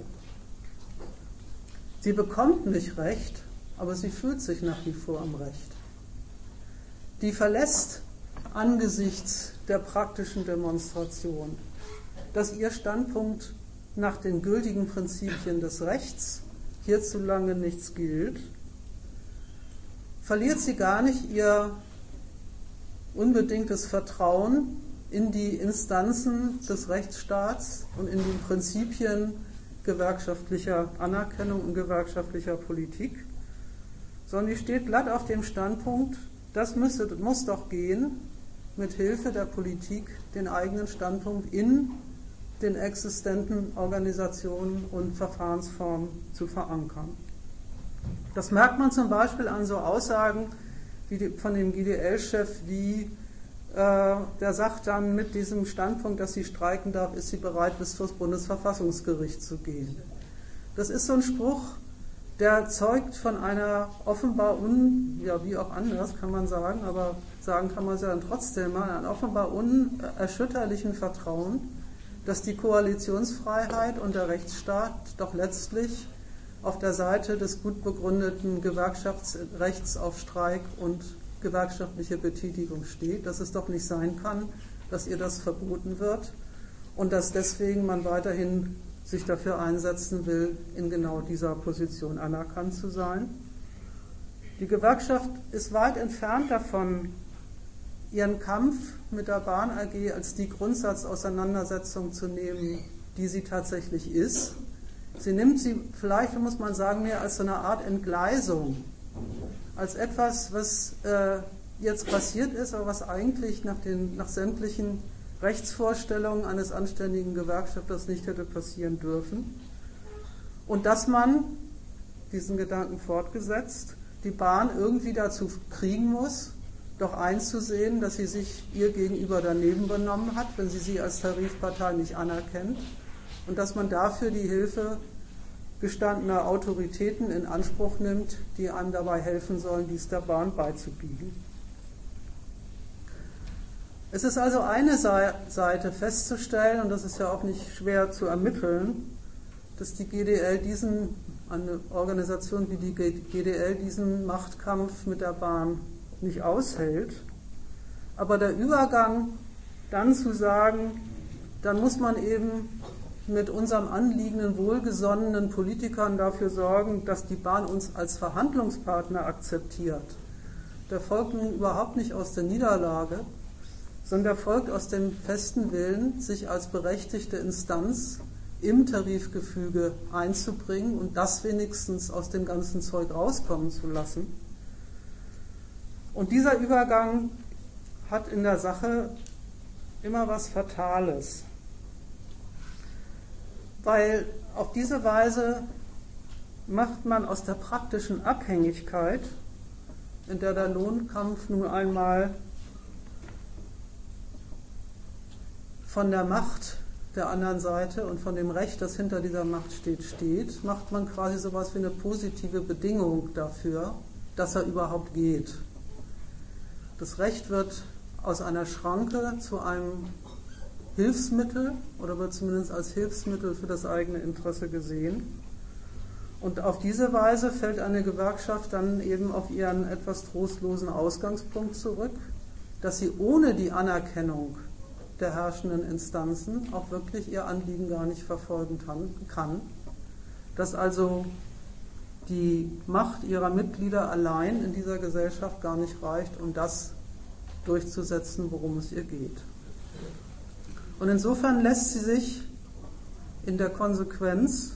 B: Sie bekommt nicht Recht, aber sie fühlt sich nach wie vor am Recht. die verlässt angesichts der praktischen Demonstration, dass ihr Standpunkt nach den gültigen Prinzipien des Rechts hierzulande nichts gilt, verliert sie gar nicht ihr unbedingtes Vertrauen in die Instanzen des Rechtsstaats und in die Prinzipien gewerkschaftlicher Anerkennung und gewerkschaftlicher Politik, sondern die steht glatt auf dem Standpunkt, das muss doch gehen, mit Hilfe der Politik den eigenen Standpunkt in den existenten Organisationen und Verfahrensformen zu verankern. Das merkt man zum Beispiel an so Aussagen wie von dem GDL-Chef, wie der sagt dann, mit diesem Standpunkt, dass sie streiken darf, ist sie bereit, bis vor das Bundesverfassungsgericht zu gehen. Das ist so ein Spruch, der zeugt von einer offenbar wie auch anders kann man sagen, aber sagen kann man es ja dann trotzdem mal, ein offenbar unerschütterlichen Vertrauen, dass die Koalitionsfreiheit und der Rechtsstaat doch letztlich auf der Seite des gut begründeten Gewerkschaftsrechts auf Streik und gewerkschaftliche Betätigung steht, dass es doch nicht sein kann, dass ihr das verboten wird und dass deswegen man weiterhin sich dafür einsetzen will, in genau dieser Position anerkannt zu sein. Die Gewerkschaft ist weit entfernt davon, ihren Kampf mit der Bahn AG als die Grundsatzauseinandersetzung zu nehmen, die sie tatsächlich ist. Sie nimmt sie vielleicht, muss man sagen, mehr als so eine Art Entgleisung, als etwas, was jetzt passiert ist, aber was eigentlich nach sämtlichen Rechtsvorstellungen eines anständigen Gewerkschafters nicht hätte passieren dürfen. Und dass man, diesen Gedanken fortgesetzt, die Bahn irgendwie dazu kriegen muss, doch einzusehen, dass sie sich ihr gegenüber daneben benommen hat, wenn sie als Tarifpartei nicht anerkennt, und dass man dafür die Hilfe gestandener Autoritäten in Anspruch nimmt, die einem dabei helfen sollen, dies der Bahn beizubiegen. Es ist also eine Seite festzustellen, und das ist ja auch nicht schwer zu ermitteln, dass die GDL eine Organisation wie die GDL diesen Machtkampf mit der Bahn nicht aushält. Aber der Übergang dann zu sagen, dann muss man eben mit unserem anliegenden, wohlgesonnenen Politikern dafür sorgen, dass die Bahn uns als Verhandlungspartner akzeptiert. Der folgt nun überhaupt nicht aus der Niederlage, sondern der folgt aus dem festen Willen, sich als berechtigte Instanz im Tarifgefüge einzubringen und das wenigstens aus dem ganzen Zeug rauskommen zu lassen. Und dieser Übergang hat in der Sache immer was Fatales, weil auf diese Weise macht man aus der praktischen Abhängigkeit, in der der Lohnkampf nun einmal von der Macht der anderen Seite und von dem Recht, das hinter dieser Macht steht, macht man quasi sowas wie eine positive Bedingung dafür, dass er überhaupt geht. Das Recht wird aus einer Schranke zu einem Hilfsmittel oder wird zumindest als Hilfsmittel für das eigene Interesse gesehen. Und auf diese Weise fällt eine Gewerkschaft dann eben auf ihren etwas trostlosen Ausgangspunkt zurück, dass sie ohne die Anerkennung der herrschenden Instanzen auch wirklich ihr Anliegen gar nicht verfolgen kann, dass also die Macht ihrer Mitglieder allein in dieser Gesellschaft gar nicht reicht, um das durchzusetzen, worum es ihr geht. Und insofern lässt sie sich in der Konsequenz,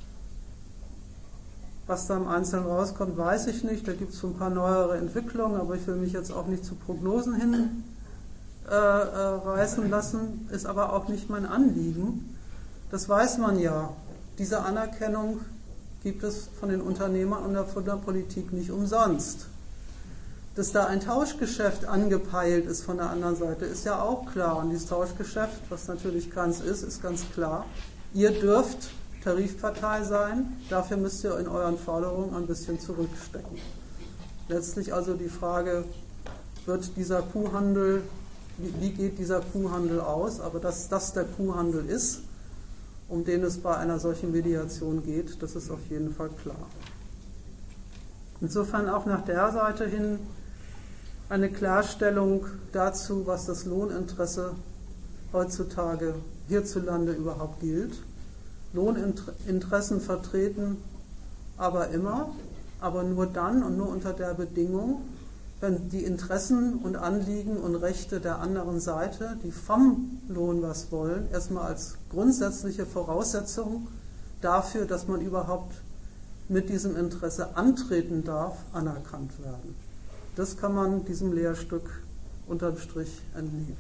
B: was da im Einzelnen rauskommt, weiß ich nicht, da gibt es so ein paar neuere Entwicklungen, aber ich will mich jetzt auch nicht zu Prognosen hinreißen lassen, ist aber auch nicht mein Anliegen. Das weiß man ja. Diese Anerkennung gibt es von den Unternehmern und von der Politik nicht umsonst. Dass da ein Tauschgeschäft angepeilt ist von der anderen Seite, ist ja auch klar. Und dieses Tauschgeschäft, was natürlich keins ist ganz klar. Ihr dürft Tarifpartei sein, dafür müsst ihr in euren Forderungen ein bisschen zurückstecken. Letztlich also die Frage, wird dieser Kuhhandel, wie geht dieser Kuhhandel aus? Aber dass das der Kuhhandel ist, um den es bei einer solchen Mediation geht, das ist auf jeden Fall klar. Insofern auch nach der Seite hin eine Klarstellung dazu, was das Lohninteresse heutzutage hierzulande überhaupt gilt. Lohninteressen vertreten aber immer, aber nur dann und nur unter der Bedingung, wenn die Interessen und Anliegen und Rechte der anderen Seite, die vom Lohn was wollen, erstmal als grundsätzliche Voraussetzung dafür, dass man überhaupt mit diesem Interesse antreten darf, anerkannt werden. Das kann man diesem Lehrstück unterm Strich entnehmen.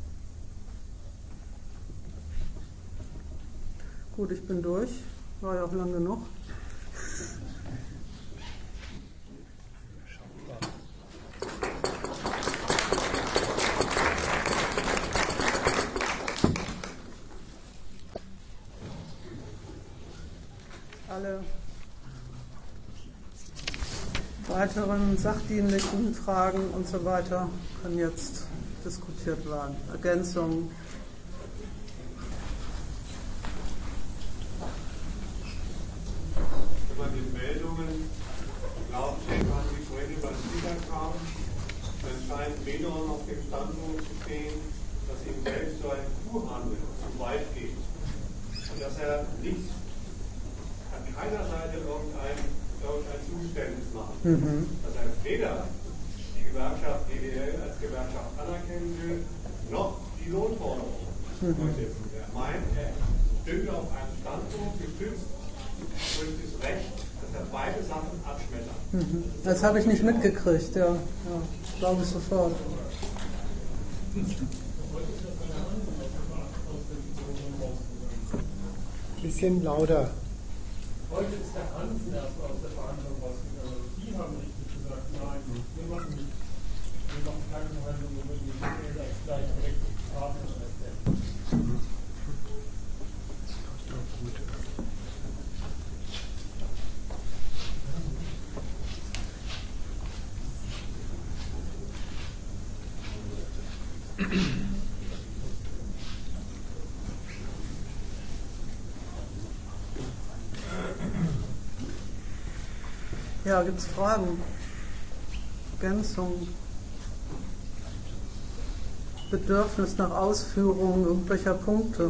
B: Gut, ich bin durch. War ja auch lang genug. Alle weiteren sachdienlichen Fragen und so weiter können jetzt diskutiert werden. Ergänzungen.
D: Wenn man den Meldungen glaubt, an die vorhin über das Twitter kam, dann scheint Medon auf dem Standpunkt zu stehen, dass ihm selbst so ein Kuhhandel zu weit geht. Und dass er nicht an keiner Seite irgendein Zugeständnis machen. Dass er weder die Gewerkschaft GDL als Gewerkschaft anerkennen will, noch die Lohnforderung durchsetzen will. Er meint, er stünde auf einem Standpunkt gestützt durch das Recht, dass er beide Sachen abschmettert.
B: Das habe ich nicht mitgekriegt, ja. Glaube ich sofort.
A: Bisschen lauter.
E: Heute ist der Hansen erst aus der Verhandlung rausgegangen. Die haben richtig gesagt, nein, wir machen nicht. Wir machen keine Verhandlung, wir würden die als gleichberechtigte Partner erstellen.
B: Ja, gibt es Fragen? Ergänzungen? Bedürfnis nach Ausführung irgendwelcher Punkte?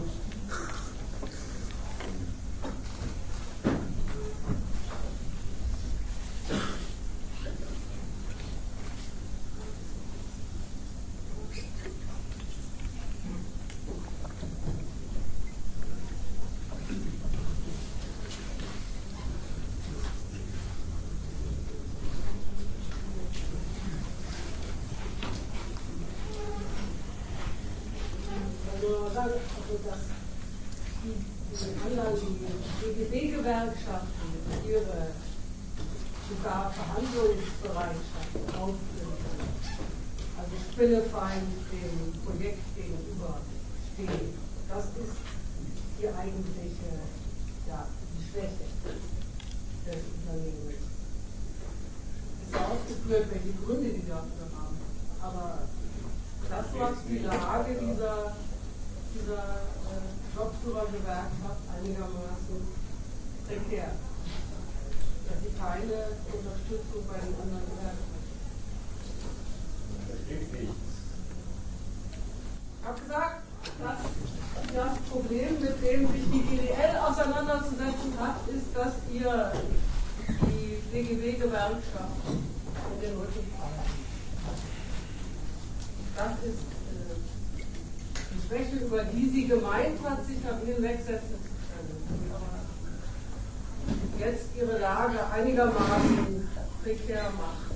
F: Über die sie gemeint hat, sich nach ihnen wegsetzen zu können. Aber jetzt ihre Lage einigermaßen prekär macht.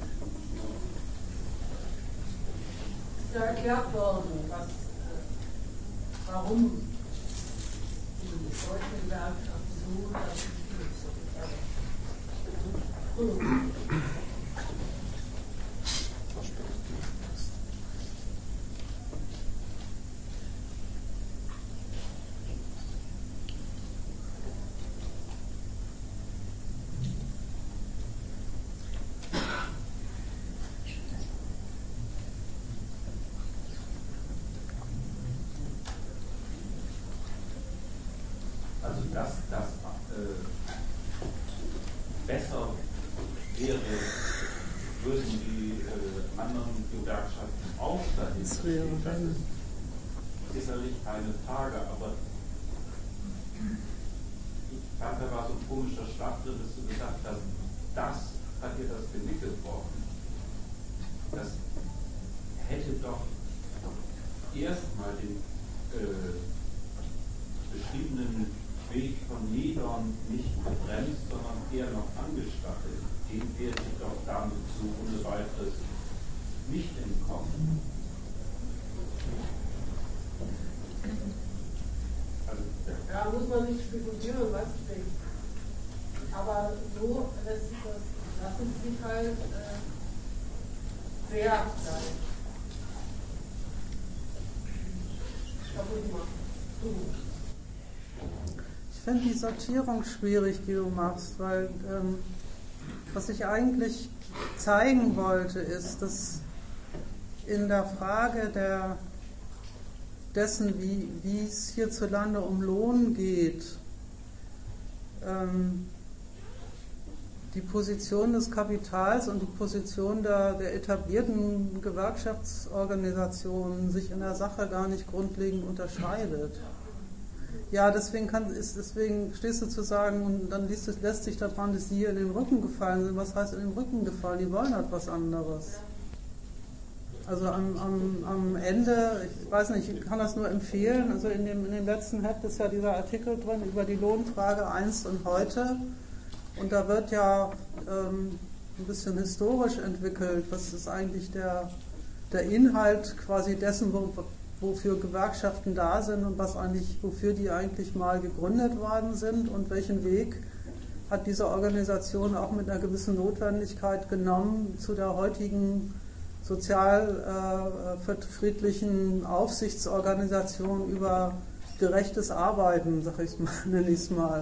F: Ist ja erklärt worden, warum die deutsche Gewerkschaft so das ist.
G: Besser wäre, würden die anderen Gewerkschaften auch dahin stehen. Das ist sicherlich keine Frage, aber ich fand, da war so ein komischer Schlag drin, dass du gesagt hast, das hat dir das Genick gebrochen. Das hätte doch erstmal den beschriebenen Weg von Nedon nicht gebremst, sondern eher noch angestachelt. Dem werde ich doch damit so ohne weiteres nicht entkommen. Also,
F: ja, muss man nicht spekulieren, was ich denke. Aber so lässt sich das, lassen sich halt sehr sein. Kaputt machen.
B: Ich finde die Sortierung schwierig, die du machst, weil was ich eigentlich zeigen wollte, ist, dass in der Frage dessen, wie es hierzulande um Lohn geht, die Position des Kapitals und die Position der etablierten Gewerkschaftsorganisationen sich in der Sache gar nicht grundlegend unterscheidet. Ja, deswegen stehst du zu sagen, und dann lässt sich daran, dass die hier in den Rücken gefallen sind. Was heißt in den Rücken gefallen? Die wollen halt was anderes. Also am Ende, ich weiß nicht, ich kann das nur empfehlen, also in dem letzten Heft ist ja dieser Artikel drin über die Lohnfrage einst und heute. Und da wird ja ein bisschen historisch entwickelt, was ist eigentlich der Inhalt quasi dessen, wofür Gewerkschaften da sind und wofür die eigentlich mal gegründet worden sind und welchen Weg hat diese Organisation auch mit einer gewissen Notwendigkeit genommen zu der heutigen sozial-friedlichen Aufsichtsorganisation über gerechtes Arbeiten, nenne ich es mal.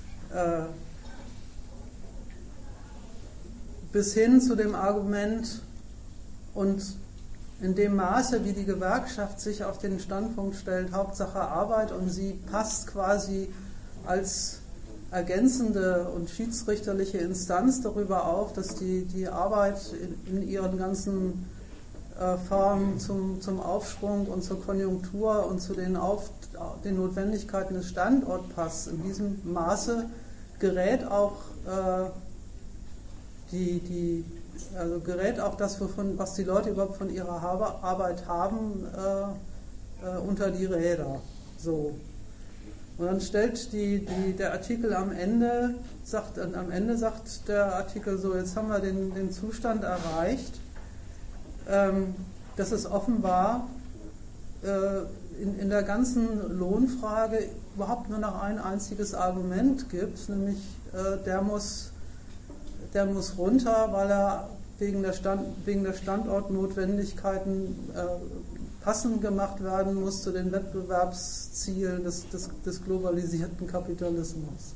B: Bis hin zu dem Argument, und in dem Maße, wie die Gewerkschaft sich auf den Standpunkt stellt, Hauptsache Arbeit, und sie passt quasi als ergänzende und schiedsrichterliche Instanz darüber auf, dass die Arbeit in ihren ganzen Formen zum Aufschwung und zur Konjunktur und zu den Notwendigkeiten des Standorts passt. In diesem Maße gerät auch das, was die Leute überhaupt von ihrer Arbeit haben, unter die Räder. So. Und dann stellt der Artikel am Ende sagt der Artikel so, jetzt haben wir den Zustand erreicht, dass es offenbar in der ganzen Lohnfrage überhaupt nur noch ein einziges Argument gibt, nämlich der muss runter, weil er wegen der Standortnotwendigkeiten passend gemacht werden muss zu den Wettbewerbszielen des globalisierten Kapitalismus.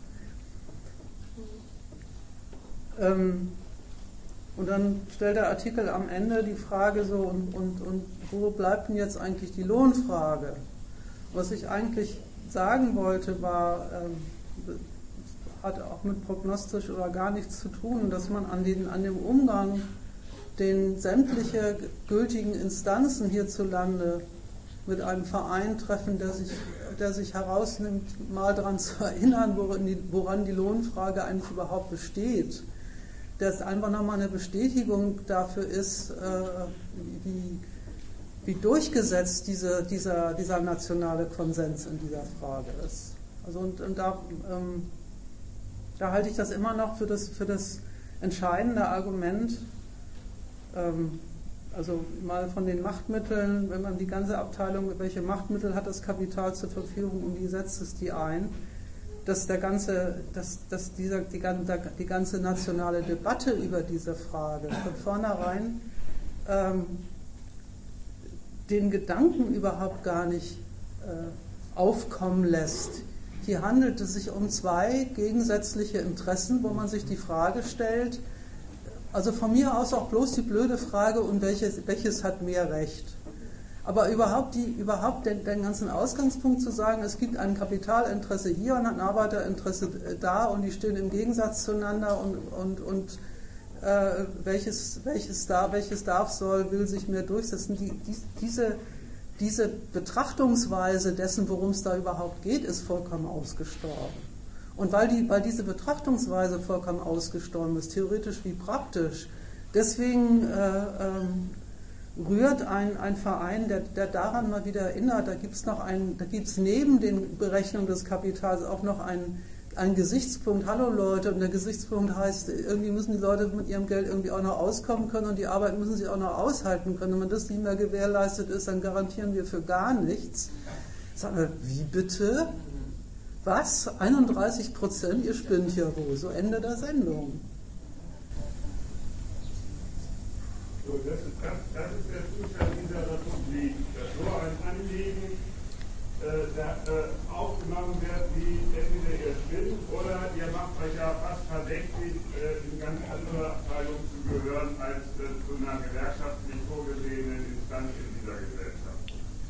B: Und dann stellt der Artikel am Ende die Frage so, und wo bleibt denn jetzt eigentlich die Lohnfrage? Was ich eigentlich sagen wollte, war, hat auch mit prognostisch oder gar nichts zu tun, dass man an dem Umgang, den sämtliche gültigen Instanzen hierzulande mit einem Verein treffen, der sich herausnimmt, mal daran zu erinnern, woran die Lohnfrage eigentlich überhaupt besteht. Dass einfach nochmal eine Bestätigung dafür ist, wie durchgesetzt dieser nationale Konsens in dieser Frage ist. Also und da halte ich das immer noch für das entscheidende Argument, also mal von den Machtmitteln, wenn man die ganze Abteilung, welche Machtmittel hat das Kapital zur Verfügung und wie setzt es die ein, dass die ganze nationale Debatte über diese Frage von vornherein den Gedanken überhaupt gar nicht aufkommen lässt. Hier handelt es sich um zwei gegensätzliche Interessen, wo man sich die Frage stellt, also von mir aus auch bloß die blöde Frage, und welches hat mehr Recht? Aber überhaupt den ganzen Ausgangspunkt zu sagen, es gibt ein Kapitalinteresse hier und ein Arbeiterinteresse da und die stehen im Gegensatz zueinander und welches darf, soll, will sich mehr durchsetzen. Diese Betrachtungsweise dessen, worum es da überhaupt geht, ist vollkommen ausgestorben. Und weil diese Betrachtungsweise vollkommen ausgestorben ist, theoretisch wie praktisch, deswegen rührt ein Verein, der daran mal wieder erinnert, da gibt es neben den Berechnungen des Kapitals auch noch einen Gesichtspunkt, hallo Leute, und der Gesichtspunkt heißt, irgendwie müssen die Leute mit ihrem Geld irgendwie auch noch auskommen können und die Arbeit müssen sie auch noch aushalten können. Und wenn das nicht mehr gewährleistet ist, dann garantieren wir für gar nichts. Sagen wir, wie bitte? Was? 31%? Ihr spinnt ja wohl. So Ende der Sendung.
H: So, das ist der Zustand dieser Republik, dass so ein Anliegen aufgenommen wird, wie entweder ihr spinnt oder ihr macht euch ja fast verdächtig, in ganz andere Abteilungen zu gehören, als zu einer gewerkschaftlich vorgesehenen Instanz in dieser Gesellschaft.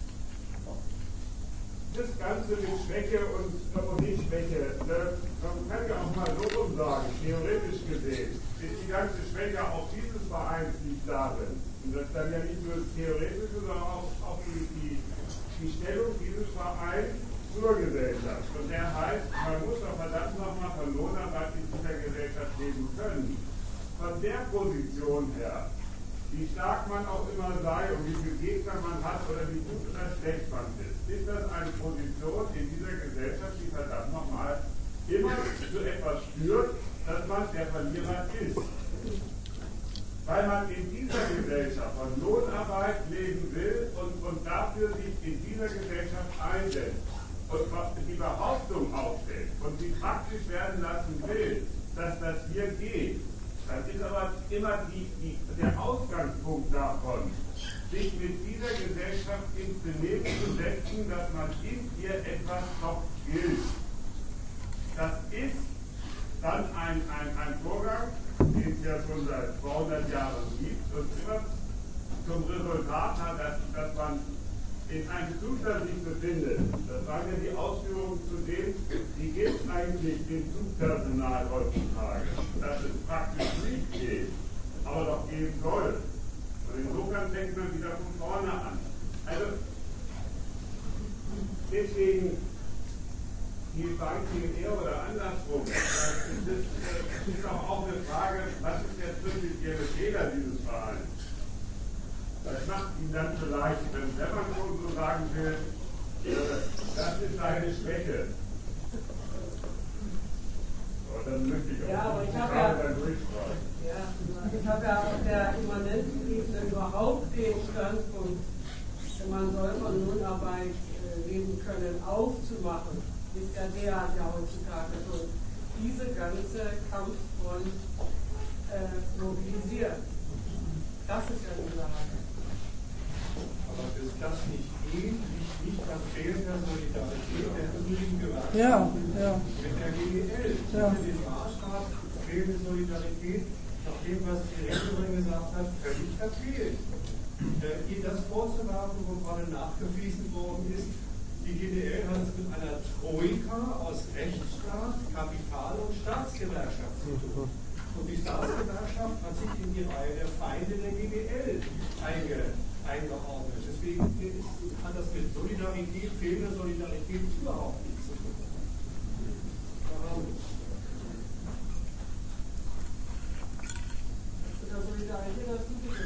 H: Das Ganze mit Schwäche und nicht Schwäche, man kann ja auch mal so rum sagen, theoretisch gesehen, ist die ganze Schwäche auch dieses Vereins liegt darin. Und das ist dann ja nicht nur das Theoretische, sondern auch die Stellung dieses Vereins zur Gesellschaft. Und der heißt, man muss doch verdammt nochmal von Lohnarbeit in dieser Gesellschaft leben können. Von der Position her, wie stark man auch immer sei und wie viele Gegner man hat oder wie gut oder schlecht man ist das eine Position in dieser Gesellschaft, die verdammt nochmal immer zu etwas führt, dass man der Verlierer ist. Weil man in dieser Gesellschaft von Lohnarbeit leben will und dafür sich in dieser Gesellschaft einsetzt und die Behauptung aufstellt und sie praktisch werden lassen will, dass das hier geht, dann ist aber immer der Ausgangspunkt davon, sich mit dieser Gesellschaft ins Benehmen zu setzen, dass man in ihr etwas noch gilt. Das ist dann ein Vorgang, den es ja schon seit 200 Jahren gibt und immer zum Resultat hat, dass man in einem Zustand sich befindet. Das waren ja die Ausführungen zu dem, wie geht es eigentlich dem Zugpersonal heutzutage, dass es praktisch nicht geht, aber doch gehen soll. Und insofern fängt man wieder von vorne an. Also deswegen die GDL oder andersrum, das ist auch eine Frage, was ist jetzt wirklich der Fehler dieses Vereins? Das macht ihn dann vielleicht, wenn man so sagen will, das ist seine Schwäche. Aber dann möchte ich auch dann durchfragen.
F: Ja, ich habe ja auf der immanenten Ebene überhaupt den Standpunkt, man soll von Lohnarbeit leben können, aufzumachen, ist ja der heutzutage schon diese ganze Kampffront mobilisiert. Das ist ja die Lage.
D: Aber ist das nicht nicht an fehlender Solidarität der übrigen Gewerkschaften mit der GDL? Ja. Den Maßstab fehlende Solidarität, nach dem, was die Rednerin gesagt hat, völlig verfehlt. Ihr das vorzuwerfen, wo gerade nachgewiesen worden ist, die GDL hat es mit einer Troika aus Rechtsstaat, Kapital- und Staatsgewerkschaft zu tun. Und die Staatsgewerkschaft hat sich in die Reihe der Feinde der GDL eingeordnet. Deswegen hat das mit Solidarität, fehlender Solidarität überhaupt nichts zu tun.
F: Solidarität hast du bitte.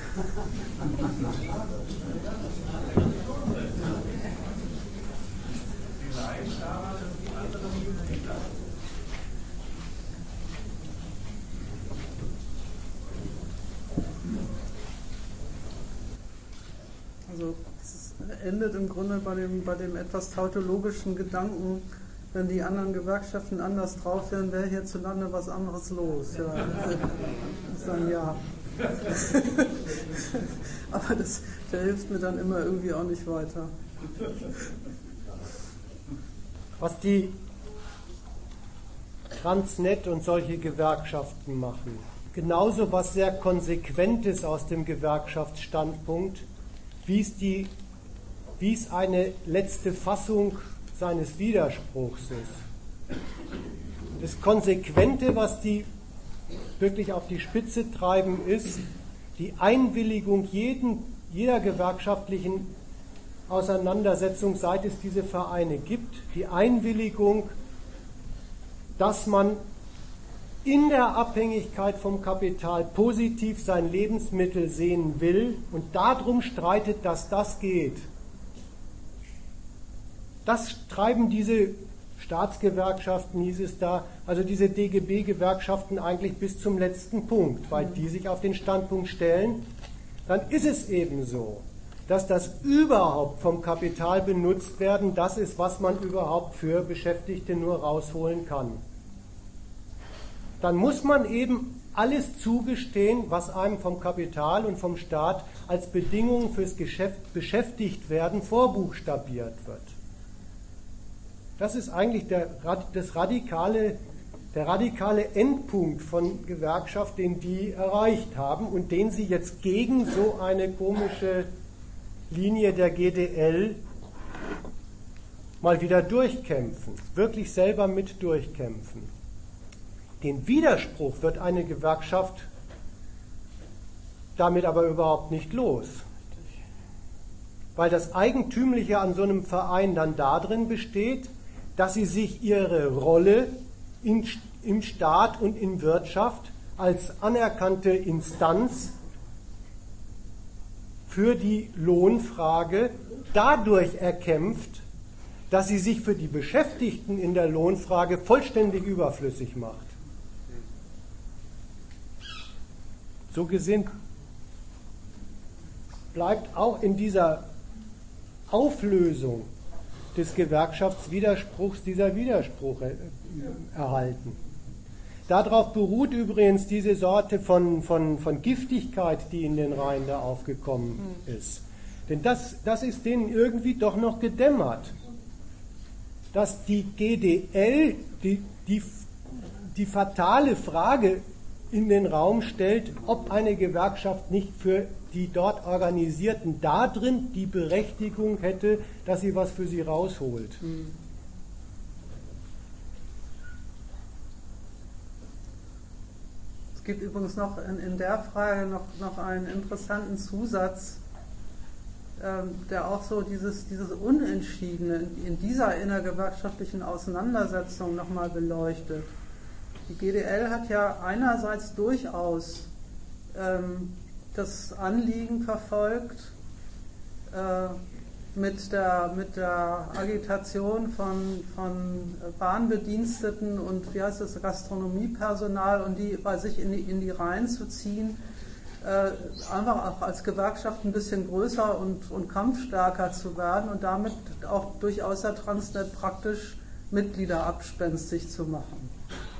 G: Vielleicht daran, dass die anderen Mitglieder.
B: Also es endet im Grunde bei dem etwas tautologischen Gedanken, wenn die anderen Gewerkschaften anders drauf wären, wäre hierzulande was anderes los. Ja. Das ist dann ja. Aber der hilft mir dann immer irgendwie auch nicht weiter.
A: Was die Transnet und solche Gewerkschaften machen, genauso was sehr Konsequentes aus dem Gewerkschaftsstandpunkt, wie es eine letzte Fassung seines Widerspruchs ist. Das Konsequente, was die wirklich auf die Spitze treiben, ist die Einwilligung jeder gewerkschaftlichen Auseinandersetzung, seit es diese Vereine gibt, die Einwilligung, dass man in der Abhängigkeit vom Kapital positiv sein Lebensmittel sehen will und darum streitet, dass das geht. Das treiben diese Staatsgewerkschaften, hieß es da, also diese DGB-Gewerkschaften eigentlich bis zum letzten Punkt, weil die sich auf den Standpunkt stellen, dann ist es eben so, dass das überhaupt vom Kapital benutzt werden, das ist, was man überhaupt für Beschäftigte nur rausholen kann. Dann muss man eben alles zugestehen, was einem vom Kapital und vom Staat als Bedingung fürs Beschäftigtwerden vorbuchstabiert wird. Das ist eigentlich der radikale Endpunkt von Gewerkschaft, den die erreicht haben und den sie jetzt gegen so eine komische Linie der GDL mal wieder durchkämpfen, wirklich selber mit durchkämpfen. Den Widerspruch wird eine Gewerkschaft damit aber überhaupt nicht los. Weil das Eigentümliche an so einem Verein dann darin besteht, dass sie sich ihre Rolle im Staat und in Wirtschaft als anerkannte Instanz für die Lohnfrage dadurch erkämpft, dass sie sich für die Beschäftigten in der Lohnfrage vollständig überflüssig macht. So gesehen bleibt auch in dieser Auflösung des Gewerkschaftswiderspruchs dieser Widerspruch erhalten. Darauf beruht übrigens diese Sorte von Giftigkeit, die in den Reihen da aufgekommen ist. Denn das ist denen irgendwie doch noch gedämmert, dass die GDL die fatale Frage in den Raum stellt, ob eine Gewerkschaft nicht für die dort Organisierten da drin die Berechtigung hätte, dass sie was für sie rausholt.
B: Es gibt übrigens noch in der Frage noch einen interessanten Zusatz, der auch so dieses Unentschiedene in dieser innergewerkschaftlichen Auseinandersetzung nochmal beleuchtet. Die GDL hat ja einerseits durchaus das Anliegen verfolgt, mit der Agitation von Bahnbediensteten und Gastronomiepersonal und die bei sich in die Reihen zu ziehen, einfach auch als Gewerkschaft ein bisschen größer und kampfstärker zu werden und damit auch durchaus der Transnet praktisch Mitglieder abspenstig zu machen.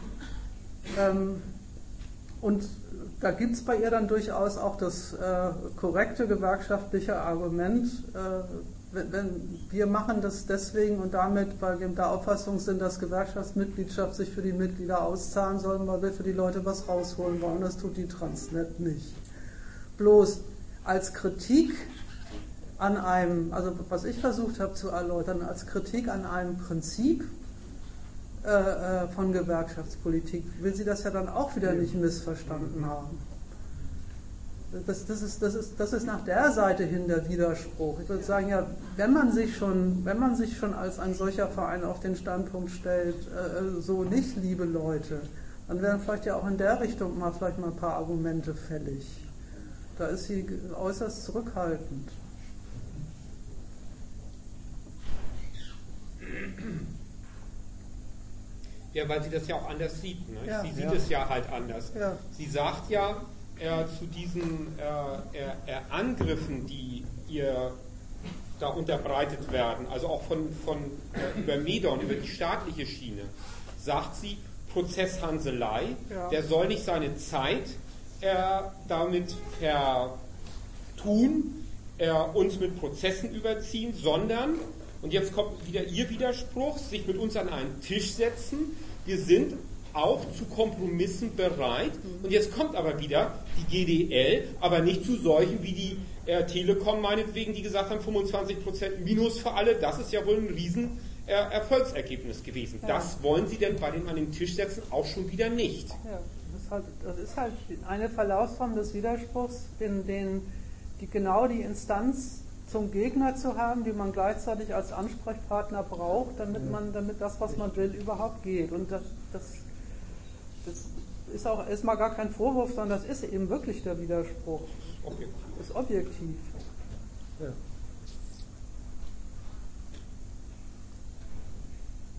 B: Und da gibt es bei ihr dann durchaus auch das korrekte gewerkschaftliche Argument, wir machen das deswegen und damit, weil wir der Auffassung sind, dass Gewerkschaftsmitgliedschaft sich für die Mitglieder auszahlen soll, weil wir für die Leute was rausholen wollen. Das tut die Transnet nicht. Bloß als Kritik an einem, also was ich versucht habe zu erläutern, als Kritik an einem Prinzip von Gewerkschaftspolitik will sie das ja dann auch wieder nicht missverstanden haben. Das ist nach der Seite hin der Widerspruch. Ich würde sagen, ja, wenn man sich schon als ein solcher Verein auf den Standpunkt stellt, so nicht, liebe Leute, dann wären vielleicht ja auch in der Richtung vielleicht mal ein paar Argumente fällig. Da ist sie äußerst zurückhaltend.
C: Ja, weil sie das ja auch anders sieht. Ne?
B: Ja.
C: Sie sieht es ja halt anders.
B: Ja.
C: Sie sagt ja zu diesen Angriffen, die ihr da unterbreitet werden, also auch über Medon, über die staatliche Schiene, sagt sie, Prozesshanselei, der soll nicht seine Zeit damit vertun, uns mit Prozessen überziehen, sondern, und jetzt kommt wieder ihr Widerspruch, sich mit uns an einen Tisch setzen. Wir sind auch zu Kompromissen bereit. Und jetzt kommt aber wieder die GDL, aber nicht zu solchen wie die Telekom meinetwegen, die gesagt haben, 25% Minus für alle. Das ist ja wohl ein riesen Erfolgsergebnis gewesen. Ja. Das wollen sie denn bei denen an den Tisch setzen auch schon wieder nicht.
B: Ja. Das ist halt eine Verlaufsform des Widerspruchs, die Instanz zum Gegner zu haben, die man gleichzeitig als Ansprechpartner braucht, damit das, was man will, überhaupt geht. Und das ist auch erstmal gar kein Vorwurf, sondern das ist eben wirklich der Widerspruch. Das ist objektiv.
A: Ja.